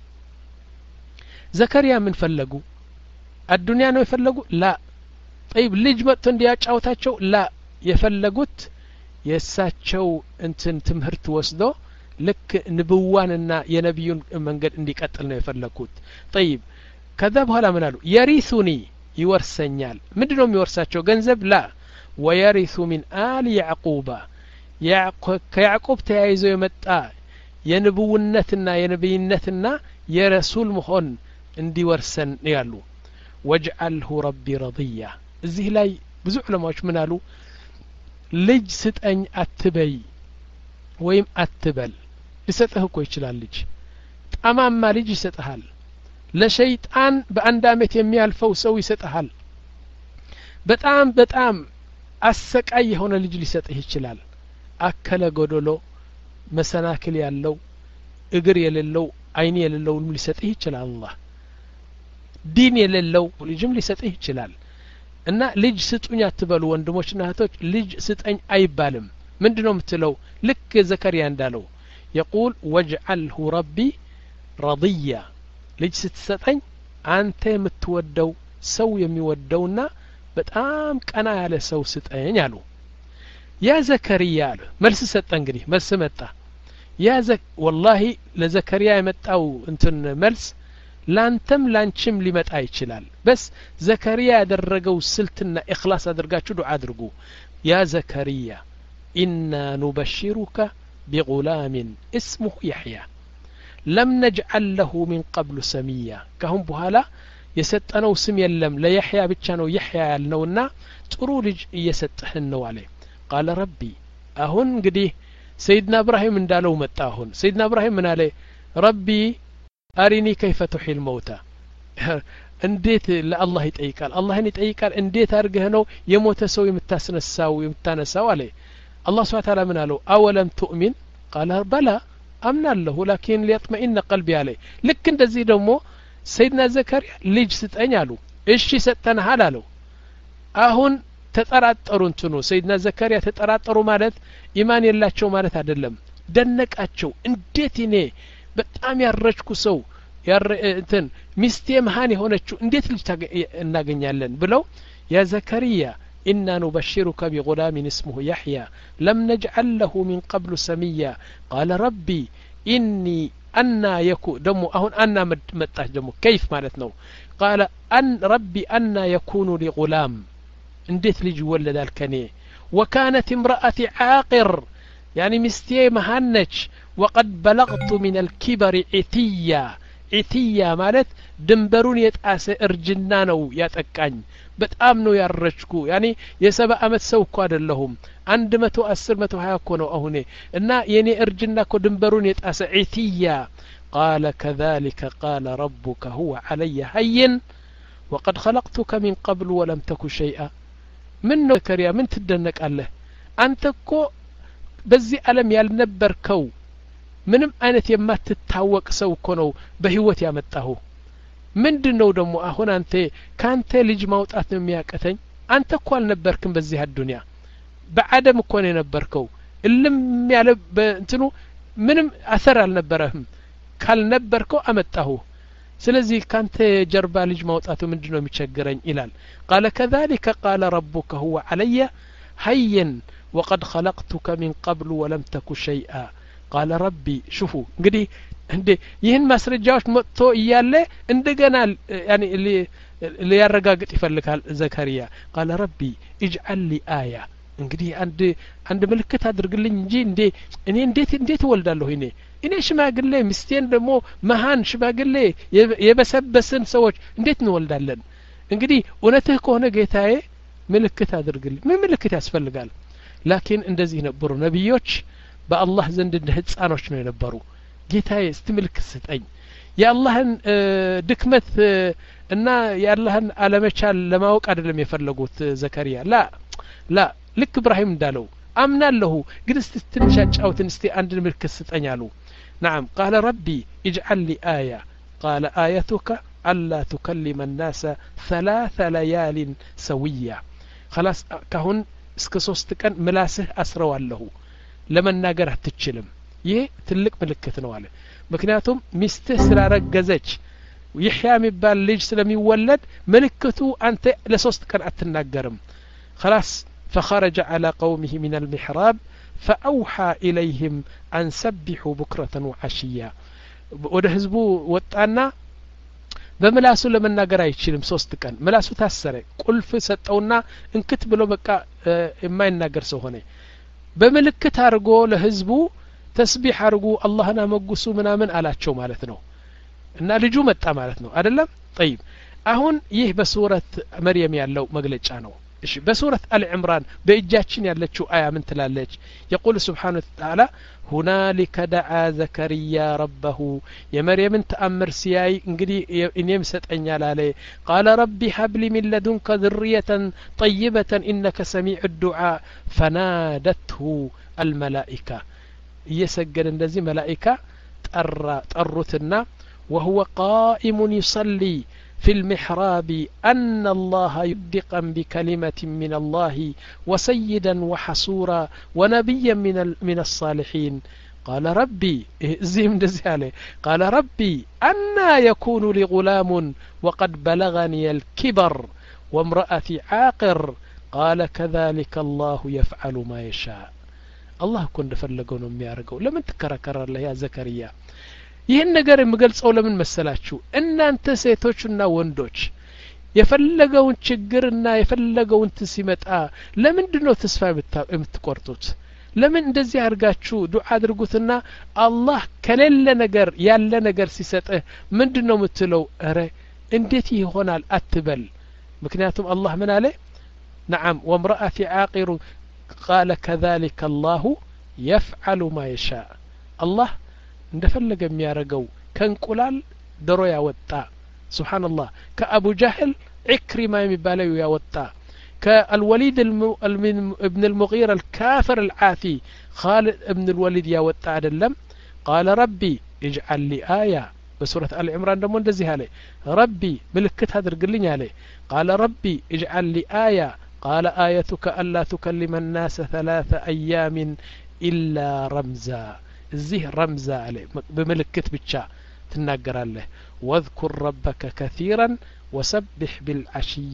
Speaker 2: ዘከሪያ ምን ፈለጉ አዱንያ ነው የፈለጉ ላ طيب ልጅ መጥቶ እንዲያጫውታቸው ላ የፈለጉት የሳቸው እንትን ትምህርት ወስዶ ልክ ንብዋንና የነብዩን መንገድ እንዲቀጥል ነው የፈለኩት طيب ከዛ በኋላ ምን አሉ የሪሱኒ ይወርሰኛል ምንድነው የሚወርሳቸው ገንዘብ ላ ويرث من آل يعقوب ከያዕቆብ ተያይዞ የመጣ የንብውነትና የነብይነትና የረሱል መሆን እንዲወርሰን ያሉ ወጅዐልሁ ረቢ ረضያ እዚህ ላይ ብዙ ዑለማዎች ምን አሉ ልጅ ስጠኝ አትበይ ወይም አትበል ሊሰጥህ እኮ ይችላል ልጅ ጠማማ ልጅ ይሰጥሃል ለሸይጣን በአንድ አመት የሚያልፈው ሰው ይሰጥሃል በጣም በጣም አሰቃይ የሆነ ልጅ ሊሰጥህ ይችላል አከለ ጎዶሎ መሰናክል ያለው እግር የሌለው አይን የሌለው ሊሰጥህ ይችላል አላህ ዲን የሌለው ልጅም ሊሰጥህ ይችላል እና ልጅ ስጡኝ አትበሉ ወንድሞችና እህቶች ልጅ ስጠኝ አይባልም ምንድነው የምትለው ልክ ዘከሪያ እንዳለው يقول واجعله ربي رضيا ልጅ ስትሰጠኝ አንተ የምትወደው ሰው የሚወደውና በጣም ቀና ያለ ሰው ስጠኝ አሉ ያ ዘከሪያ አለ መልስ ሰጠ እንግዲህ መልስ መጣ ያ ዘክ والله ለዘከሪያ የመጣው እንትን መልስ ላንተም ላንቺም ሊመጣ ይችላል በስ ዘከሪያ ያደረገው ስልትና ኢኽላስ አድርጋችሁ ዱዓ አድርጉ ያ ዘከሪያ ኢና ኑበሽሩከ ቢጉላምን እስሙሁ የሕያ ለም ነጅዐል ለሁ ሚን ቀብሉ ሰሚያ ካሁን በኋላ የሰጠነው ስም የለም ለየሕያ ብቻ ነው የሕያ ያልነውና ጥሩ ልጅ እየሰጠህን ነው አለ ቃለ ረቢ አሁን እንግዲህ ሰይድና እብራሂም እንዳለው መጣ አሁን ሰይድና እብራሂም ምን አለ ረቢ አሪኒ ከይፈ ቱሒል መውታ እንዴት ለአላህ ይጠይቃል አላህን ይጠይቃል እንዴት አድርገህ ነው የሞተ ሰው የምታስነሳው የምታነሳው አለ አላህ ስብሐ ተዓላ ምን አለው አወለም ቱእሚን ቃለ በላ አምናለሁ ላኪን ሊያጥመኢነ ቀልቢ አለ ልክ እንደዚህ ደግሞ ሰይድና ዘከሪያ ልጅ ስጠኝ አሉ እሺ ሰጠንሃል አለው አሁን ተጠራጠሩ እንትኑ ሰይድና ዘከሪያ ተጠራጠሩ ማለት ኢማን የላቸው ማለት አይደለም ደነቃቸው እንዴት እኔ በጣም ያረጅኩ ሰው ያረ እንትን ሚስቴ መሃን የሆነችው እንዴት ልጅ እናገኛለን ብለው ያ ዘከሪያ ኢና ኑበሽሩከ ቢጉላምን እስሙሁ የሕያ ለም ነጅዐል ለሁ ሚን ቀብሉ ሰሚያ ቃለ ረቢ ኢኒ አና የኩ ደሞ አሁን አና መጣች ደሞ ከይፍ ማለት ነው ቃለ አን ረቢ አና የኩኑ ሊ ጉላም እንዴት ልጅ ይወለዳል ከኔ ወካነት امرأتي عاقر يعني ሚስቴ መሃን ነች وقد بلغت من الكبر عتيا عتيا ማለት ድንበሩን የጣሰ እርጅና ነው ያጠቃኝ በጣም ነው ያረጅኩ ያኒ የሰባ አመት ሰው እኮ አይደለሁም አንድ መቶ አስር መቶ ሀያ እኮ ነው አሁን እና የኔ እርጅና እኮ ድንበሩን የጣሰ عتيا قال كذلك قال ربك هو علي هين وقد خلقتك من قبل ولم تك شيئا من ዘከሪያ ምን ትደነቃለህ አንተ እኮ በዚህ ዓለም ያልነበርከው ምንም አይነት የማትታወቅ ሰው እኮ ነው በህይወት ያመጣሁ ምንድነው ደግሞ አሁን አንተ ካንተ ልጅ ማውጣት ነው የሚያቀተኝ አንተ እኮ አልነበርክም በዚህ አዱንያ በአደም እኮ ነው የነበርከው እልም ያለ እንትኑ ምንም አሰር አልነበረህም ካልነበርከው አመጣሁ ስለዚህ ካንተ ጀርባ ልጅ ማውጣቱ ምንድነው የሚቸገረኝ ይላል قال كذلك قال ربك هو علي هين وقد خلقتك من قبل ولم تك شيئا قال ربي شوفوا እንግዲህ እንዴ ይህን ማስረጃዎች መጥቶ እያለ እንደገና يعني ሊያረጋግጥ ይፈልጋል ዘከሪያ قال ربي اجعل لي آية እንግዲህ አንድ አንድ ምልክት አድርግልኝ እንጂ እንዴ እኔ እንዴት እንዴት ወልዳለሁ እኔ እኔ ሽማግሌ ሚስቴን ደግሞ መሃን ሽማግሌ የበሰበስን ሰዎች እንዴት እንወልዳለን እንግዲህ እውነትህ ከሆነ ጌታዬ ምልክት አድርግልኝ ምን ምልክት ያስፈልጋል ላኪን እንደዚህ ነበሩ ነብዮች በአላህ ዘንድ እንደ ህፃኖች ነው የነበሩ ጌታዬ እስቲ ምልክት ስጠኝ የአላህን ድክመት እና የአላህን አለመቻል ለማወቅ አይደለም የፈለጉት ዘከሪያ ላ ላ ልክ ኢብራሂም እንዳለው አምናለሁ ግን እስቲ ትንሽ አጫውትን እስቲ አንድ ምልክት ስጠኝ አሉ نعم قال ربي اجعل لي آية قال آيتك ألا تكلم الناس ثلاث ليال سوية خلاص كهون እስከ ሶስት ቀን ምላስህ አስረዋለሁ ለመናገር አትችልም ይሄ ትልቅ ምልክት ነው አለ ምክንያቱም ሚስትህ ስላረገዘች ይህያ የሚባል ልጅ ስለሚወለድ ምልክቱ አንተ ለሶስት ቀን አትናገርም خلاص فخرج على قومه من المحراب فأوحى إليهم أن سبحوا بكرة وعشيا ወደ ህዝቡ ወጣና በመላሱ ለመናገር አይችልም ሶስት ቀን መላሱ ታሰረ ቁልፍ ሰጠውና እንክት ብሎ በቃ የማይናገር ሰው ሆነ በመልክት አርጎ ለህዝቡ ተስቢህ አርጉ አላህና መጉሱ ምናምን አላቸው ማለት ነው እና ልጁ መጣ ማለት ነው አይደለም طيب አሁን ይህ በሱረት መርየም ያለው መግለጫ ነው እሺ በሱረት አል ኢምራን በእጃችን ያለችው አያ ምን ትላለች يقول سبحانه وتعالى هنالك دعا زكريا ربه የመርየም ተአምር ሲያይ እንግዲህ እኔም ሰጠኛል አለ قال ربي هب لي من لدنك ذرية طيبة إنك سميع الدعاء فنادته الملائكة يسجد እንደዚህ መላእክት ጠራ ጠሩትና وهو قائم يصلي في المحراب أن الله يدقا بكلمة من الله وسيدا وحصورا ونبيا من, من الصالحين قال ربي زيم دزيالي قال ربي أنا يكون لي غلام وقد بلغني الكبر وامرأتي عاقر قال كذلك الله يفعل ما يشاء الله كن فلقون ميارقو لمن تكركر الله يا زكريا ይህን ነገር የምገልጸው ለምን መሰላችሁ እናንተ ሴቶችና ወንዶች የፈለገውን ችግርና የፈለገውን ሲመጣ ለምንድነው ተስፋ የምትቆርጡት ለምን እንደዚህ አድርጋችሁ ዱዓ አድርጉትና አላህ ከሌለ ነገር ያለ ነገር ሲሰጥህ ምንድነው የምትለው አረ እንዴት ይሆናል አትበል ምክንያቱም አላህ ምን አለ نعم وامرأتي عاقر قال كذلك الله يفعل ما يشاء الله እንደፈለገ የሚያረጋው ከንቁላል ድሮ ያወጣ سبحان الله كأبو جهل عكرمة የሚባለው ያወጣ كالوليد ابن المغيرة الكافر العاثي خالد ابن الوليد ያወጣ አይደለም قال ربي اجعل لي آية بسورة آل عمران دمو እንደዚህ አለ ربي ምልክት አድርግልኝ አለ قال ربي اجعل لي آية قال آيتك ألا تكلم الناس ثلاث أيام إلا رمزا እዚህ ረምዛ አለ በመልእክት ብቻ ትናገራለህ واذكر ربك كثيرا وسبح بالعشي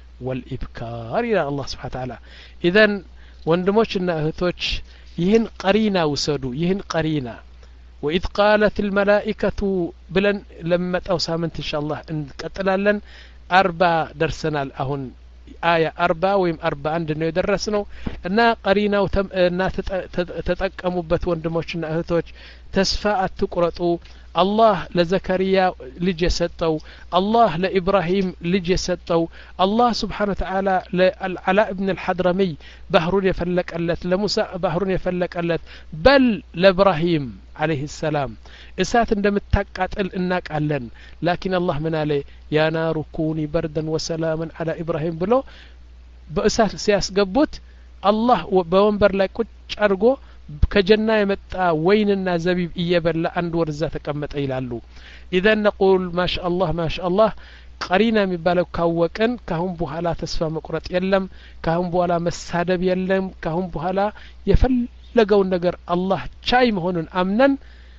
Speaker 2: والإبكار إلى الله سبحانه وتعالى إذن ወንድሞችና እህቶች ይህን ቀሪና ውሰዱ ይህን ቀሪና وإذ قالت الملائكة بلن لمتاو سامنت إن شاء الله እንቀጥላለን أربع درسنال አሁን آية أربعة ويم أربعة عندنا يدرسنا إن قرينا وتم إن تتأكموا بتوندموشنا أهتوش تسفاء تقرأوا الله لزكريا لجسدتو الله لإبراهيم لجسدتو الله سبحانه وتعالى لعلاء ابن الحضرمي بحرون يفلك ألت لموسى بحرون يفلك ألت بل لإبراهيم عليه السلام إسات عندما تقاتل إنك ألن لكن الله من عليه يا نار كوني بردا وسلاما على إبراهيم بلو بإسات سياس قبوت الله بوانبر لا كتش أرقو كجنة يمتع ويننا زبيب إيابلا عند ورزة تكمت إلالو إذا نقول ما شاء الله ما شاء الله قرينا مبالو كاوكن كهم بوهلا تسفى مقرط يلم كهم بوهلا مسادب يلم كهم بوهلا يفلقوا النقر الله شاي مهونن أمنا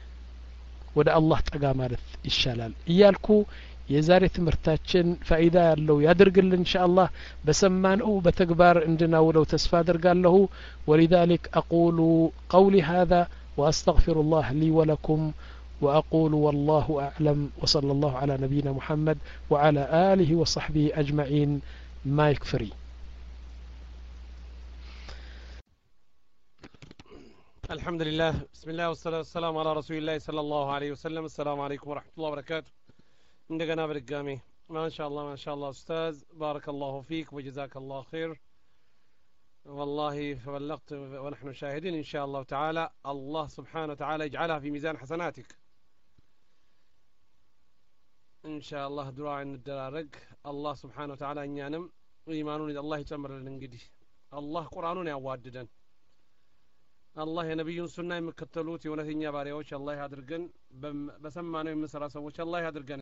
Speaker 2: ودا الله تقا مالث الشلال إيالكو የዛሬ ትምርታችን ፋይዳ ያለው ያድርግልን ኢንሻአላህ በሰማነው በተግባር እንድናውለው ተስፋ አደርጋለሁ ولذلك اقول قولي هذا واستغفر الله لي ولكم واقول والله اعلم وصلى الله على نبينا محمد وعلى اله وصحبه اجمعين ما يكفري
Speaker 1: الحمد لله بسم الله والصلاه والسلام على رسول الله صلى الله عليه وسلم السلام عليكم ورحمه الله وبركاته عندنا برقامي ما شاء الله ما شاء الله أستاذ بارك الله فيك وجزاك الله خير والله فبلغت ونحن شاهدين إن شاء الله تعالى الله سبحانه وتعالى يجعلها في ميزان حسناتك إن شاء الله دراع الدرارق الله سبحانه وتعالى إن ينم إيمانون إذا الله يتمر لنقدي الله قرآنون يواددا الله يا نبي سنة مكتلوتي ونثنيا باريوش الله يهدرقن بسمانه من سراسوش الله يهدرقن